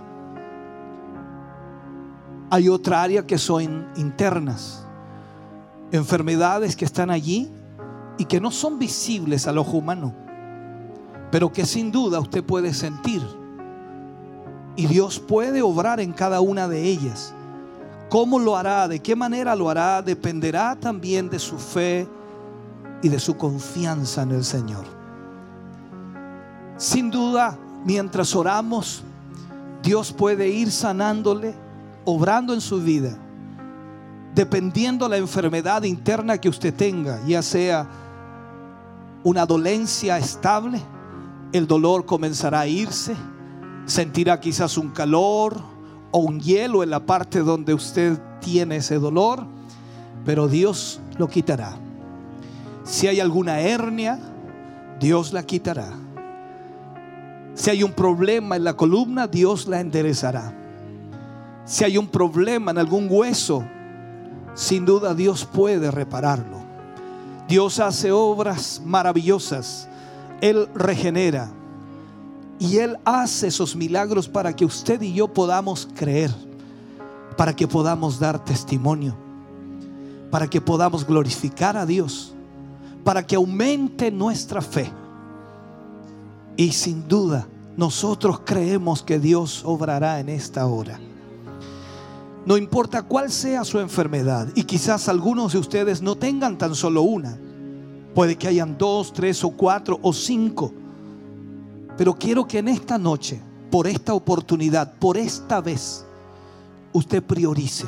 Hay otra área que son internas, enfermedades que están allí y que no son visibles al ojo humano, pero que sin duda usted puede sentir, y Dios puede obrar en cada una de ellas. ¿Cómo lo hará? ¿De qué manera lo hará? Dependerá también de su fe y de su confianza en el Señor. Sin duda, mientras oramos, Dios puede ir sanándole, obrando en su vida, dependiendo la enfermedad interna que usted tenga, ya sea una dolencia estable, el dolor comenzará a irse, sentirá quizás un calor o un hielo en la parte donde usted tiene ese dolor, pero Dios lo quitará. Si hay alguna hernia, Dios la quitará. Si hay un problema en la columna, Dios la enderezará. Si hay un problema en algún hueso, sin duda Dios puede repararlo. Dios hace obras maravillosas. Él regenera. Y Él hace esos milagros para que usted y yo podamos creer, para que podamos dar testimonio, para que podamos glorificar a Dios, para que aumente nuestra fe. Y sin duda nosotros creemos que Dios obrará en esta hora. No importa cuál sea su enfermedad, y quizás algunos de ustedes no tengan tan solo una, puede que hayan 2, 3 o 4 o 5. Pero quiero que en esta noche, por esta oportunidad, por esta vez, usted priorice.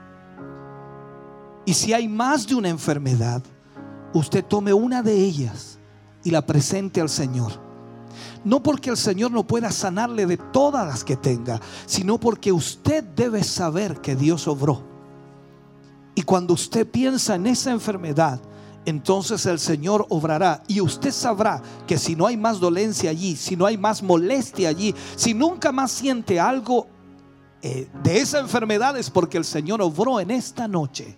Y si hay más de una enfermedad, usted tome una de ellas y la presente al Señor. No porque el Señor no pueda sanarle de todas las que tenga, sino porque usted debe saber que Dios obró. Y cuando usted piensa en esa enfermedad, entonces el Señor obrará. Y usted sabrá que si no hay más dolencia allí, si no hay más molestia allí, si nunca más siente algo de esa enfermedad, es porque el Señor obró en esta noche.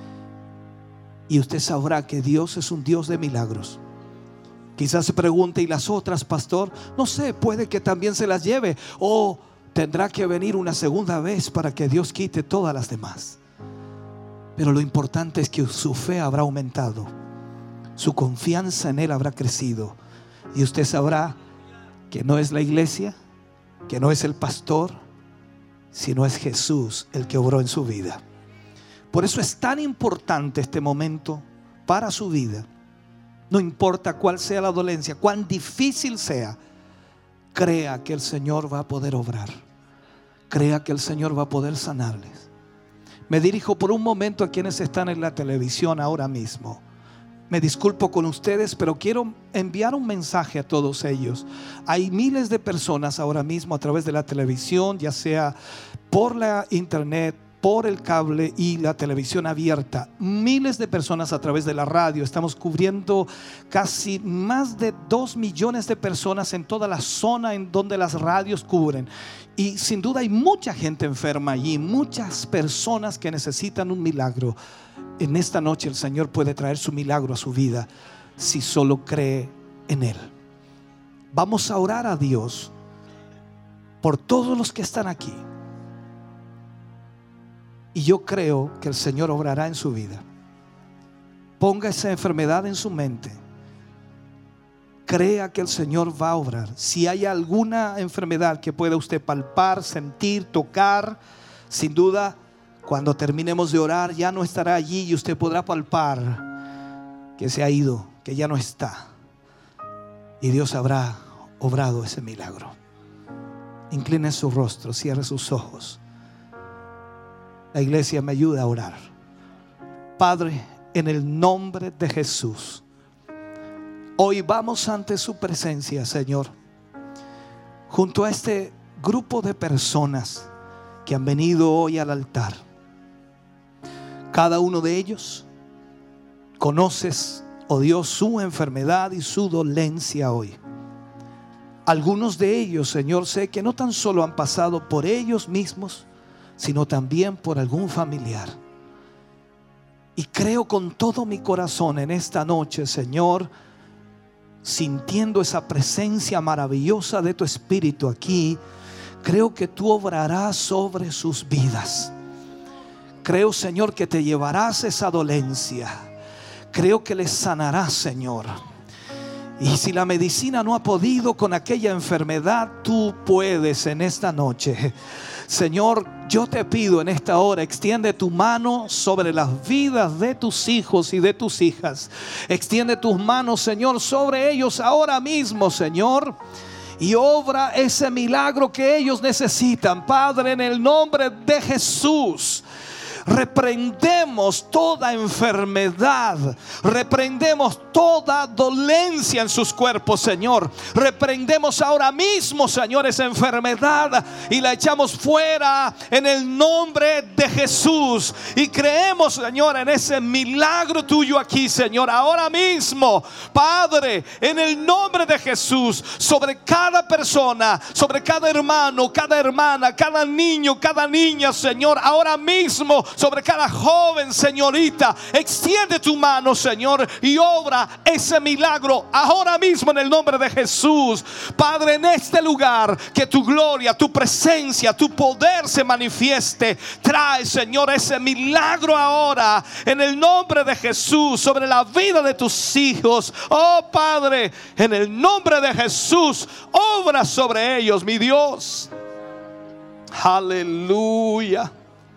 Y usted sabrá que Dios es un Dios de milagros. Quizás se pregunte, ¿y las otras, pastor? No sé, puede que también se las lleve, o tendrá que venir una segunda vez para que Dios quite todas las demás. Pero lo importante es que su fe habrá aumentado, su confianza en Él habrá crecido, y usted sabrá que no es la iglesia, que no es el pastor, sino es Jesús el que obró en su vida. Por eso es tan importante este momento para su vida. No importa cuál sea la dolencia, cuán difícil sea, crea que el Señor va a poder obrar. Crea que el Señor va a poder sanarles. Me dirijo por un momento a quienes están en la televisión ahora mismo. Me disculpo con ustedes, pero quiero enviar un mensaje a todos ellos. Hay miles de personas ahora mismo a través de la televisión, ya sea por la internet, por el cable y la televisión abierta. Miles de personas a través de la radio. Estamos cubriendo casi más de 2 millones de personas en toda la zona en donde las radios cubren. Y sin duda hay mucha gente enferma allí, muchas personas que necesitan un milagro. En esta noche el Señor puede traer su milagro a su vida si solo cree en Él. Vamos a orar a Dios por todos los que están aquí. Y yo creo que el Señor obrará en su vida. Ponga esa enfermedad en su mente. Crea que el Señor va a obrar. Si hay alguna enfermedad que pueda usted palpar, sentir, tocar, sin duda, cuando terminemos de orar ya no estará allí y usted podrá palpar que se ha ido, que ya no está. Y Dios habrá obrado ese milagro. Incline su rostro, cierre sus ojos. La iglesia me ayuda a orar. Padre, en el nombre de Jesús, hoy vamos ante su presencia, Señor, junto a este grupo de personas que han venido hoy al altar. Cada uno de ellos conoces, oh Dios, su enfermedad y su dolencia hoy. Algunos de ellos, Señor, sé que no tan solo han pasado por ellos mismos, sino también por algún familiar. Y creo con todo mi corazón en esta noche, Señor, sintiendo esa presencia maravillosa de tu Espíritu aquí, creo que tú obrarás sobre sus vidas. Creo, Señor, que te llevarás esa dolencia. Creo que les sanarás, Señor. Y si la medicina no ha podido con aquella enfermedad, tú puedes en esta noche. Señor, yo te pido en esta hora, extiende tu mano sobre las vidas de tus hijos y de tus hijas. Extiende tus manos, Señor, sobre ellos ahora mismo, Señor. y obra ese milagro que ellos necesitan. Padre, en el nombre de Jesús, reprendemos toda enfermedad, reprendemos toda dolencia en sus cuerpos, Señor. Reprendemos ahora mismo, Señor, esa enfermedad y la echamos fuera en el nombre de Jesús. Y creemos, Señor, en ese milagro tuyo aquí, Señor, ahora mismo, Padre, en el nombre de Jesús, sobre cada persona, sobre cada hermano, cada hermana, cada niño, cada niña, Señor, ahora mismo, sobre cada joven, señorita, extiende tu mano, Señor, y obra ese milagro ahora mismo en el nombre de Jesús. Padre, en este lugar, que tu gloria, tu presencia, tu poder se manifieste. Trae, Señor, ese milagro ahora en el nombre de Jesús sobre la vida de tus hijos. Oh Padre, en el nombre de Jesús, obra sobre ellos, mi Dios. Aleluya.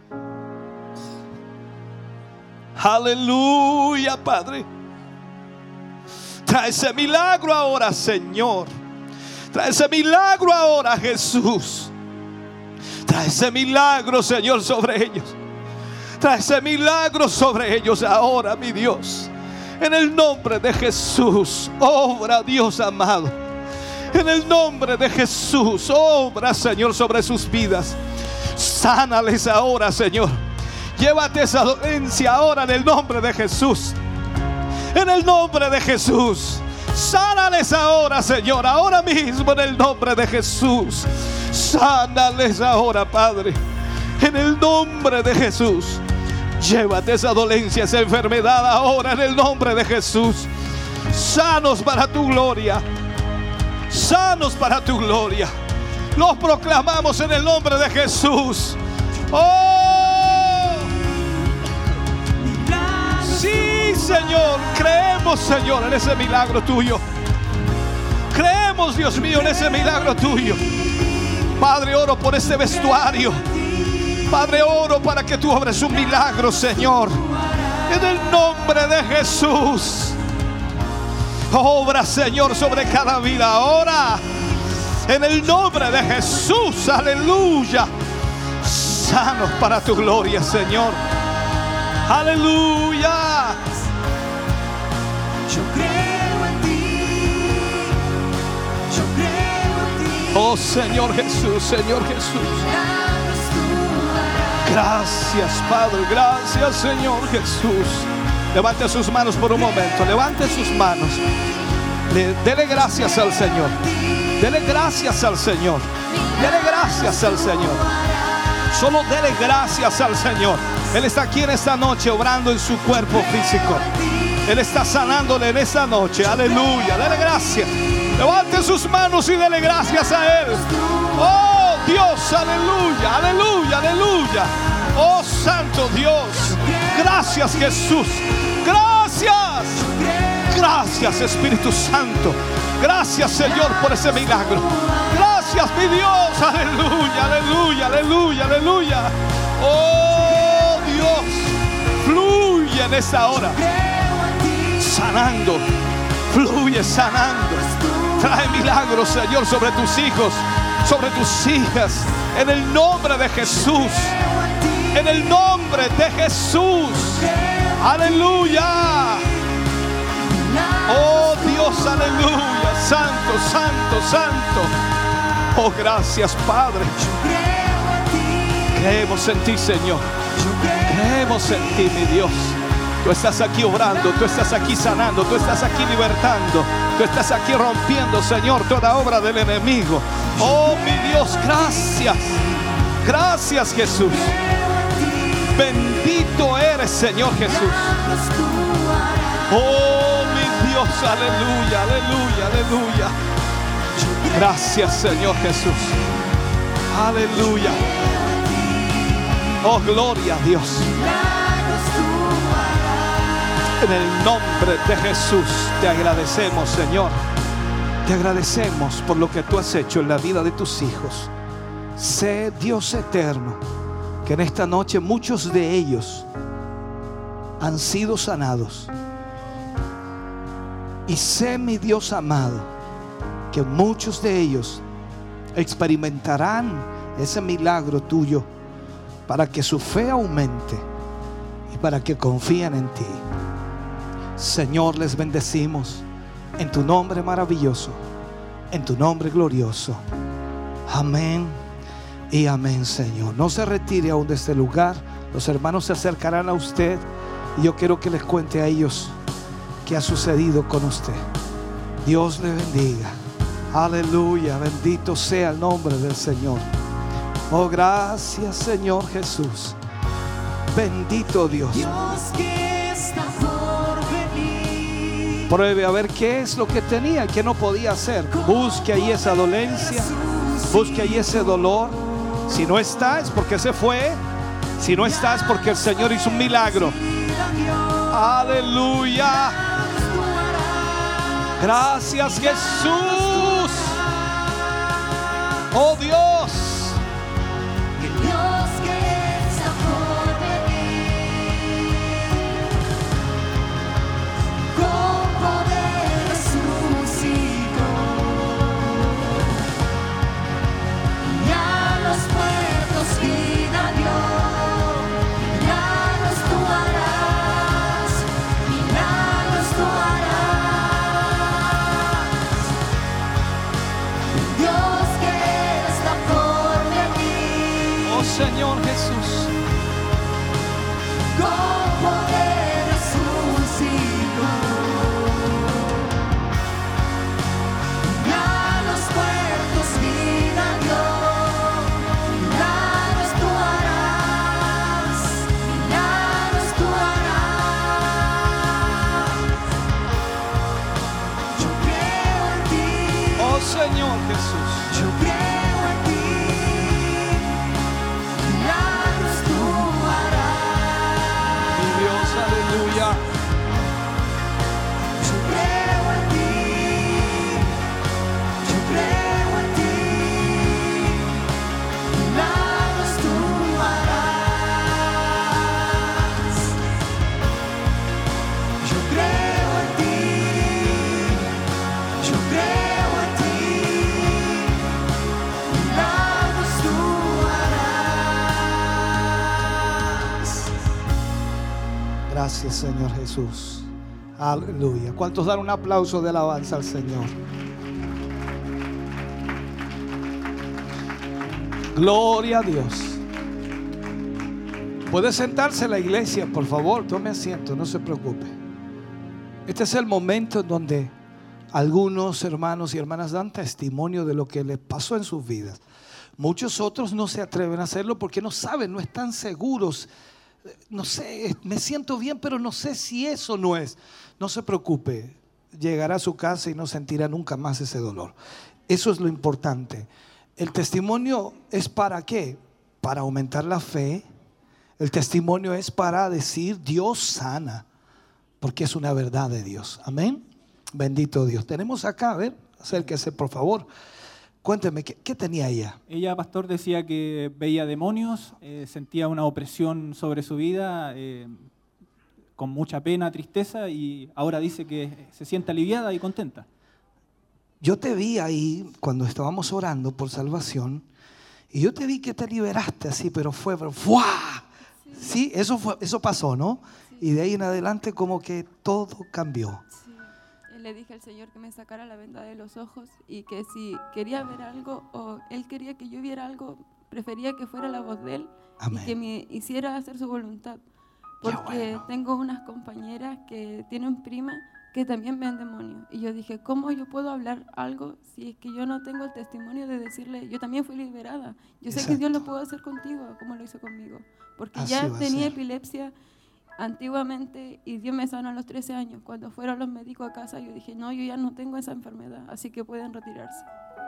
Aleluya, Padre. Trae ese milagro ahora, Señor. Trae ese milagro ahora, Jesús. Trae ese milagro, Señor, sobre ellos. Trae ese milagro sobre ellos ahora, mi Dios. En el nombre de Jesús, obra, Dios amado. En el nombre de Jesús, obra, Señor, sobre sus vidas. Sánales ahora, Señor. Llévate esa dolencia ahora en el nombre de Jesús. En el nombre de Jesús. Sánales ahora, Señor, ahora mismo en el nombre de Jesús. Sánales ahora, Padre, en el nombre de Jesús. Llévate esa dolencia, esa enfermedad ahora en el nombre de Jesús. Sanos para tu gloria. Sanos para tu gloria. Los proclamamos en el nombre de Jesús. ¡Oh! Sí, Señor, creemos, Señor, en ese milagro tuyo. Creemos, Dios mío, en ese milagro tuyo. Padre, oro por este vestuario. Padre, oro para que tú obres un milagro, Señor. En el nombre de Jesús. Obra, Señor, sobre cada vida ahora. En el nombre de Jesús, aleluya. Sanos para tu gloria, Señor. Aleluya. Yo creo en ti. Yo creo en ti. Oh Señor Jesús, Señor Jesús. Gracias, Padre. Gracias, Señor Jesús. Levante sus manos por un momento. Levante sus manos. Dele gracias al Señor. Dele gracias al Señor. Dele gracias al Señor. Solo dele gracias al Señor. Él está aquí en esta noche obrando en su cuerpo físico. Él está sanándole en esta noche. Aleluya. Dele gracias. Levante sus manos y dele gracias a Él. Oh Dios, aleluya, aleluya, aleluya. Oh Santo Dios. Gracias, Jesús. Gracias. Gracias, Espíritu Santo. Gracias, Señor, por ese milagro. Gracias, mi Dios. Aleluya, aleluya, aleluya, aleluya. Oh Dios, fluye en esta hora. Sanando, fluye sanando. Trae milagros, Señor, sobre tus hijos, sobre tus hijas. En el nombre de Jesús. En el nombre de Jesús. Aleluya. Oh Dios, aleluya. Santo, santo, santo. Oh, gracias, Padre. Creemos en ti, Señor. Creemos en ti, mi Dios. Tú estás aquí obrando, tú estás aquí sanando, tú estás aquí libertando, tú estás aquí rompiendo, Señor, toda obra del enemigo. Oh, mi Dios, gracias. Gracias, Jesús. Bendito eres, Señor Jesús. Oh, mi Dios, aleluya, aleluya, aleluya. Gracias, Señor Jesús. Aleluya. Oh, gloria a Dios. En el nombre de Jesús te agradecemos, Señor. Te agradecemos por lo que tú has hecho en la vida de tus hijos. Sé Dios eterno, que en esta noche muchos de ellos han sido sanados. Y sé, mi Dios amado, que muchos de ellos experimentarán ese milagro tuyo para que su fe aumente y para que confíen en ti. Señor, les bendecimos en tu nombre maravilloso, en tu nombre glorioso. Amén y amén, Señor. No se retire aún de este lugar. Los hermanos se acercarán a usted y yo quiero que les cuente a ellos qué ha sucedido con usted. Dios le bendiga. Aleluya, bendito sea el nombre del Señor. Oh, gracias, Señor Jesús. Bendito Dios. Dios que está por venir. Pruebe a ver qué es lo que tenía, qué no podía hacer. Busque ahí esa dolencia, busque ahí ese dolor. Si no está es porque se fue. Si no está es porque el Señor hizo un milagro. Aleluya. Gracias, Jesús. Oh, Dios. Dios que está por venir, con poder resucitó, y a los muertos vida dio. Milagros tú harás, milagros tú harás. Dios que está por venir. Oh, Señor Jesús. Con poder resucitó, y a los muertos vida dio. Milagros tú harás, milagros tú harás. Yo creo en ti, Oh, Señor Jesús. yo creo en ti. Milagros tú harás. Mi Dios, aleluya. Yo creo en ti, yo creo en ti. Milagros tú harás. Yo creo en ti, yo creo en ti. Milagros tú harás. Gracias, Señor Jesús. Aleluya. ¿Cuántos dan un aplauso de alabanza al Señor? Gloria a Dios. Puede sentarse en la iglesia, por favor. Tome asiento, no se preocupe. Este es el momento en donde algunos hermanos y hermanas dan testimonio de lo que les pasó en sus vidas. Muchos otros no se atreven a hacerlo porque no saben, no están seguros. No sé, me siento bien, pero no sé si eso no es. No se preocupe, llegará a su casa y no sentirá nunca más ese dolor. Eso es lo importante. El testimonio es ¿para qué? Para aumentar la fe. El testimonio es para decir Dios sana, porque es una verdad de Dios. Amén. Bendito Dios. Tenemos acá, a ver, acérquese por favor. Cuénteme, ¿qué tenía ella? Ella, pastor, decía que veía demonios, sentía una opresión sobre su vida, con mucha pena, tristeza, y ahora dice que se siente aliviada y contenta. Yo te vi ahí cuando estábamos orando por salvación y yo te vi que te liberaste así, pero ¡fua! Sí, eso pasó, ¿no? Sí. Y de ahí en adelante como que todo cambió. Sí. Le dije al Señor que me sacara la venda de los ojos y que si quería ver algo o Él quería que yo viera algo, prefería que fuera la voz de Él. Amén. Y que me hiciera hacer su voluntad. Qué Porque bueno. tengo unas compañeras que tienen prima que también ven demonios. Y yo dije, ¿cómo yo puedo hablar algo si es que yo no tengo el testimonio de decirle, yo también fui liberada? Yo sé que Dios lo puede hacer contigo, como lo hizo conmigo. Porque Así ya va a tenía ser. epilepsia antiguamente y Dios me sanó a los 13 años. Cuando fueron los médicos a casa, yo dije, no, yo ya no tengo esa enfermedad, así que pueden retirarse.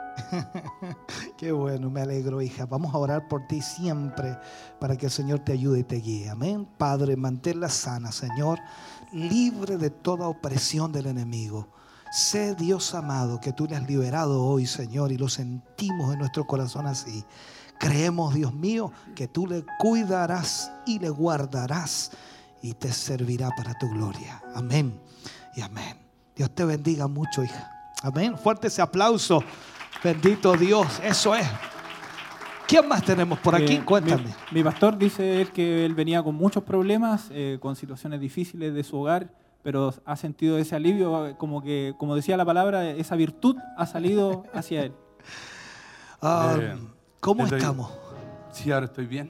Qué bueno, me alegro, hija. Vamos a orar por ti siempre para que el Señor te ayude y te guíe. Amén. Padre, manténla sana, Señor, libre de toda opresión del enemigo. Sé, Dios amado, que tú le has liberado hoy, Señor, y lo sentimos en nuestro corazón así. Creemos, Dios mío, que tú le cuidarás y le guardarás y te servirá para tu gloria. Amén y amén. Dios te bendiga mucho, hija. Amén. Fuerte ese aplauso. Bendito Dios. Eso es. ¿Quién más tenemos por aquí? Cuéntame. Mi pastor dice él que él venía con muchos problemas, con situaciones difíciles de su hogar, pero ha sentido ese alivio, como que, como decía la palabra, esa virtud ha salido hacia él. ¿Cómo estamos? Sí, ahora estoy bien.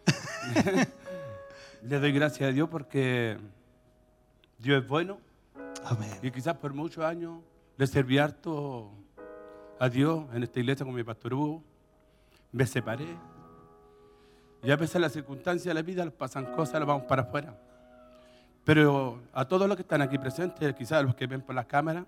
Le doy gracias a Dios porque Dios es bueno. Amén. Y quizás por muchos años le serví harto a Dios en esta iglesia con mi pastor Hugo. Me separé. Y a veces las circunstancias de la vida nos pasan cosas, nos vamos para afuera. Pero a todos los que están aquí presentes, quizás a los que ven por las cámaras,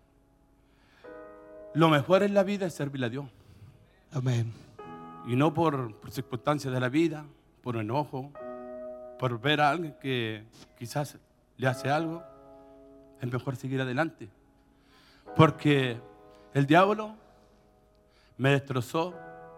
lo mejor en la vida es servirle a Dios. Amén. Y no por circunstancias de la vida, por enojo, por ver a alguien que quizás le hace algo. Es mejor seguir adelante. Porque el diablo me destrozó,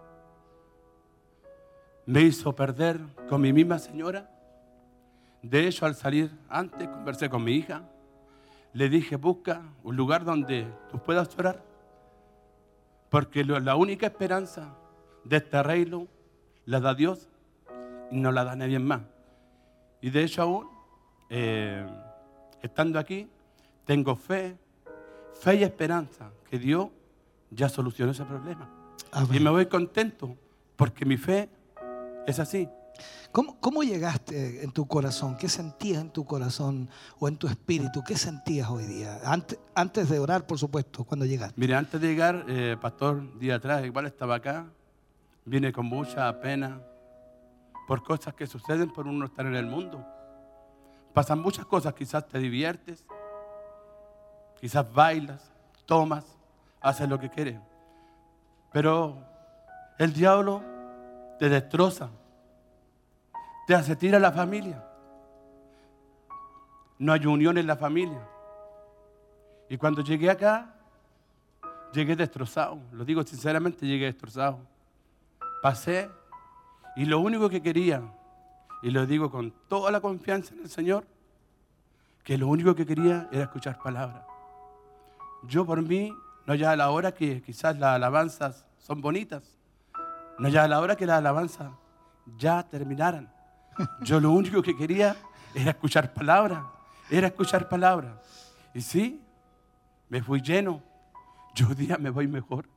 me hizo perder con mi misma señora. De hecho, al salir antes, conversé con mi hija. Le dije, busca un lugar donde tú puedas orar. Porque la única esperanza de este reino la da Dios y no la da nadie más. Y de hecho aún, estando aquí, tengo fe y esperanza que Dios ya solucionó ese problema. Amén. Y me voy contento porque mi fe es así. ¿Cómo llegaste en tu corazón? ¿Qué sentías en tu corazón o en tu espíritu? ¿Qué sentías hoy día? Antes de orar, por supuesto, cuando llegaste. Mire, antes de llegar, pastor, día atrás, igual estaba acá, vine con mucha pena por cosas que suceden por uno estar en el mundo. Pasan muchas cosas, quizás te diviertes, quizás bailas, tomas, haces lo que quieres. Pero el diablo te destroza, te hace tirar a la familia. No hay unión en la familia. Y cuando llegué acá, llegué destrozado. Lo digo sinceramente, llegué destrozado. Pasé y lo único que quería, y lo digo con toda la confianza en el Señor, que lo único que quería era escuchar palabras. Yo por mí, no ya a la hora que quizás las alabanzas son bonitas, no ya a la hora que las alabanzas ya terminaran. Yo lo único que quería era escuchar palabras, Y sí, me fui lleno. Yo hoy día me voy mejor.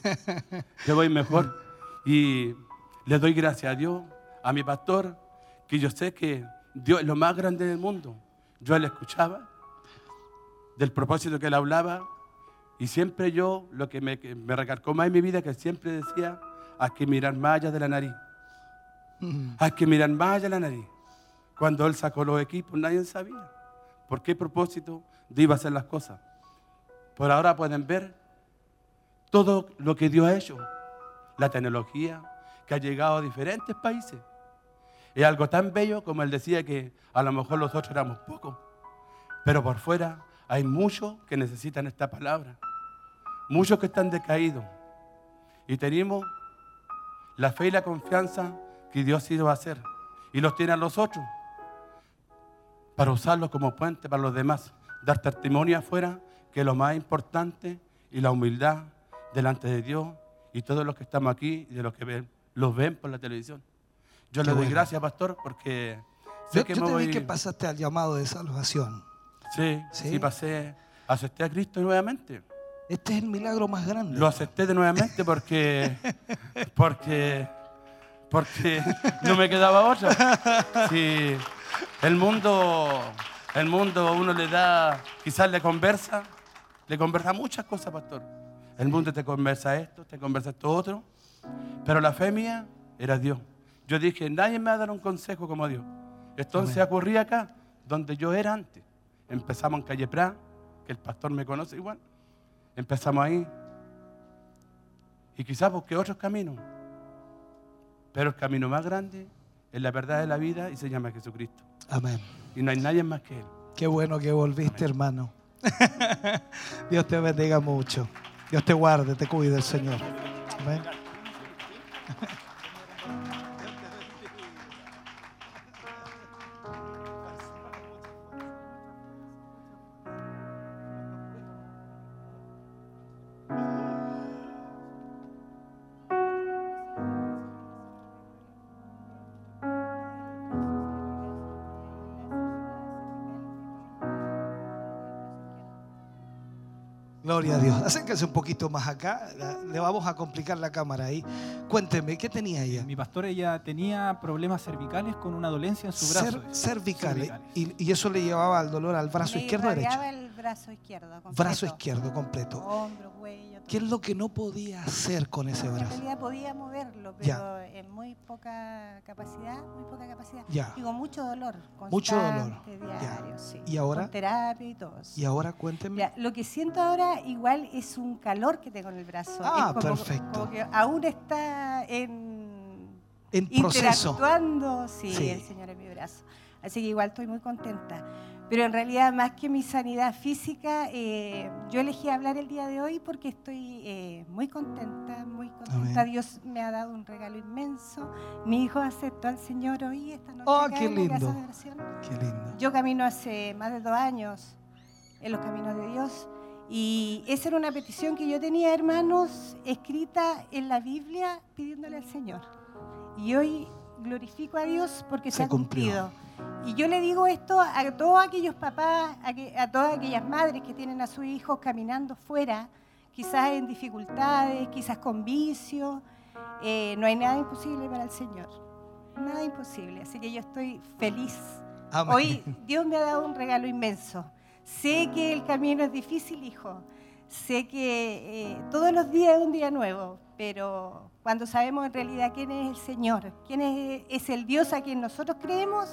Y le doy gracias a Dios, a mi pastor, que yo sé que Dios es lo más grande del mundo. Yo a él escuchaba, del propósito que él hablaba, y siempre yo, lo que me recalcó más en mi vida, que siempre decía, hay que mirar más allá de la nariz. Hay que mirar más allá de la nariz. Cuando él sacó los equipos, nadie sabía por qué propósito iba a hacer las cosas. Por ahora pueden ver todo lo que Dios ha hecho. La tecnología que ha llegado a diferentes países. Es algo tan bello como él decía que a lo mejor nosotros éramos pocos. Pero por fuera hay muchos que necesitan esta palabra. Muchos que están decaídos. Y tenemos la fe y la confianza que Dios iba a hacer. Y los tiene a nosotros para usarlos como puente para los demás. Dar testimonio afuera, que es lo más importante, y la humildad delante de Dios y todos los que estamos aquí y de los que los ven por la televisión. Yo le doy gracias, pastor, porque sé que yo me te voy... vi que pasaste al llamado de salvación. Sí, pasé, acepté a Cristo nuevamente. Este es el milagro más grande. Lo acepté de nuevamente porque no me quedaba otra. Sí, el mundo uno le da, quizás le conversa muchas cosas, pastor. El mundo te conversa esto, te conversa esto otro, pero la fe mía era Dios. Yo dije, nadie me va a dar un consejo como Dios. Entonces ocurría acá, donde yo era antes. Empezamos en Calle Prat, que el pastor me conoce igual. Empezamos ahí. Y quizás busqué otros caminos. Pero el camino más grande es la verdad de la vida y se llama Jesucristo. Amén. Y no hay nadie más que Él. Qué bueno que volviste, Amén. hermano. Dios te bendiga mucho. Dios te guarde, te cuide el Señor. Amén. Gloria a Dios. Acérquese un poquito más acá. Le vamos a complicar la cámara ahí. Cuénteme, ¿qué tenía ella? Mi pastor, ella tenía problemas cervicales con una dolencia en su brazo. Cervicales. Y eso le llevaba al dolor al brazo izquierdo o derecho. El brazo izquierdo completo. Brazo izquierdo completo. Hombro, cuello. ¿Qué es lo que no podía hacer con ese brazo? En realidad podía moverlo, pero en muy poca capacidad. Ya. Y con mucho dolor. Mucho dolor. Diario, sí. ¿Y ahora? Con terapia y todo eso. Y ahora cuénteme. Mira, lo que siento ahora igual es un calor que tengo en el brazo. Ah, es como, perfecto. Como que aún está en proceso. Interactuando, sí, el Señor en mi brazo. Así que igual estoy muy contenta. Pero en realidad, más que mi sanidad física, yo elegí hablar el día de hoy porque estoy muy contenta, muy contenta. Amén. Dios me ha dado un regalo inmenso. Mi hijo aceptó al Señor hoy, esta noche. ¡Oh, acá qué en la casa lindo! de oración. Qué lindo. Yo camino hace más de 2 años en los caminos de Dios. Y esa era una petición que yo tenía, hermanos, escrita en la Biblia pidiéndole al Señor. Y hoy glorifico a Dios porque se ha cumplido. Y yo le digo esto a todos aquellos papás, a todas aquellas madres que tienen a sus hijos caminando fuera, quizás en dificultades, quizás con vicios. No hay nada imposible para el Señor. Nada imposible. Así que yo estoy feliz. Amén. Hoy Dios me ha dado un regalo inmenso. Sé que el camino es difícil, hijo. Sé que todos los días es un día nuevo, pero cuando sabemos en realidad quién es el Señor, quién es el Dios a quien nosotros creemos,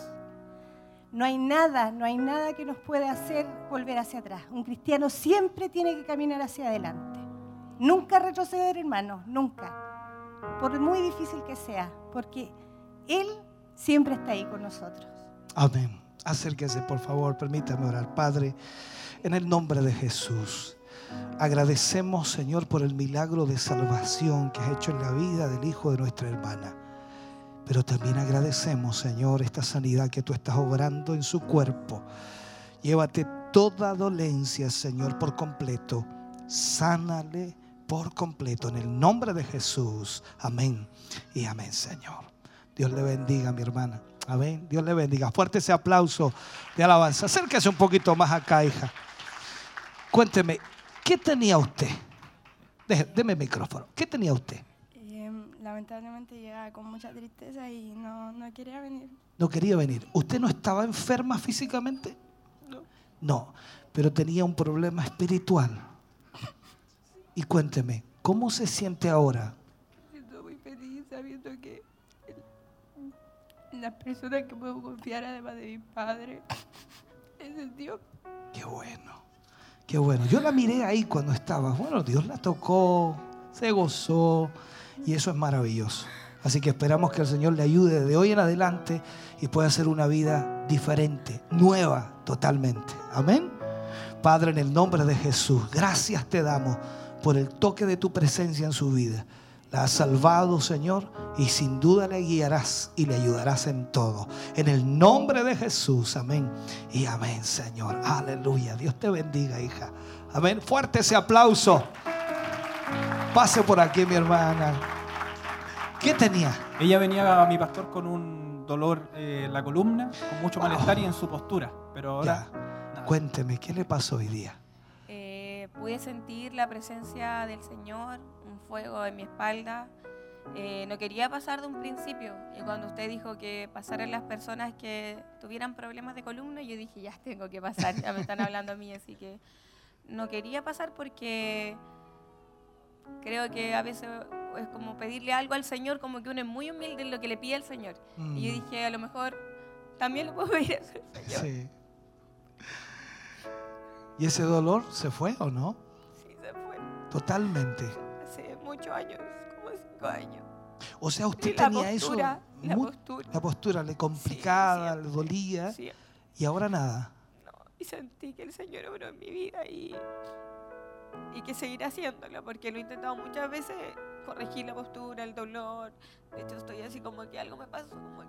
no hay nada que nos pueda hacer volver hacia atrás. Un cristiano siempre tiene que caminar hacia adelante. Nunca retroceder, hermanos, nunca. Por muy difícil que sea, porque Él siempre está ahí con nosotros. Amén. Acérquese, por favor, permítame orar. Padre, en el nombre de Jesús, agradecemos, Señor, por el milagro de salvación que has hecho en la vida del hijo de nuestra hermana. Pero también agradecemos, Señor, esta sanidad que tú estás obrando en su cuerpo. Llévate toda dolencia, Señor, por completo. Sánale por completo en el nombre de Jesús. Amén y amén, Señor. Dios le bendiga, mi hermana. Amén. Dios le bendiga. Fuerte ese aplauso de alabanza. Acérquese un poquito más acá, hija. Cuénteme, ¿qué tenía usted? Deme el micrófono. ¿Qué tenía usted? Lamentablemente llegaba con mucha tristeza y no quería venir. No quería venir. ¿Usted no estaba enferma físicamente? No, pero tenía un problema espiritual. Y cuénteme, ¿cómo se siente ahora? Siento muy feliz sabiendo que la persona que puedo confiar además de mi padre es el Dios. Qué bueno, qué bueno. Yo la miré ahí cuando estaba. Bueno, Dios la tocó, se gozó y eso es maravilloso. Así que esperamos que el Señor le ayude de hoy en adelante y pueda hacer una vida diferente, nueva totalmente. Amén. Padre, en el nombre de Jesús, gracias te damos por el toque de tu presencia en su vida. La has salvado, Señor, y sin duda le guiarás y le ayudarás en todo. En el nombre de Jesús, amén y amén, Señor. Aleluya. Dios te bendiga, hija. Amén. Fuerte ese aplauso. Pase por aquí, mi hermana. ¿Qué tenía? Ella venía a mi pastor con un dolor en la columna, con mucho malestar y en su postura. Pero ahora, nada. Cuénteme, ¿qué le pasó hoy día? Pude sentir la presencia del Señor, un fuego en mi espalda. No quería pasar de un principio. Y cuando usted dijo que pasaran las personas que tuvieran problemas de columna, yo dije, ya tengo que pasar, ya me están hablando a mí. Así que no quería pasar porque creo que a veces es como pedirle algo al Señor, como que uno es muy humilde en lo que le pide al Señor. Y yo dije, a lo mejor también le puedo pedir eso al Señor. Sí. ¿Y ese dolor se fue o no? Sí, se fue. Totalmente. Hace muchos años, como 5 años. O sea, usted Y la tenía postura, eso. La postura le complicaba, le dolía. Sí. Y ahora nada. No, y sentí que el Señor obró en mi vida y que seguirá haciéndolo, porque lo he intentado muchas veces, corregir la postura, el dolor. De hecho, estoy así como que algo me pasó,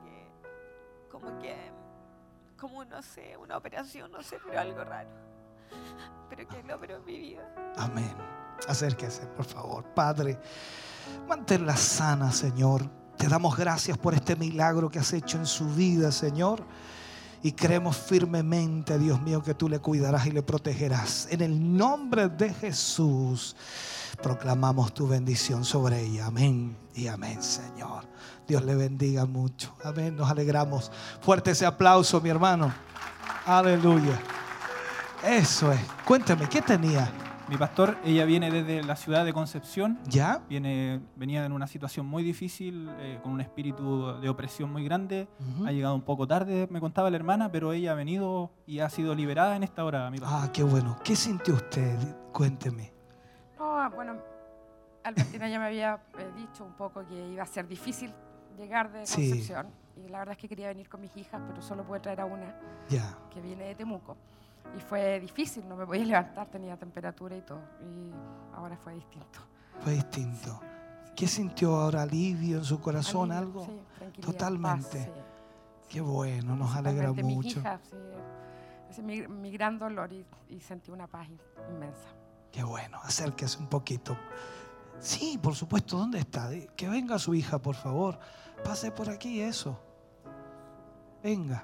como no sé, una operación, no sé, pero algo raro. Pero que lo operó en mi vida. Amén. Acérquese, por favor. Padre, manténla sana, Señor. Te damos gracias por este milagro que has hecho en su vida, Señor. Y creemos firmemente, Dios mío, que tú le cuidarás y le protegerás. En el nombre de Jesús proclamamos tu bendición sobre ella. Amén y amén, Señor. Dios le bendiga mucho. Amén. Nos alegramos. Fuerte ese aplauso, mi hermano. Aleluya. Eso es. Cuéntame, ¿qué tenía? Mi pastor, ella viene desde la ciudad de Concepción. ¿Ya? Venía en una situación muy difícil, con un espíritu de opresión muy grande. Ha llegado un poco tarde, me contaba la hermana, pero ella ha venido y ha sido liberada en esta hora, mi pastor. Ah, qué bueno. ¿Qué sintió usted? Cuénteme. No, bueno, Albertina ya me había dicho un poco que iba a ser difícil llegar de Concepción. Y la verdad es que quería venir con mis hijas, pero solo pude traer a una que viene de Temuco. Y fue difícil, no me podía levantar, tenía temperatura y todo. Y ahora fue distinto. Fue distinto. Sí. ¿Qué sintió ahora? ¿Alivio en su corazón? Alivio, ¿algo? Sí, tranquilidad, totalmente. paz, sí. Qué bueno, nos alegra mucho. Mis hijas, sí, ese es mi gran dolor y sentí una paz inmensa. Qué bueno, acérquese un poquito. Sí, por supuesto, ¿dónde está? Que venga su hija, por favor. Pase por aquí, eso. Venga.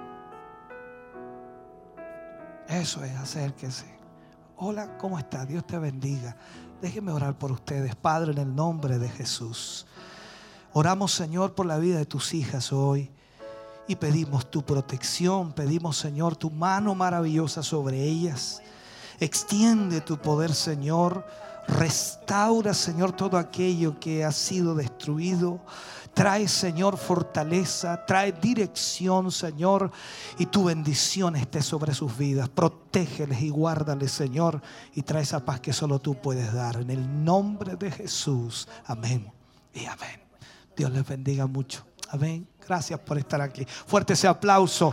Eso es, acérquese. Hola, ¿cómo está? Dios te bendiga. Déjeme orar por ustedes, Padre, en el nombre de Jesús. Oramos, Señor, por la vida de tus hijas hoy y pedimos tu protección, pedimos, Señor, tu mano maravillosa sobre ellas. Extiende tu poder, Señor. Restaura, Señor, todo aquello que ha sido destruido. Trae, Señor, fortaleza, trae dirección, Señor, y tu bendición esté sobre sus vidas. Protégeles y guárdales, Señor, y trae esa paz que solo tú puedes dar. En el nombre de Jesús. Amén y amén. Dios les bendiga mucho. Amén. Gracias por estar aquí. Fuerte ese aplauso.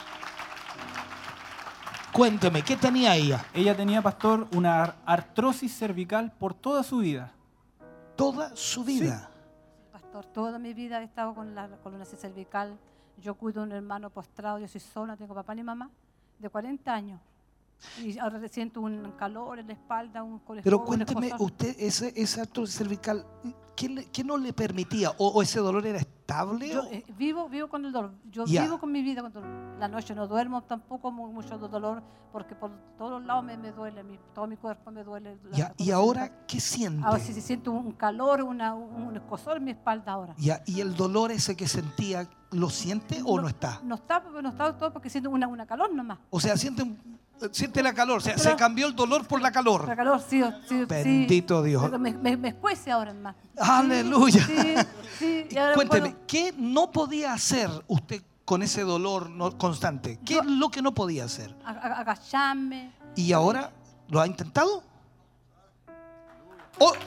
Cuénteme, ¿qué tenía ella? Ella tenía, pastor, una artrosis cervical por toda su vida. ¿Toda su vida? Sí. Pastor, toda mi vida he estado con la columna cervical. Yo cuido a un hermano postrado, yo soy sola, no tengo papá ni mamá, de 40 años. Y ahora siento un calor en la espalda, un colesterol. Pero cuénteme, usted, esa artrosis cervical, ¿qué no le permitía? ¿O ese dolor era estable? Yo vivo con el dolor. Yo vivo con mi vida con dolor. La noche no duermo tampoco mucho dolor, porque por todos lados me duele, todo mi cuerpo me duele. ¿Y ahora qué siente? Ahora sí siento un calor, un escozor en mi espalda ahora. ¿Y el dolor ese que sentía, lo siente o no está? No está todo porque siento una calor nomás. O sea, siente la calor, o sea, se cambió el dolor por la calor. La calor, sí. Bendito Dios. Pero me escuece ahora más. Aleluya. Sí. Y ahora, cuénteme, ¿qué no podía hacer usted con ese dolor constante? ¿Qué es lo que no podía hacer? Agacharme. ¿Y ahora lo ha intentado? Oh.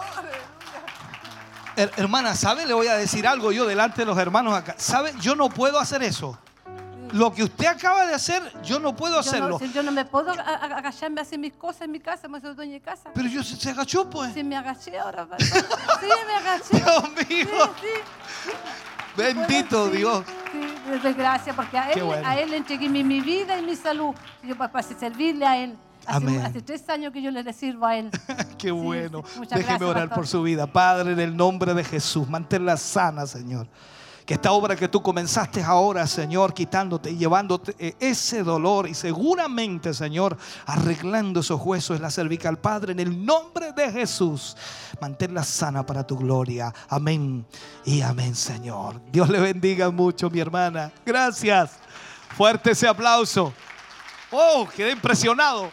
Hermana, ¿sabe? Le voy a decir algo yo delante de los hermanos acá. ¿Sabe? Yo no puedo hacer eso. Lo que usted acaba de hacer, yo no puedo hacerlo. Yo no me puedo agacharme a hacer mis cosas en mi casa, me soy dueña de casa. Pero yo se agachó, pues. Sí, me agaché ahora. Sí, me agaché. Dios mío. Sí. Bendito Dios. Sí, doy gracias porque a él le entregué mi vida y mi salud. Yo para servirle a él. Hace 3 años que yo le sirvo a él. Qué bueno. Muchas Déjeme gracias, orar por su vida. Padre, en el nombre de Jesús, manténla sana, Señor. Que esta obra que tú comenzaste ahora, Señor, quitándote y llevándote ese dolor y seguramente, Señor, arreglando esos huesos en la cervical. Padre, en el nombre de Jesús, manténla sana para tu gloria. Amén y amén, Señor. Dios le bendiga mucho, mi hermana. Gracias. Fuerte ese aplauso. Oh, quedé impresionado.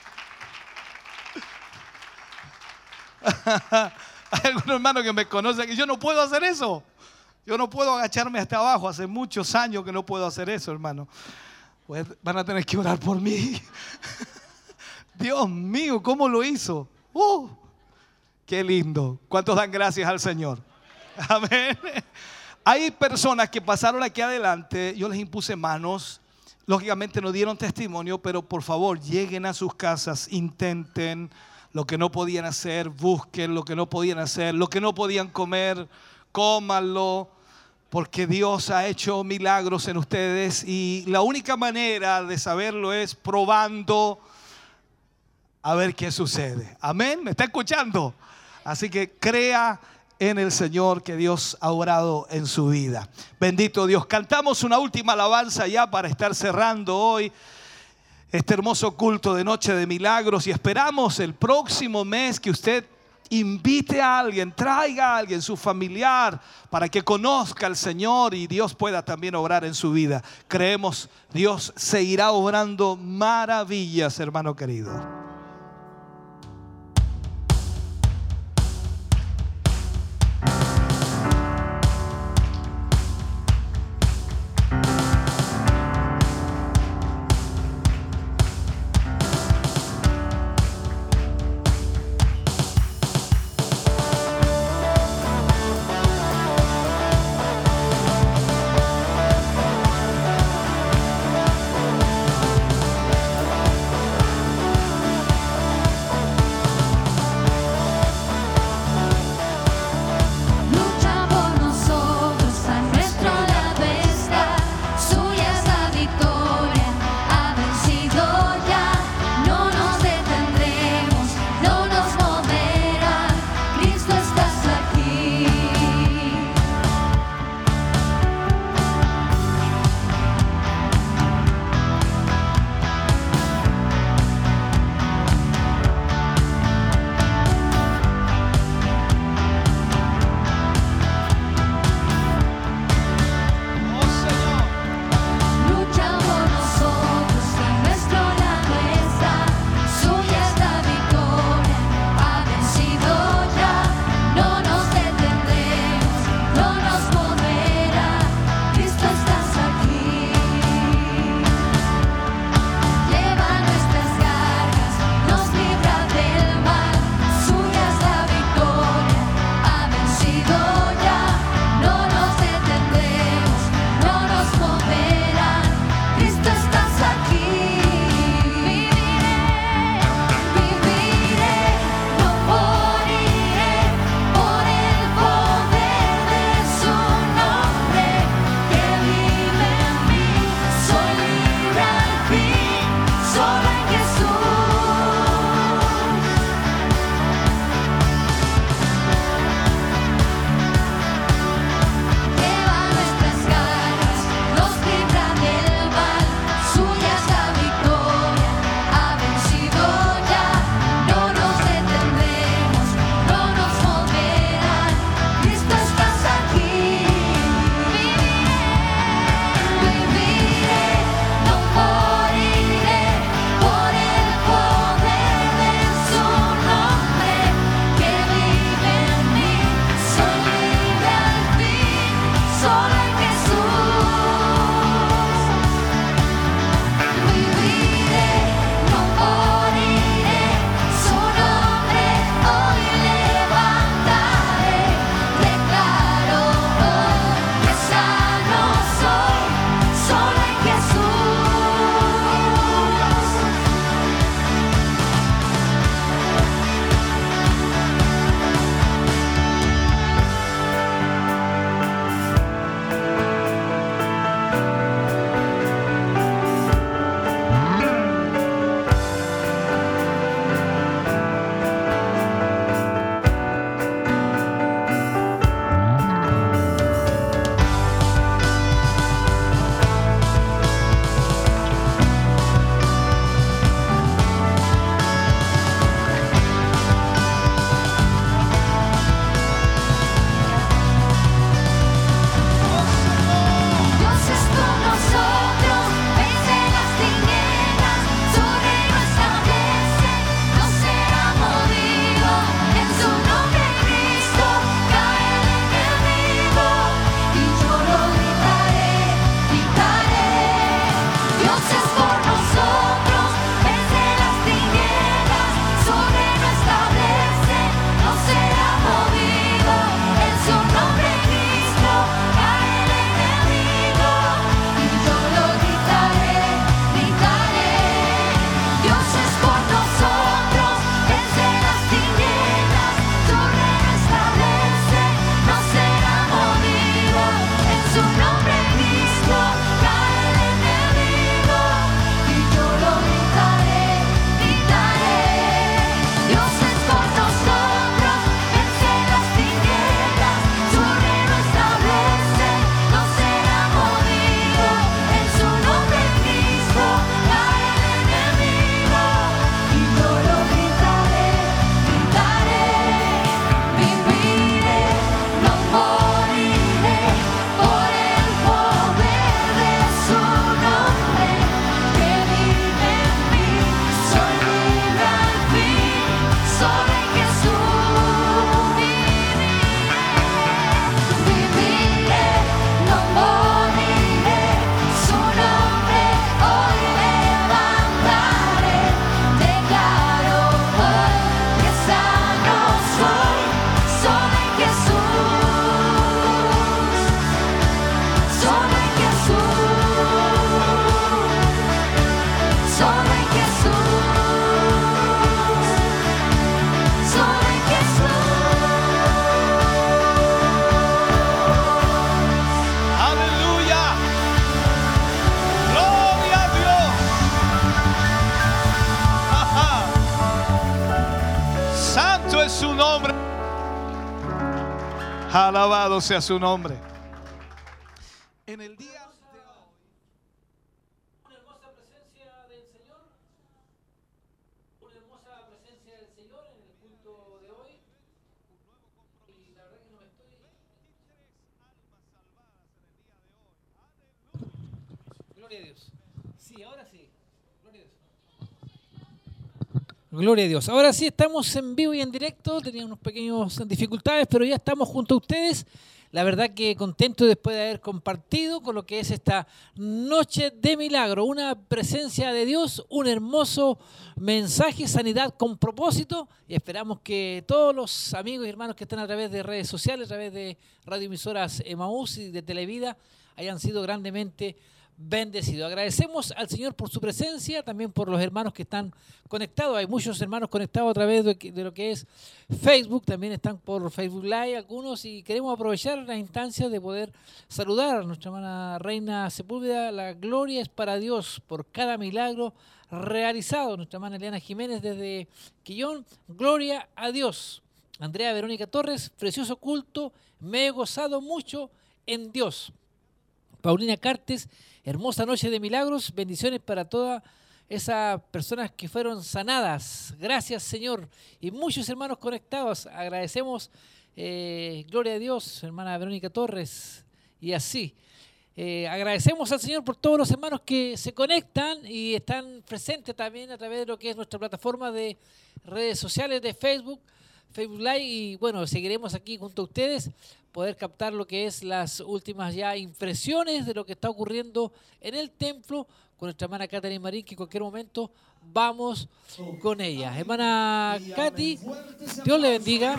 Hay algunos hermanos que me conocen que yo no puedo hacer eso. Yo no puedo agacharme hasta abajo. Hace muchos años que no puedo hacer eso, hermano. Pues van a tener que orar por mí. Dios mío, ¿cómo lo hizo? Qué lindo. ¿Cuántos dan gracias al Señor? Amén. Hay personas que pasaron aquí adelante. Yo les impuse manos. Lógicamente no dieron testimonio, pero por favor lleguen a sus casas, intenten lo que no podían hacer, busquen lo que no podían hacer, lo que no podían comer, cómanlo. Porque Dios ha hecho milagros en ustedes y la única manera de saberlo es probando a ver qué sucede. Amén, ¿me está escuchando? Así que crea en el Señor que Dios ha obrado en su vida. Bendito Dios. Cantamos una última alabanza ya para estar cerrando hoy este hermoso culto de Noche de Milagros, y esperamos el próximo mes que usted invite a alguien, traiga a alguien, su familiar, para que conozca al Señor y Dios pueda también obrar en su vida. Creemos Dios se irá obrando maravillas, hermano querido. Alabado sea su nombre. En el día de hoy, una hermosa presencia del Señor, una hermosa presencia del Señor en el culto de hoy. Y la verdad que no me estoy... Gloria a Dios. Sí, ahora sí. Gloria a Dios. Gloria a Dios. Ahora sí estamos en vivo y en directo. Teníamos unas pequeñas dificultades, pero ya estamos junto a ustedes. La verdad que contento después de haber compartido con lo que es esta noche de milagro. Una presencia de Dios, un hermoso mensaje, sanidad con propósito. Y esperamos que todos los amigos y hermanos que están a través de redes sociales, a través de radioemisoras Emaús y de Televida, hayan sido grandemente bendecido. Agradecemos al Señor por su presencia, también por los hermanos que están conectados. Hay muchos hermanos conectados a través de lo que es Facebook, también están por Facebook Live algunos, y queremos aprovechar la instancia de poder saludar a nuestra hermana Reina Sepúlveda. La gloria es para Dios por cada milagro realizado. Nuestra hermana Eliana Jiménez desde Quillón, gloria a Dios. Andrea Verónica Torres, precioso culto, me he gozado mucho en Dios. Paulina Cartes, hermosa noche de milagros, bendiciones para todas esas personas que fueron sanadas. Gracias, Señor. Y muchos hermanos conectados. Agradecemos, gloria a Dios, hermana Verónica Torres. Y así, agradecemos al Señor por todos los hermanos que se conectan y están presentes también a través de lo que es nuestra plataforma de redes sociales de Facebook Live. Y bueno, seguiremos aquí junto a ustedes, poder captar lo que es las últimas ya impresiones de lo que está ocurriendo en el templo con nuestra hermana Catherine Marín, que en cualquier momento vamos con ella. Hermana Katy, Dios le bendiga.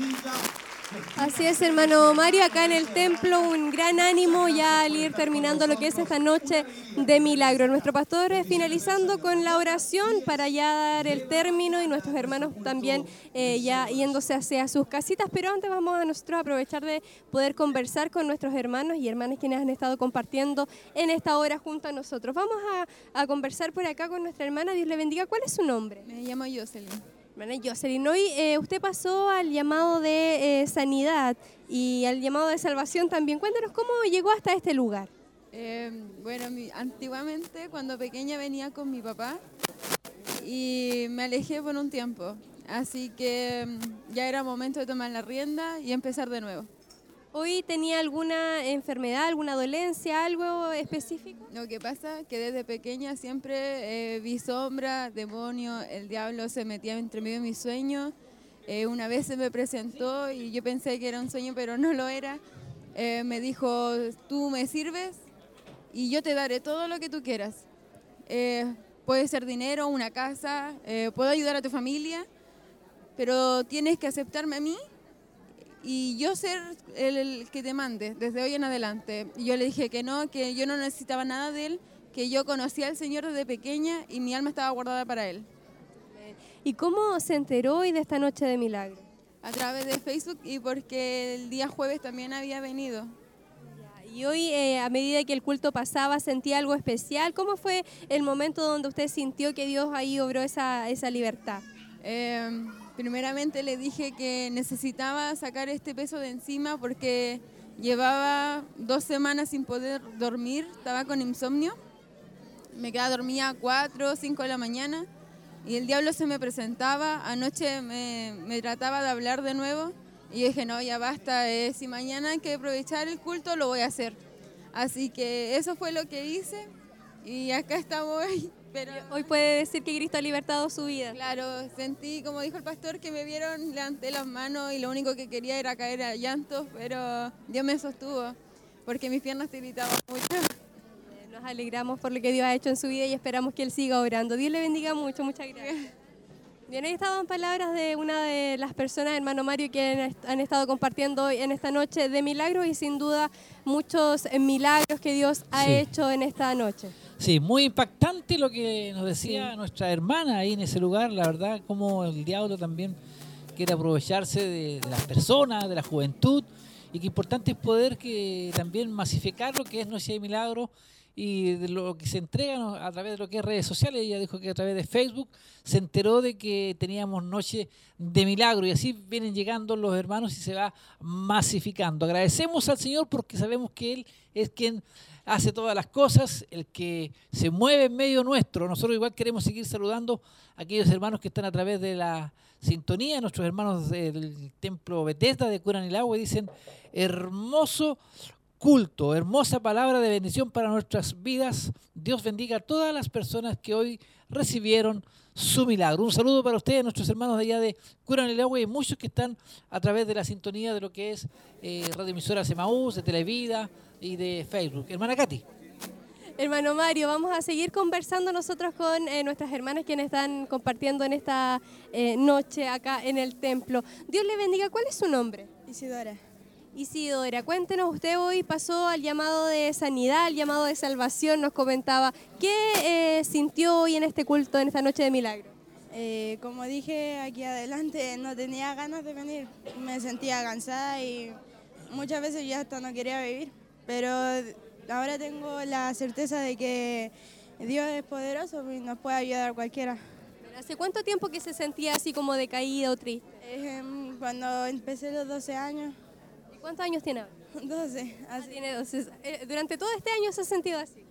Así es, hermano Mario, acá en el templo un gran ánimo ya al ir terminando lo que es esta noche de milagro. Nuestro pastor finalizando con la oración para ya dar el término y nuestros hermanos también ya yéndose hacia sus casitas, pero antes vamos a nosotros a aprovechar de poder conversar con nuestros hermanos y hermanas quienes han estado compartiendo en esta hora junto a nosotros. Vamos a conversar por acá con nuestra hermana, Dios le bendiga. ¿Cuál es su nombre? Me llamo Jocelyn. Hermana Jocelyn, hoy usted pasó al llamado de sanidad y al llamado de salvación también. Cuéntanos cómo llegó hasta este lugar. Bueno, antiguamente cuando pequeña venía con mi papá y me alejé por un tiempo. Así que ya era momento de tomar la rienda y empezar de nuevo. ¿Hoy tenía alguna enfermedad, alguna dolencia, algo específico? Lo que pasa es que desde pequeña siempre vi sombras, demonios, el diablo se metía entre medio de mis sueños. Una vez se me presentó y yo pensé que era un sueño, pero no lo era. Me dijo, tú me sirves y yo te daré todo lo que tú quieras. Puede ser dinero, una casa, puedo ayudar a tu familia, pero tienes que aceptarme a mí y yo ser el que te mande desde hoy en adelante. Y yo le dije que yo no necesitaba nada de él, que yo conocía al Señor desde pequeña y mi alma estaba guardada para él. ¿Y cómo se enteró hoy de esta noche de milagro? A través de Facebook y porque el día jueves también había venido. Y hoy, a medida que el culto pasaba, ¿sentía algo especial? ¿Cómo fue el momento donde usted sintió que Dios ahí obró esa libertad? Primeramente le dije que necesitaba sacar este peso de encima porque llevaba 2 semanas sin poder dormir, estaba con insomnio. Me quedaba dormida a 4 o 5 de la mañana y el diablo se me presentaba. Anoche me trataba de hablar de nuevo y yo dije, no, ya basta, si mañana hay que aprovechar el culto, lo voy a hacer. Así que eso fue lo que hice y acá estamos hoy. Pero hoy puede decir que Cristo ha libertado su vida. Claro, sentí, como dijo el pastor, que me vieron, levanté las manos y lo único que quería era caer a llantos, pero Dios me sostuvo porque mis piernas tiritaban mucho. Nos alegramos por lo que Dios ha hecho en su vida y esperamos que Él siga obrando. Dios le bendiga mucho, muchas gracias. Bien, ahí estaban palabras de una de las personas, hermano Mario, que han estado compartiendo hoy en esta noche de milagros y sin duda muchos milagros que Dios ha hecho en esta noche. Sí, muy impactante lo que nos decía nuestra hermana ahí en ese lugar, la verdad, como el diablo también quiere aprovecharse de las personas, de la juventud, y que importante es poder que también masificar lo que es Noche de Milagro y de lo que se entrega a través de lo que es redes sociales. Ella dijo que a través de Facebook se enteró de que teníamos Noche de Milagro, y así vienen llegando los hermanos y se va masificando. Agradecemos al Señor porque sabemos que Él es quien hace todas las cosas, el que se mueve en medio nuestro. Nosotros igual queremos seguir saludando a aquellos hermanos que están a través de la sintonía, nuestros hermanos del Templo Bethesda de Curanilahue. Dicen: hermoso culto, hermosa palabra de bendición para nuestras vidas. Dios bendiga a todas las personas que hoy recibieron su milagro. Un saludo para ustedes, nuestros hermanos de allá de Curanilahue, y muchos que están a través de la sintonía de lo que es radioemisoras Emaús, de Televida y de Facebook. Hermana Katy. Hermano Mario, vamos a seguir conversando nosotros con nuestras hermanas quienes están compartiendo en esta noche acá en el templo. Dios le bendiga. ¿Cuál es su nombre? Isidora. Isidora, cuéntenos, usted hoy pasó al llamado de sanidad, al llamado de salvación, nos comentaba. ¿Qué sintió hoy en este culto, en esta noche de milagro? Como dije aquí adelante, no tenía ganas de venir. Me sentía cansada y muchas veces ya hasta no quería vivir. Pero ahora tengo la certeza de que Dios es poderoso y nos puede ayudar a cualquiera. ¿Hace cuánto tiempo que se sentía así como decaída o triste? Cuando empecé los 12 años. ¿Y cuántos años tiene ahora? 12. Así. Tiene 12. Durante todo este año se ha sentido así.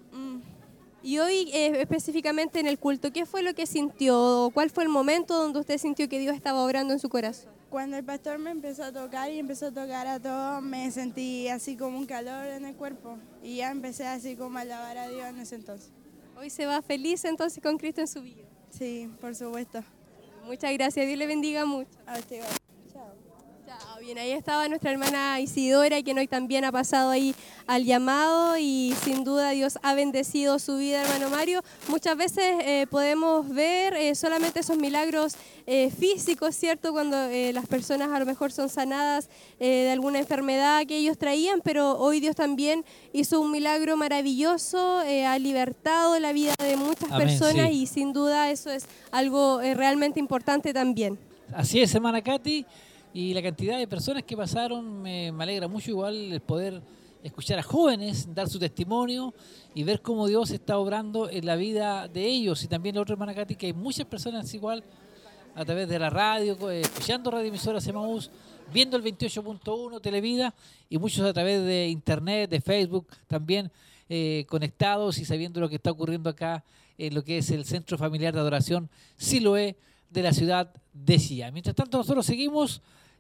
Y hoy específicamente en el culto, ¿qué fue lo que sintió? ¿Cuál fue el momento donde usted sintió que Dios estaba obrando en su corazón? Cuando el pastor me empezó a tocar y empezó a tocar a todos, me sentí así como un calor en el cuerpo. Y ya empecé así como a alabar a Dios en ese entonces. Hoy se va feliz entonces con Cristo en su vida. Sí, por supuesto. Muchas gracias, Dios le bendiga mucho. A usted, chao. Chao. Bien, ahí estaba nuestra hermana Isidora, quien hoy también ha pasado ahí al llamado, y sin duda Dios ha bendecido su vida, hermano Mario. Muchas veces podemos ver solamente esos milagros físicos, ¿cierto? Cuando las personas a lo mejor son sanadas de alguna enfermedad que ellos traían, pero hoy Dios también hizo un milagro maravilloso, ha libertado la vida de muchas personas, sí. Y sin duda eso es algo realmente importante también. Así es, hermana Katy. Y la cantidad de personas que pasaron, me alegra mucho igual el poder escuchar a jóvenes dar su testimonio y ver cómo Dios está obrando en la vida de ellos. Y también la otra hermana Katy, que hay muchas personas igual a través de la radio, escuchando radioemisoras Emaús, viendo el 28.1 Televida, y muchos a través de internet, de Facebook también conectados y sabiendo lo que está ocurriendo acá en lo que es el Centro Familiar de Adoración Siloé de la ciudad de Chillán. Mientras tanto, nosotros seguimos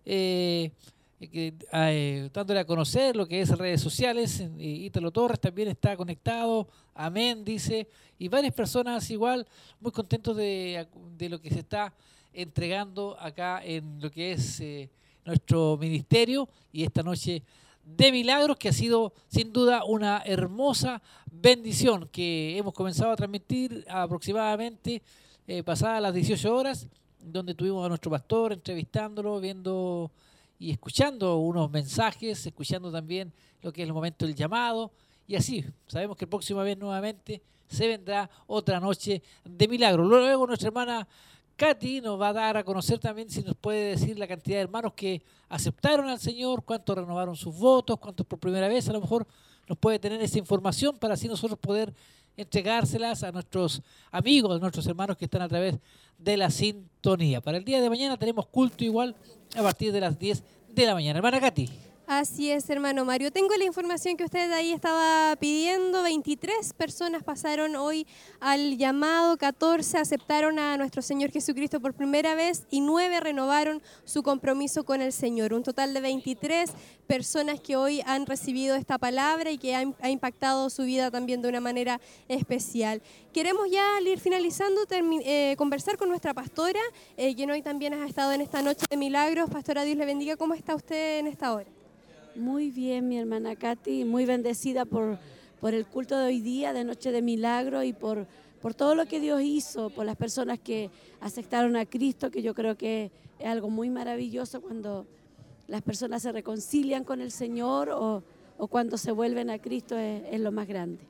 dándole a conocer lo que es redes sociales. Ítalo Torres también está conectado, amén, dice, y varias personas igual muy contentos de lo que se está entregando acá en lo que es nuestro ministerio y esta noche de milagros, que ha sido sin duda una hermosa bendición que hemos comenzado a transmitir aproximadamente pasadas las 18 horas, donde tuvimos a nuestro pastor entrevistándolo, viendo y escuchando unos mensajes, escuchando también lo que es el momento del llamado, y así sabemos que la próxima vez nuevamente se vendrá otra noche de milagro. Luego nuestra hermana Katy nos va a dar a conocer también, si nos puede decir la cantidad de hermanos que aceptaron al Señor, cuántos renovaron sus votos, cuántos por primera vez. A lo mejor nos puede tener esa información para así nosotros poder entregárselas a nuestros amigos, a nuestros hermanos que están a través de la sintonía. Para el día de mañana tenemos culto igual a partir de las 10 de la mañana. Hermana Katy. Así es, hermano Mario. Tengo la información que usted ahí estaba pidiendo. 23 personas pasaron hoy al llamado, 14 aceptaron a nuestro Señor Jesucristo por primera vez y 9 renovaron su compromiso con el Señor. Un total de 23 personas que hoy han recibido esta palabra y que ha impactado su vida también de una manera especial. Queremos ya al ir finalizando conversar con nuestra pastora, quien hoy también ha estado en esta noche de milagros. Pastora, Dios le bendiga. ¿Cómo está usted en esta hora? Muy bien, mi hermana Katy, muy bendecida por el culto de hoy día, de Noche de Milagro, y por todo lo que Dios hizo, por las personas que aceptaron a Cristo, que yo creo que es algo muy maravilloso cuando las personas se reconcilian con el Señor o cuando se vuelven a Cristo, es lo más grande.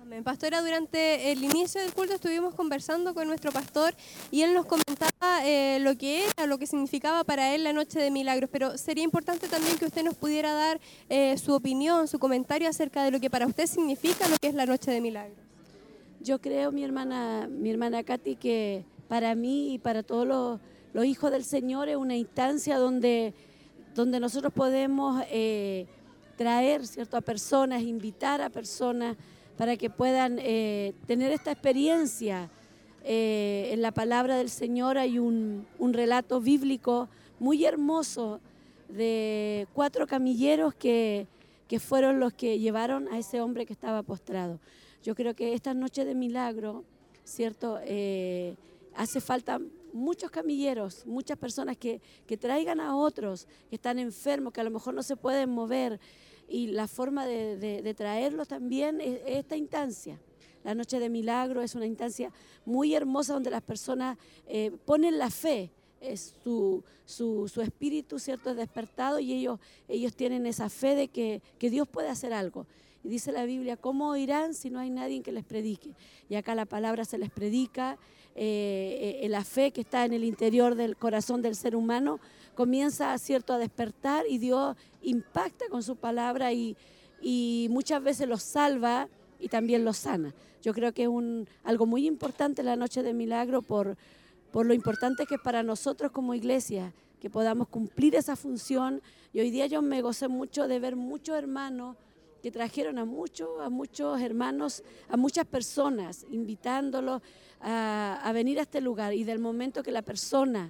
Amén. Pastora, durante el inicio del culto estuvimos conversando con nuestro pastor y él nos comentaba lo que era, lo que significaba para él la Noche de Milagros, pero sería importante también que usted nos pudiera dar su opinión, su comentario acerca de lo que para usted significa lo que es la Noche de Milagros. Yo creo, mi hermana Katy, que para mí y para todos los hijos del Señor es una instancia donde nosotros podemos traer, ¿cierto?, a personas, invitar a personas para que puedan tener esta experiencia. En la palabra del Señor hay un relato bíblico muy hermoso de 4 camilleros que fueron los que llevaron a ese hombre que estaba postrado. Yo creo que esta noche de milagro, ¿cierto?, hace falta muchos camilleros, muchas personas que traigan a otros que están enfermos, que a lo mejor no se pueden mover, y la forma de traerlos también es esta instancia. La Noche de Milagro es una instancia muy hermosa donde las personas ponen la fe, su espíritu, ¿cierto?, es despertado, y ellos tienen esa fe de que Dios puede hacer algo. Y dice la Biblia, ¿cómo oirán si no hay nadie que les predique? Y acá la palabra se les predica, la fe que está en el interior del corazón del ser humano comienza, ¿cierto?, a despertar, y Dios impacta con su palabra y muchas veces los salva y también los sana. Yo creo que es algo muy importante la Noche de Milagro por lo importante que es para nosotros como iglesia, que podamos cumplir esa función. Y hoy día yo me gocé mucho de ver muchos hermanos que trajeron a muchos hermanos, a muchas personas, invitándolos a venir a este lugar. Y del momento que la persona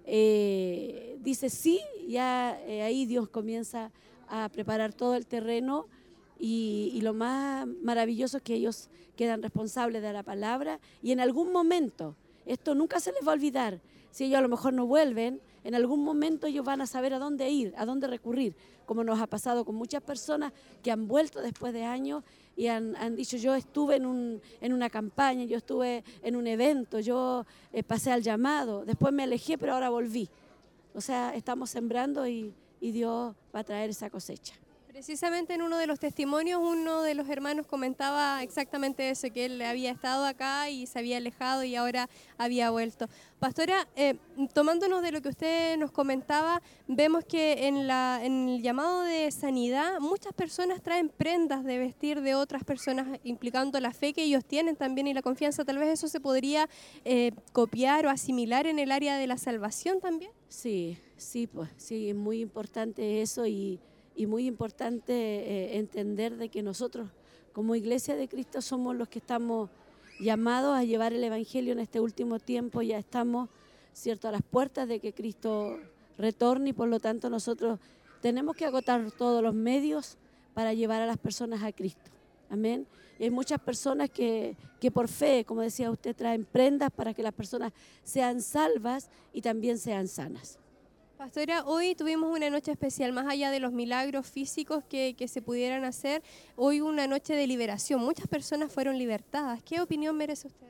dice sí, ya ahí Dios comienza a preparar todo el terreno, y lo más maravilloso es que ellos quedan responsables de la palabra, y en algún momento, esto nunca se les va a olvidar, si ellos a lo mejor no vuelven, en algún momento ellos van a saber a dónde ir, a dónde recurrir, como nos ha pasado con muchas personas que han vuelto después de años y han dicho, yo estuve en una campaña, yo estuve en un evento, yo pasé al llamado, después me alejé, pero ahora volví. O sea, estamos sembrando y Dios va a traer esa cosecha. Precisamente en uno de los testimonios, uno de los hermanos comentaba exactamente eso, que él había estado acá y se había alejado y ahora había vuelto. Pastora, tomándonos de lo que usted nos comentaba, vemos que en el llamado de sanidad muchas personas traen prendas de vestir de otras personas, implicando la fe que ellos tienen también y la confianza. Tal vez eso se podría copiar o asimilar en el área de la salvación también. Sí, pues sí, es muy importante eso y muy importante entender de que nosotros como Iglesia de Cristo somos los que estamos llamados a llevar el Evangelio en este último tiempo. Ya estamos, ¿cierto?, a las puertas de que Cristo retorne, y por lo tanto nosotros tenemos que agotar todos los medios para llevar a las personas a Cristo. Amén. Y hay muchas personas que por fe, como decía usted, traen prendas para que las personas sean salvas y también sean sanas. Pastora, hoy tuvimos una noche especial, más allá de los milagros físicos que se pudieran hacer, hoy una noche de liberación. Muchas personas fueron libertadas. ¿Qué opinión merece usted?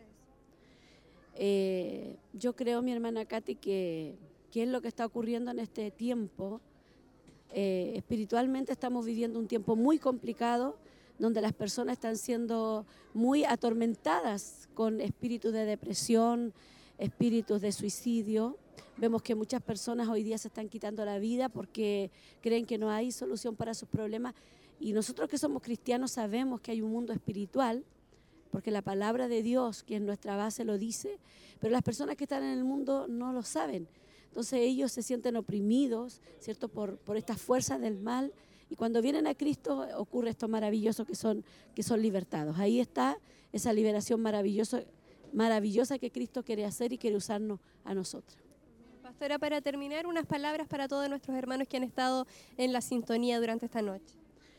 Yo creo, mi hermana Katy, que es lo que está ocurriendo en este tiempo. Espiritualmente estamos viviendo un tiempo muy complicado, donde las personas están siendo muy atormentadas con espíritus de depresión, espíritus de suicidio. Vemos que muchas personas hoy día se están quitando la vida porque creen que no hay solución para sus problemas, y nosotros que somos cristianos sabemos que hay un mundo espiritual, porque la palabra de Dios, que es nuestra base, lo dice, pero las personas que están en el mundo no lo saben. Entonces ellos se sienten oprimidos, ¿cierto?, por estas fuerzas del mal, y cuando vienen a Cristo ocurre esto maravilloso que son libertados. Ahí está esa liberación maravillosa que Cristo quiere hacer y quiere usarnos a nosotros. Pastora, para terminar, unas palabras para todos nuestros hermanos que han estado en la sintonía durante esta noche.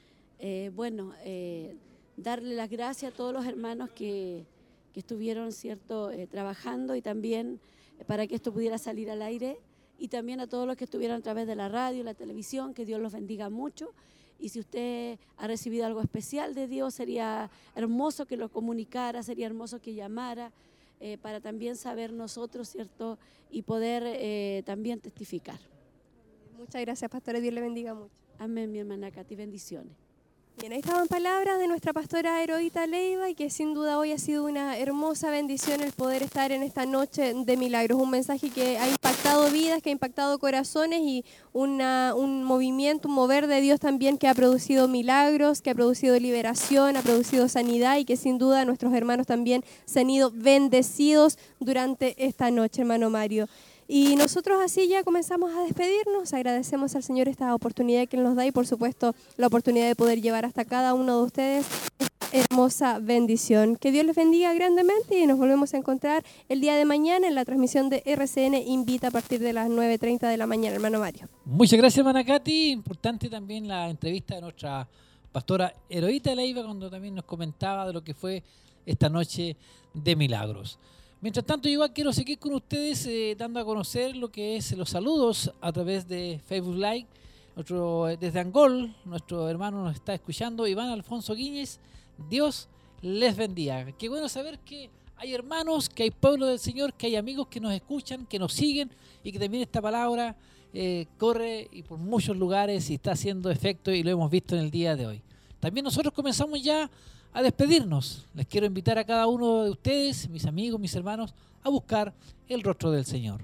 Darle las gracias a todos los hermanos que estuvieron, ¿cierto?, trabajando, y también para que esto pudiera salir al aire, y también a todos los que estuvieron a través de la radio, la televisión, que Dios los bendiga mucho. Y si usted ha recibido algo especial de Dios, sería hermoso que lo comunicara, sería hermoso que llamara, para también saber nosotros, ¿cierto?, y poder también testificar. Muchas gracias, pastora. Dios le bendiga mucho. Amén, mi hermana Katy. Bendiciones. Bien, ahí estaban palabras de nuestra pastora Heroíta Leiva y que sin duda hoy ha sido una hermosa bendición el poder estar en esta noche de milagros. Un mensaje que ha impactado vidas, que ha impactado corazones y un movimiento, un mover de Dios también que ha producido milagros, que ha producido liberación, ha producido sanidad y que sin duda nuestros hermanos también se han ido bendecidos durante esta noche, hermano Mario. Y nosotros así ya comenzamos a despedirnos, agradecemos al Señor esta oportunidad que nos da y por supuesto la oportunidad de poder llevar hasta cada uno de ustedes esta hermosa bendición. Que Dios les bendiga grandemente y nos volvemos a encontrar el día de mañana en la transmisión de RCN Invita a partir de las 9:30 de la mañana, hermano Mario. Muchas gracias, hermana Katy. Importante también la entrevista de nuestra pastora Heroíta Leiva cuando también nos comentaba de lo que fue esta noche de milagros. Mientras tanto, yo igual quiero seguir con ustedes dando a conocer lo que es los saludos a través de Facebook Live. Desde Angol, nuestro hermano nos está escuchando, Iván Alfonso Guíñez. Dios les bendiga. Qué bueno saber que hay hermanos, que hay pueblo del Señor, que hay amigos que nos escuchan, que nos siguen y que también esta palabra corre y por muchos lugares y está haciendo efecto y lo hemos visto en el día de hoy. También nosotros comenzamos ya a despedirnos. Les quiero invitar a cada uno de ustedes, mis amigos, mis hermanos, a buscar el rostro del Señor.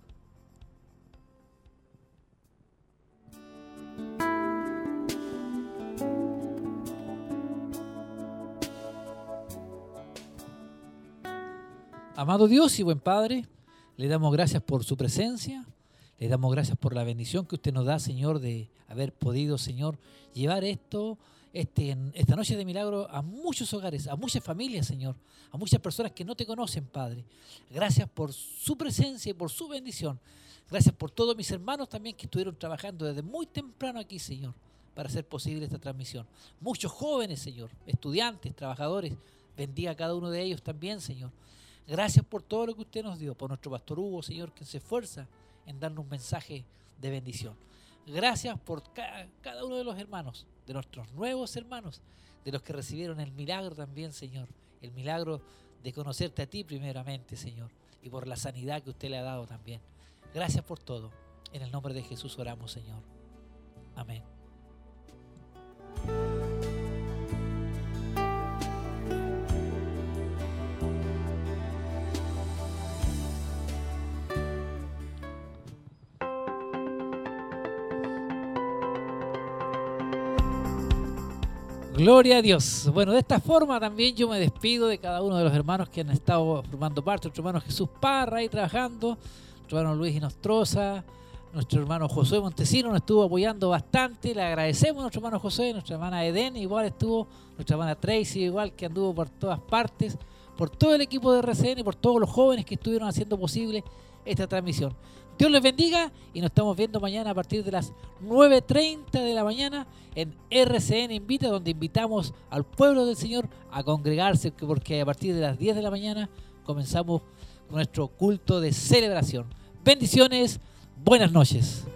Amado Dios y buen Padre, le damos gracias por su presencia, le damos gracias por la bendición que usted nos da, Señor, de haber podido, Señor, llevar esta noche de milagro a muchos hogares, a muchas familias, Señor, a muchas personas que no te conocen, Padre. Gracias por su presencia y por su bendición. Gracias por todos mis hermanos también que estuvieron trabajando desde muy temprano aquí, Señor, para hacer posible esta transmisión. Muchos jóvenes, Señor, estudiantes, trabajadores, bendiga a cada uno de ellos también, Señor. Gracias por todo lo que usted nos dio, por nuestro pastor Hugo, Señor, que se esfuerza en darnos un mensaje de bendición. Gracias por cada uno de los hermanos, de nuestros nuevos hermanos, de los que recibieron el milagro también, Señor. El milagro de conocerte a ti primeramente, Señor, y por la sanidad que usted le ha dado también. Gracias por todo. En el nombre de Jesús oramos, Señor. Amén. Gloria a Dios. Bueno, de esta forma también yo me despido de cada uno de los hermanos que han estado formando parte. Nuestro hermano Jesús Parra ahí trabajando, nuestro hermano Luis Inostroza, nuestro hermano Josué Montesino nos estuvo apoyando bastante. Le agradecemos a nuestro hermano José, nuestra hermana Eden igual estuvo, nuestra hermana Tracy igual que anduvo por todas partes, por todo el equipo de RCN y por todos los jóvenes que estuvieron haciendo posible esta transmisión. Dios les bendiga y nos estamos viendo mañana a partir de las 9:30 de la mañana en RCN Invita, donde invitamos al pueblo del Señor a congregarse, porque a partir de las 10 de la mañana comenzamos con nuestro culto de celebración. Bendiciones, buenas noches.